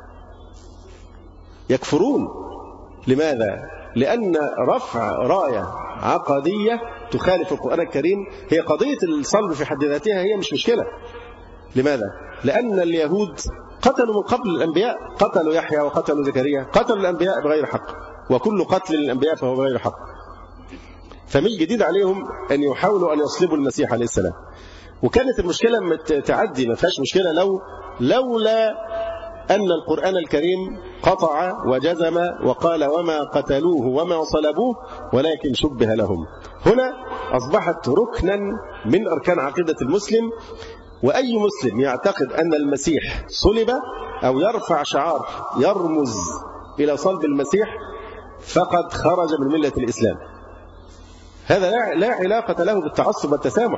يكفرون. لماذا؟ لأن رفع راية عقدية تخالف القرآن الكريم، هي قضية الصلب في حد ذاتها هي مش مشكلة، لماذا؟ لأن اليهود قتلوا من قبل الأنبياء، قتلوا يحيى وقتلوا زكريا، قتلوا الأنبياء بغير حق، وكل قتل للأنبياء فهو بغير حق. فمش جديد عليهم أن يحاولوا أن يصلبوا المسيح عليه السلام. وكانت المشكلة تعدي، ما فيهاش مشكلة لولا أن القرآن الكريم قطع وجزم وقال وما قتلوه وما صلبوه ولكن شبه لهم. هنا أصبحت ركنا من أركان عقيدة المسلم، وأي مسلم يعتقد أن المسيح صلب أو يرفع شعار يرمز إلى صلب المسيح فقد خرج من ملة الإسلام. هذا لا علاقة له بالتعصب والتسامح.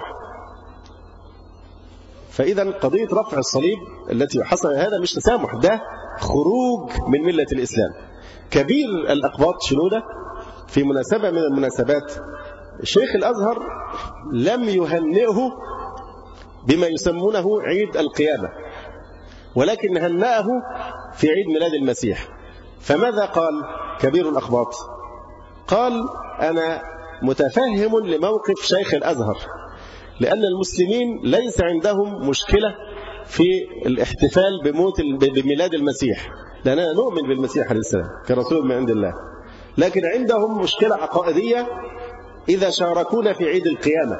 فإذا قضية رفع الصليب التي حصل هذا مش تسامح، ده خروج من ملة الإسلام. كبير الأقباط شنودة في مناسبة من المناسبات شيخ الأزهر لم يهنئه بما يسمونه عيد القيامة، ولكن هنأه في عيد ميلاد المسيح. فماذا قال كبير الأقباط؟ قال أنا متفهم لموقف شيخ الأزهر، لأن المسلمين ليس عندهم مشكلة في الاحتفال بميلاد المسيح، لأننا نؤمن بالمسيح عليه السلام كرسول من عند الله، لكن عندهم مشكلة عقائدية إذا شاركونا في عيد القيامة،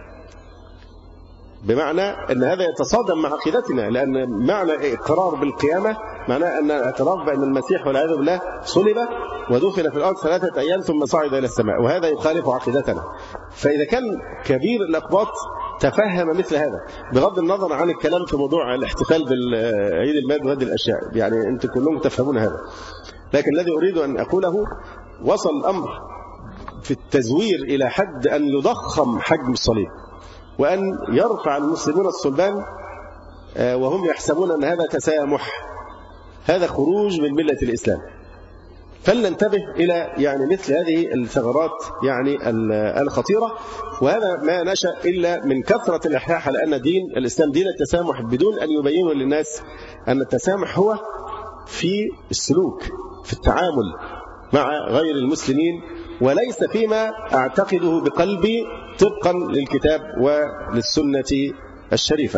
بمعنى أن هذا يتصادم مع عقيدتنا، لأن معنى إقرار بالقيامة معناه أن اعتراف بأن المسيح والعياذ بالله صلب ودفن في الأرض 3 أيام ثم صعد إلى السماء، وهذا يخالف عقيدتنا. فإذا كان كبير الأقباط تفهم مثل هذا، بغض النظر عن الكلام في موضوع الاحتفال بالعيد الميلاد وهذه الأشياء، يعني أنتم كلهم تفهمون هذا، لكن الذي أريد أن أقوله وصل الأمر في التزوير إلى حد أن يضخم حجم الصليب، وأن يرفع المسلمون الصلبان وهم يحسبون أن هذا تسامح، هذا خروج من ملة الإسلام. فلننتبه إلى يعني مثل هذه الثغرات يعني الخطيرة، وهذا ما نشأ إلا من كثرة الإلحاح على أن دين الإسلام دين التسامح، بدون أن يبينوا للناس أن التسامح هو في السلوك، في التعامل مع غير المسلمين، وليس فيما أعتقده بقلبي طبقا للكتاب وللسنة الشريفة.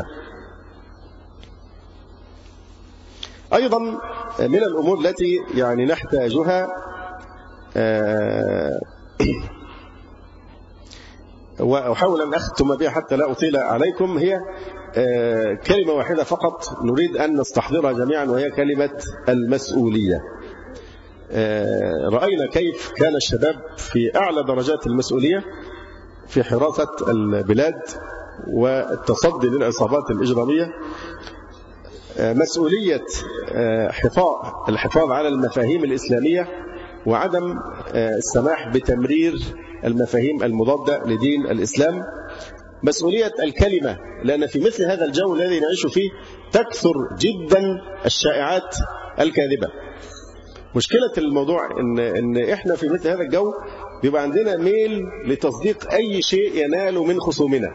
أيضا من الأمور التي يعني نحتاجها وأحاول أن أختم بها حتى لا أطيل عليكم، هي كلمة واحدة فقط نريد أن نستحضرها جميعا، وهي كلمة المسؤولية. رأينا كيف كان الشباب في أعلى درجات المسؤولية في حراسة البلاد والتصدي للعصابات الإجرامية، مسؤولية الحفاظ على المفاهيم الإسلامية وعدم السماح بتمرير المفاهيم المضادة لدين الإسلام، مسؤولية الكلمة، لأن في مثل هذا الجو الذي نعيش فيه تكثر جدا الشائعات الكاذبة. مشكلة الموضوع إن إحنا في مثل هذا الجو بيبقى عندنا ميل لتصديق أي شيء ينال من خصومنا،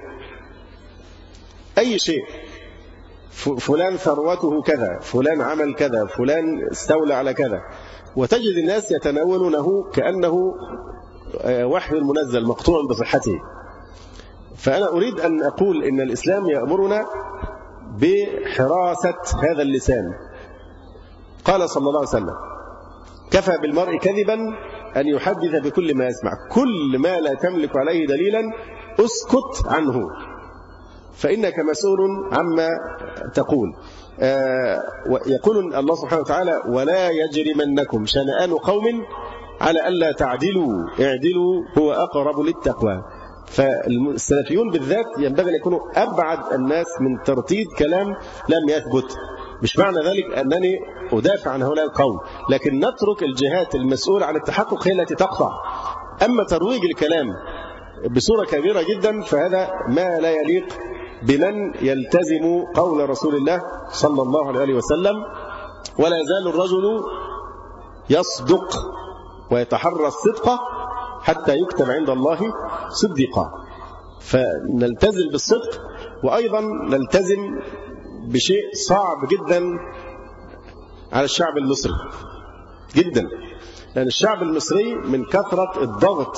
أي شيء، فلان ثروته كذا، فلان عمل كذا، فلان استولى على كذا، وتجد الناس يتناولونه كأنه وحي منزل مقطوع بصحته. فأنا أريد أن أقول إن الإسلام يأمرنا بحراسة هذا اللسان. قال صلى الله عليه وسلم: كفى بالمرء كذبا أن يحدث بكل ما يسمع، كل ما لا تملك عليه دليلا اسكت عنه فإنك مسؤول عما تقول. يقول الله سبحانه وتعالى: ولا يجرمنكم شنآن قوم على ألا تعدلوا اعدلوا هو أقرب للتقوى. فالسلفيون بالذات ينبغي أن يكونوا أبعد الناس من ترتيب كلام لم يثبت. مش معنى ذلك أنني أدافع عن هؤلاء القوم، لكن نترك الجهات المسؤولة عن التحقق هي التي تقطع. أما ترويج الكلام بصورة كبيرة جدا فهذا ما لا يليق بمن يلتزم قول رسول الله صلى الله عليه وسلم: ولا يزال الرجل يصدق ويتحرى الصدق حتى يكتب عند الله صديقا. فنلتزم بالصدق، وأيضا نلتزم بشيء صعب جدا على الشعب المصري جدا، لأن الشعب المصري من كثرة الضغط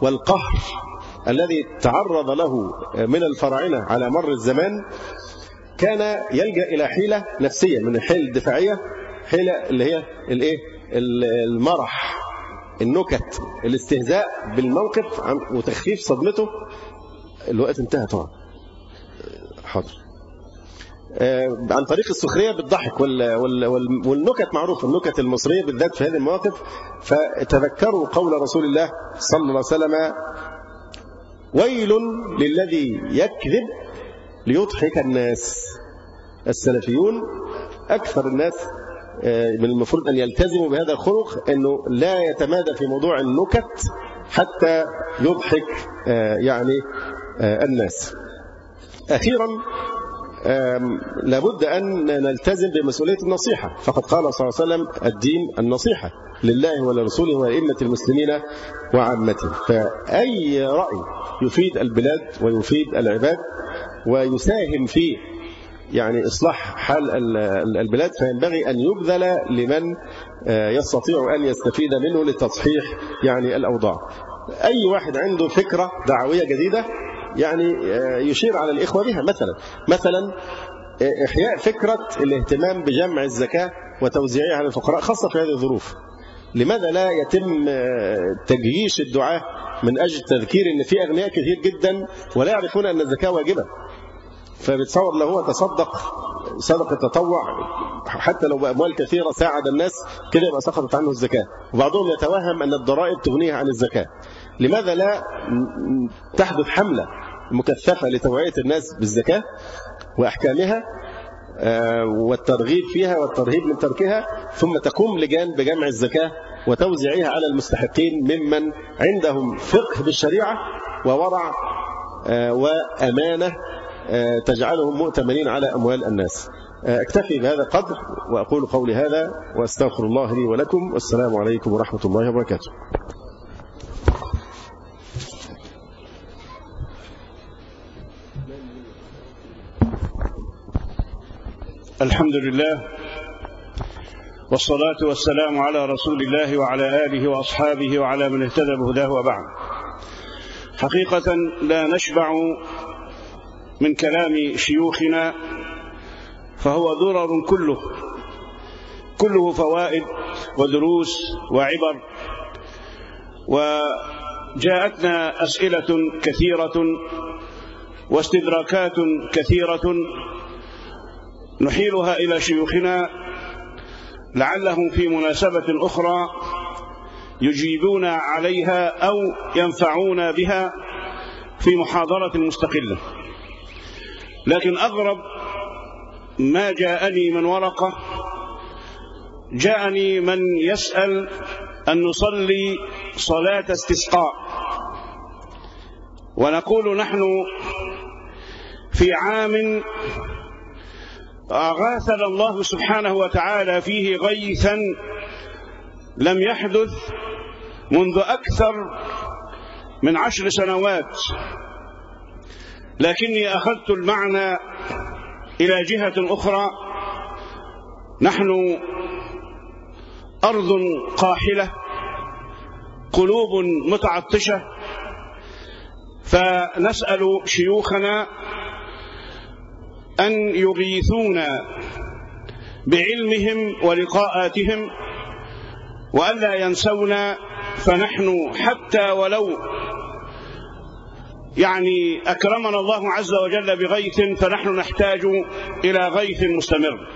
والقهر الذي تعرض له من الفراعنة على مر الزمان كان يلجأ إلى حيلة نفسية من الحيل الدفاعية، حيلة اللي هي الإيه؟ المرح، النكت، الاستهزاء بالموقف وتخفيف صدمته. الوقت انتهى طبعا. حاضر. عن طريق السخرية بالضحك والنكت معروفة، النكت المصرية بالذات في هذه المواقف. فتذكروا قول رسول الله صلى الله عليه وسلم: ويل للذي يكذب ليضحك الناس. السلفيون أكثر الناس من المفروض أن يلتزموا بهذا الخلق، أنه لا يتمادى في موضوع النكت حتى يضحك يعني الناس. أخيرا لابد أن نلتزم بمسؤولية النصيحة، فقد قال صلى الله عليه وسلم: الدين النصيحة لله ولرسوله وأئمة المسلمين وعامته. فأي رأي يفيد البلاد ويفيد العباد ويساهم في يعني إصلاح حال البلاد فينبغي أن يبذل لمن يستطيع أن يستفيد منه لتصحيح يعني الأوضاع. أي واحد عنده فكرة دعوية جديدة يعني يشير على الإخوة بها، مثلا إحياء فكرة الاهتمام بجمع الزكاة وتوزيعها على الفقراء خاصة في هذه الظروف. لماذا لا يتم تجييش الدعاة من أجل تذكير أن في أغنياء كثير جدا ولا يعرفون أن الزكاة واجبة، فبتصور له هو تصدق صدقة تطوع حتى لو بأموال كثيرة ساعد الناس كده يبقى سقطت عنه الزكاة، وبعضهم يتوهم أن الضرائب تغنيه عن الزكاة. لماذا لا تحدث حملة مكثفة لتوعية الناس بالزكاة وأحكامها والترغيب فيها والترهيب من تركها، ثم تقوم لجان بجمع الزكاة وتوزيعها على المستحقين ممن عندهم فقه بالشريعة وورع وأمانة تجعلهم مؤتمنين على أموال الناس. أكتفي بهذا القدر وأقول قولي هذا وأستغفر الله لي ولكم، والسلام عليكم ورحمة الله وبركاته. الحمد لله والصلاة والسلام على رسول الله وعلى آله وأصحابه وعلى من اهتدى بهداه وبعد. حقيقة لا نشبع من كلام شيوخنا، فهو درر كله فوائد ودروس وعبر، وجاءتنا أسئلة كثيرة واستدراكات كثيرة نحيلها إلى شيوخنا لعلهم في مناسبة أخرى يجيبون عليها أو ينفعون بها في محاضرة مستقلة. لكن أغرب ما جاءني من ورقة، جاءني من يسأل أن نصلي صلاة استسقاء، ونقول نحن في عام أغاثنا الله سبحانه وتعالى فيه غيثا لم يحدث منذ أكثر من 10 سنوات، لكني أخذت المعنى إلى جهة أخرى. نحن أرض قاحلة، قلوب متعطشة، فنسأل شيوخنا أن يغيثونا بعلمهم ولقاءاتهم وألا ينسونا، فنحن حتى ولو يعني أكرمنا الله عز وجل بغيث فنحن نحتاج إلى غيث مستمر.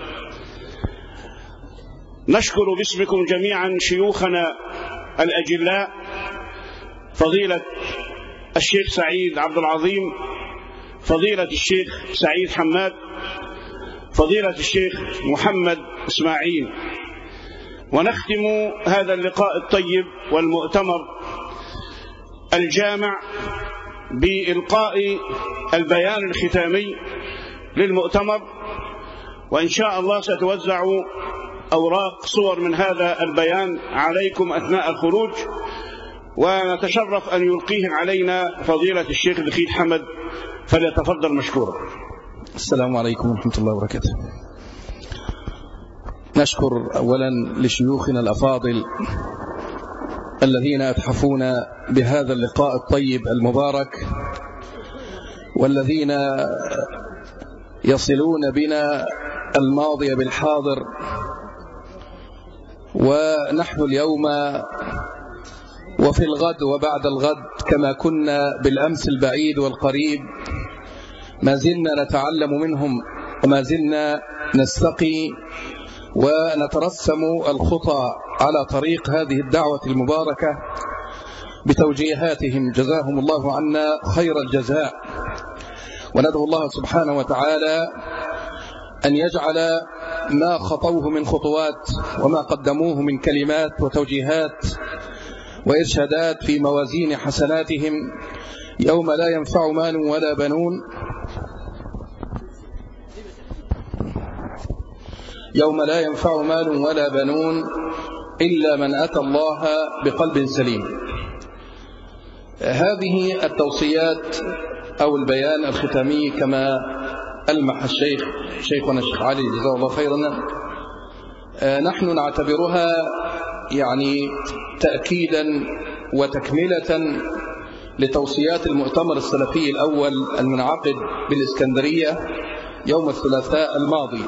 نشكر باسمكم جميعا شيوخنا الأجلاء، فضيلة الشيخ سعيد عبد العظيم، فضيلة الشيخ سعيد حماد، فضيلة الشيخ محمد إسماعيل. ونختم هذا اللقاء الطيب والمؤتمر الجامع بإلقاء البيان الختامي للمؤتمر، وإن شاء الله ستوزع أوراق صور من هذا البيان عليكم أثناء الخروج، ونتشرف أن يلقيه علينا فضيلة الشيخ دخيل حمد، فليتفضل مشكورا. السلام عليكم ورحمة الله وبركاته. نشكر أولا لشيوخنا الأفاضل الذين أتحفونا بهذا اللقاء الطيب المبارك، والذين يصلون بنا الماضي بالحاضر، ونحن اليوم وفي الغد وبعد الغد كما كنا بالأمس البعيد والقريب ما زلنا نتعلم منهم، وما زلنا نستقي ونترسم الخطى على طريق هذه الدعوة المباركة بتوجيهاتهم، جزاهم الله عنا خير الجزاء. وندعو الله سبحانه وتعالى أن يجعل ما خطوه من خطوات وما قدموه من كلمات وتوجيهات وإرشادات في موازين حسناتهم يوم لا ينفع مال ولا بنون، يوم لا ينفع مال ولا بنون إلا من أتى الله بقلب سليم. هذه التوصيات أو البيان الختامي كما ألمح شيخنا الشيخ علي جزاه الله خيرا، نحن نعتبرها يعني تأكيدا وتكملة لتوصيات المؤتمر السلفي الأول المنعقد بالإسكندرية يوم الثلاثاء الماضي.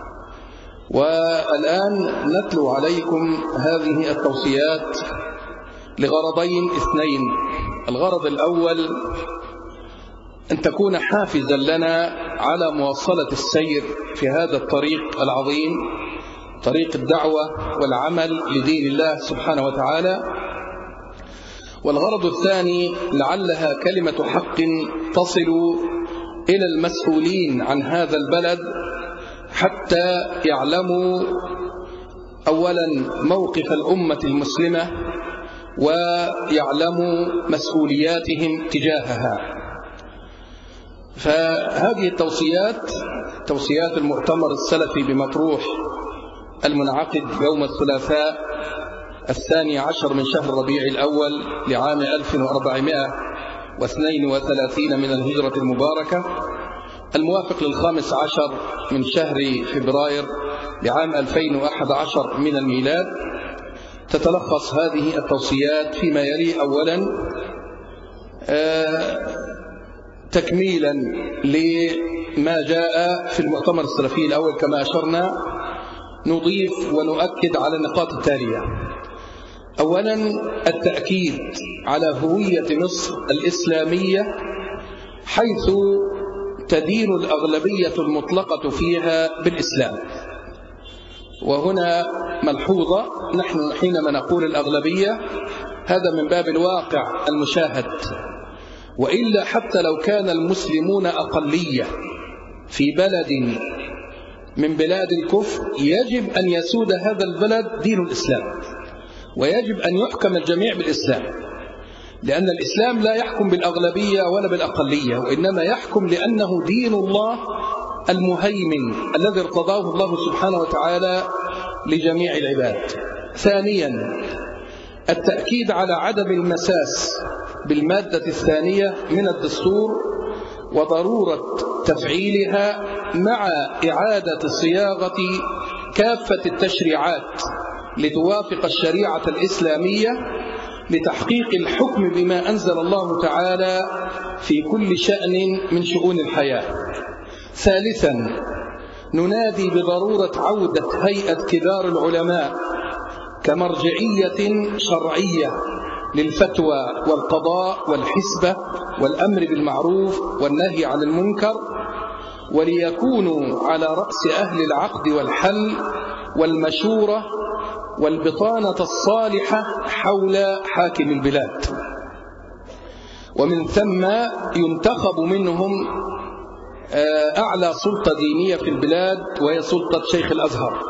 والآن نتلو عليكم هذه التوصيات لغرضين اثنين. الغرض الأول أن تكون حافزا لنا على مواصلة السير في هذا الطريق العظيم، طريق الدعوة والعمل لدين الله سبحانه وتعالى. والغرض الثاني لعلها كلمة حق تصل إلى المسؤولين عن هذا البلد حتى يعلموا أولا موقف الأمة المسلمة ويعلموا مسؤولياتهم تجاهها. فهذه التوصيات توصيات المؤتمر السلفي بمطروح المنعقد يوم الثلاثاء 12 من شهر ربيع الأول لعام 1432 من الهجرة المباركة، الموافق 15 من شهر فبراير لعام 2011 من الميلاد. تتلخص هذه التوصيات فيما يلي. أولا تكميلا لما جاء في المؤتمر السلفي الأول كما أشرنا، نضيف ونؤكد على النقاط التالية. أولا التأكيد على هوية مصر الإسلامية حيث تدين الأغلبية المطلقة فيها بالإسلام. وهنا ملحوظة، نحن حينما نقول الأغلبية هذا من باب الواقع المشاهد، وإلا حتى لو كان المسلمون أقلية في بلد من بلاد الكفر يجب أن يسود هذا البلد دين الإسلام، ويجب أن يحكم الجميع بالإسلام، لأن الإسلام لا يحكم بالأغلبية ولا بالأقلية، وإنما يحكم لأنه دين الله المهيمن الذي ارتضاه الله سبحانه وتعالى لجميع العباد. ثانيا التأكيد على عدم المساس بالمادة الثانية من الدستور وضرورة تفعيلها مع إعادة صياغة كافة التشريعات لتوافق الشريعة الإسلامية لتحقيق الحكم بما أنزل الله تعالى في كل شأن من شؤون الحياة. ثالثا ننادي بضرورة عودة هيئة كبار العلماء كمرجعية شرعية للفتوى والقضاء والحسبة والأمر بالمعروف والنهي عن المنكر، وليكونوا على رأس أهل العقد والحل والمشورة والبطانة الصالحة حول حاكم البلاد، ومن ثم ينتخب منهم أعلى سلطة دينية في البلاد وهي سلطة شيخ الأزهر.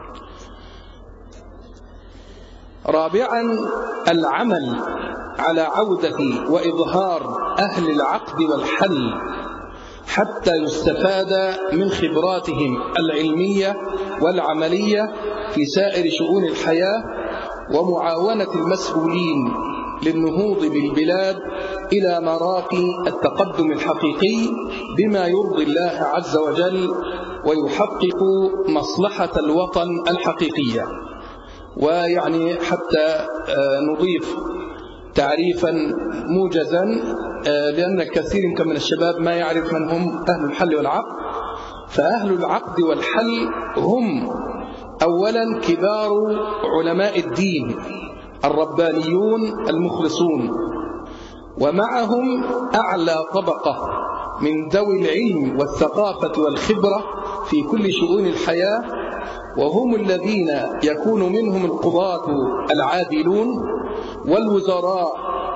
رابعا العمل على عودة وإظهار أهل العقد والحل حتى يستفاد من خبراتهم العلمية والعملية في سائر شؤون الحياة، ومعاونة المسؤولين للنهوض بالبلاد إلى مراقي التقدم الحقيقي بما يرضي الله عز وجل ويحقق مصلحة الوطن الحقيقية. ويعني حتى نضيف تعريفا موجزا لأن كثير من الشباب ما يعرف من هم أهل الحل والعقد. فأهل العقد والحل هم أولا كبار علماء الدين الربانيون المخلصون، ومعهم أعلى طبقة من ذوي العلم والثقافة والخبرة في كل شؤون الحياة، وهم الذين يكون منهم القضاة العادلون والوزراء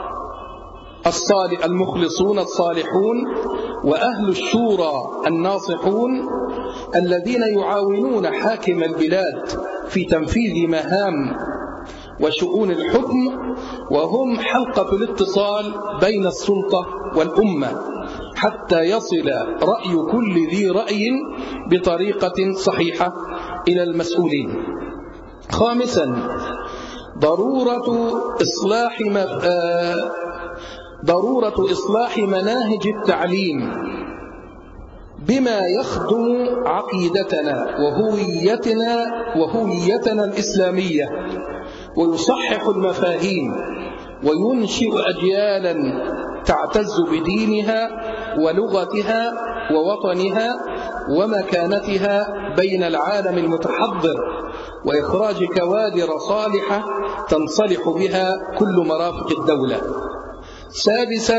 المخلصون الصالحون، وأهل الشورى الناصحون الذين يعاونون حاكم البلاد في تنفيذ مهام وشؤون الحكم، وهم حلقة الاتصال بين السلطة والأمة حتى يصل رأي كل ذي رأي بطريقة صحيحة إلى المسؤولين. خامسا ضرورة إصلاح مناهج التعليم بما يخدم عقيدتنا وهويتنا الإسلامية، ويصحح المفاهيم، وينشئ أجيالا تعتز بدينها ولغتها ووطنها ومكانتها بين العالم المتحضر، وإخراج كوادر صالحة تنصلح بها كل مرافق الدولة. سادسا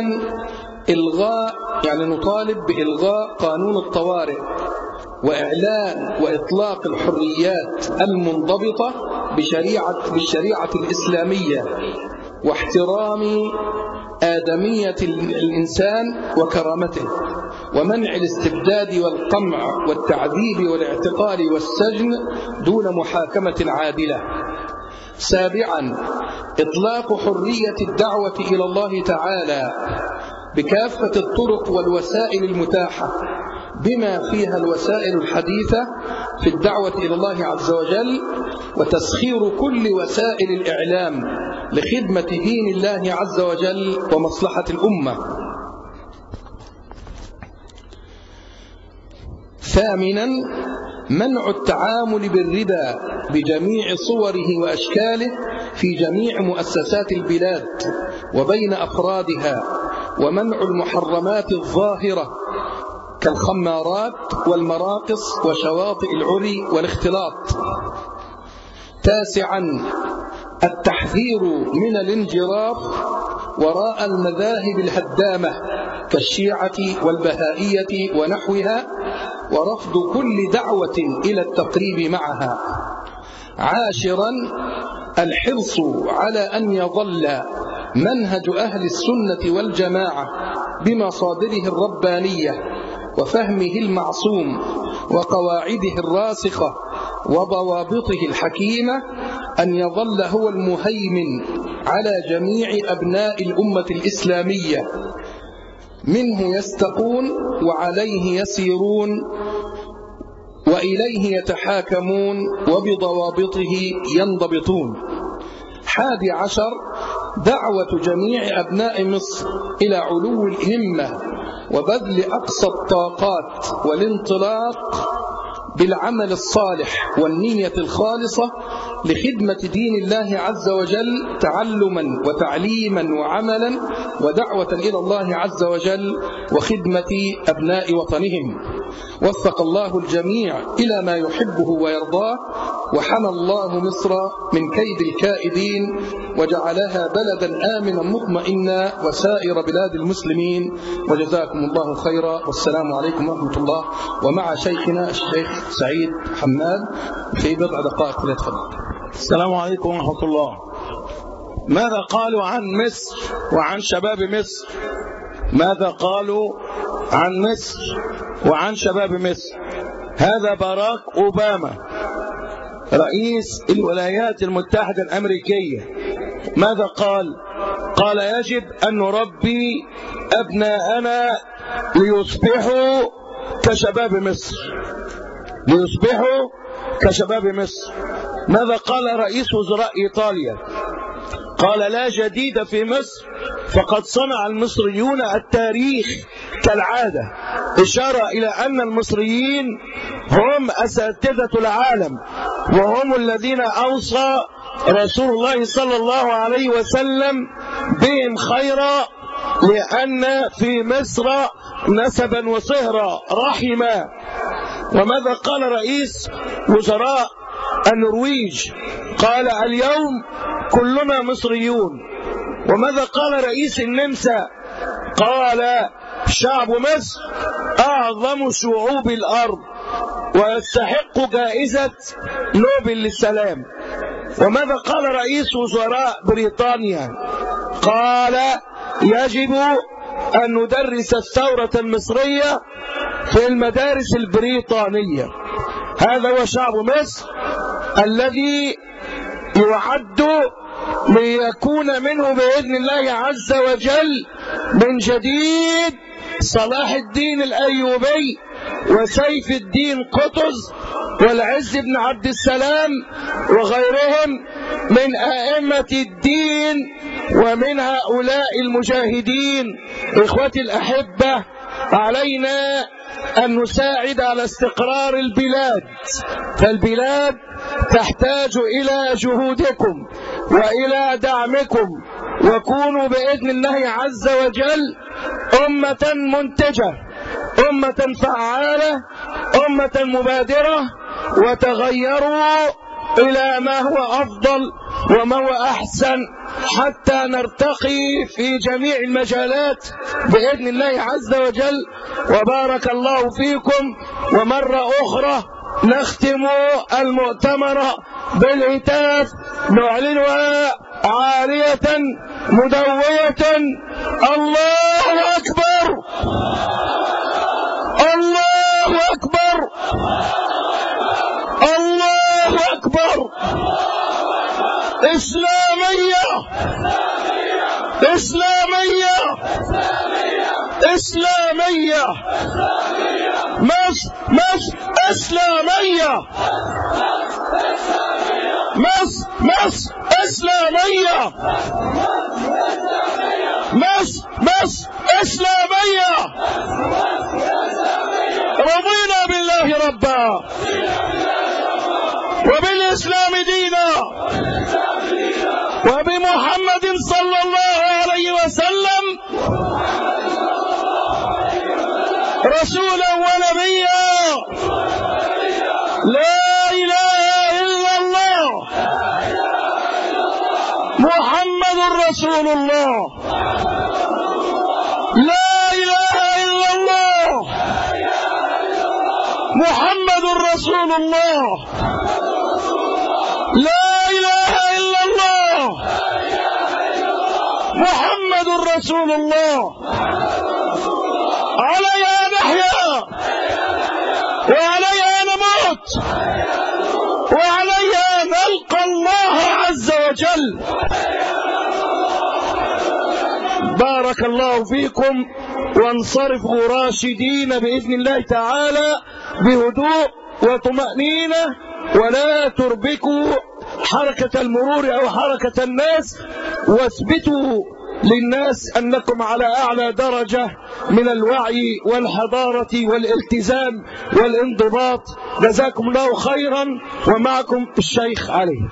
نطالب بإلغاء قانون الطوارئ وإعلان وإطلاق الحريات المنضبطة بالشريعة الإسلامية، واحترام آدمية الإنسان وكرامته، ومنع الاستبداد والقمع والتعذيب والاعتقال والسجن دون محاكمة عادلة. سابعا إطلاق حرية الدعوة إلى الله تعالى بكافة الطرق والوسائل المتاحة، بما فيها الوسائل الحديثة في الدعوة إلى الله عز وجل، وتسخير كل وسائل الإعلام لخدمة دين الله عز وجل ومصلحة الأمة. ثامنا منع التعامل بالربا بجميع صوره وأشكاله في جميع مؤسسات البلاد وبين أفرادها، ومنع المحرمات الظاهرة كالخمارات والمراقص وشواطئ العري والاختلاط. تاسعا التحذير من الانجراف وراء المذاهب الهدامة كالشيعة والبهائية ونحوها، ورفض كل دعوة إلى التقريب معها. عاشرا الحرص على أن يظل منهج أهل السنة والجماعة بمصادره الربانية وفهمه المعصوم وقواعده الراسخة وضوابطه الحكيمة أن يظل هو المهيمن على جميع أبناء الأمة الإسلامية، منه يستقون وعليه يسيرون وإليه يتحاكمون وبضوابطه ينضبطون. 11 دعوة جميع أبناء مصر إلى علو الهمة وبذل أقصى الطاقات والانطلاق بالعمل الصالح والنية الخالصة لخدمة دين الله عز وجل تعلما وتعليما وعملا ودعوة إلى الله عز وجل وخدمة أبناء وطنهم. وفق الله الجميع إلى ما يحبه ويرضاه، وحمى الله مصر من كيد الكائدين، وجعلها بلدا آمنا مطمئنا وسائر بلاد المسلمين. وجزاكم الله خيرا، والسلام عليكم ورحمة الله. ومع شيخنا الشيخ سعيد حماد في بضع دقائق فليتفضل. السلام عليكم ورحمة الله. ماذا قالوا عن مصر وعن شباب مصر؟ ماذا قالوا عن مصر وعن شباب مصر؟ هذا باراك أوباما رئيس الولايات المتحدة الأمريكية ماذا قال؟ قال يجب أن نربي أبناءنا ليصبحوا كشباب مصر، ليصبحوا كشباب مصر. ماذا قال رئيس وزراء إيطاليا؟ قال لا جديد في مصر، فقد صنع المصريون التاريخ كالعادة، إشارة إلى أن المصريين هم أساتذة العالم، وهم الذين أوصى رسول الله صلى الله عليه وسلم بهم خيرا، لأن في مصر نسبا وصهرا رحما، وماذا قال رئيس وزراء النرويج؟ قال اليوم كلنا مصريون. وماذا قال رئيس النمسا؟ قال شعب مصر أعظم شعوب الأرض ويستحق جائزة نوبل للسلام. وماذا قال رئيس وزراء بريطانيا؟ قال يجب أن ندرس الثورة المصرية في المدارس البريطانية. هذا هو شعب مصر الذي يعد ليكون منه بإذن الله عز وجل من جديد صلاح الدين الأيوبي وسيف الدين قطز والعز بن عبد السلام وغيرهم من أئمة الدين ومن هؤلاء المجاهدين. إخوتي الأحبة، علينا أن نساعد على استقرار البلاد، فالبلاد تحتاج إلى جهودكم وإلى دعمكم، وكونوا بإذن الله عز وجل أمة منتجة، أمة فعالة، أمة مبادرة، وتغيروا إلى ما هو أفضل وما هو أحسن حتى نرتقي في جميع المجالات بإذن الله عز وجل. وبارك الله فيكم. ومرة أخرى نختم المؤتمر بالهتاف نعلنها عالية مدوية: الله أكبر، الله أكبر، الله أكبر. إسلامية، إسلامية، إسلامية، مصر، مصر إسلامية، مصر، مصر إسلامية، مصر، مصر إسلامية. رضينا بالله ربا وبالإسلام دينا وبمحمد صلى الله عليه وسلم رسولا ونبيا. لا إله إلا الله محمد رسول الله. لا إله إلا الله محمد رسول الله. لا إله إلا الله محمد رسول الله. عليها نحيا وعليها نموت وعليها نلقى الله عز وجل. بارك الله فيكم. وانصرفوا راشدين بإذن الله تعالى بهدوء وطمأنينة، ولا تربكوا حركة المرور أو حركة الناس، واثبتوا للناس أنكم على أعلى درجة من الوعي والحضارة والالتزام والانضباط. جزاكم الله خيرا. ومعكم الشيخ علي.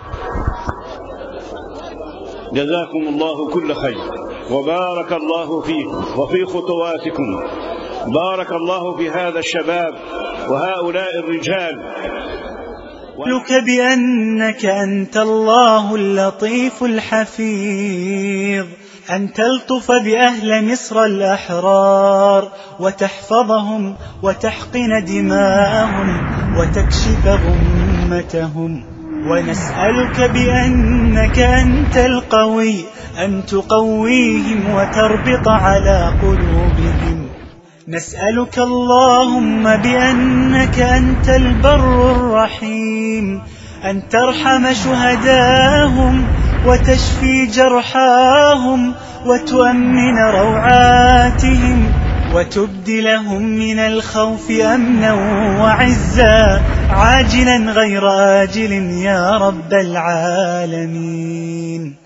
جزاكم الله كل خير وبارك الله فيكم وفي خطواتكم. بارك الله في هذا الشباب وهؤلاء الرجال. لك بأنك أنت الله اللطيف الحفيظ، أن تلطف بأهل مصر الأحرار وتحفظهم وتحقن دماءهم وتكشف غمتهم. ونسألك بأنك أنت القوي أن تقويهم وتربط على قلوبهم. نسألك اللهم بأنك أنت البر الرحيم أن ترحم شهداهم وتشفي جرحاهم وتؤمن روعاتهم وتبدلهم من الخوف أمنا وعزا عاجلا غير آجل يا رب العالمين.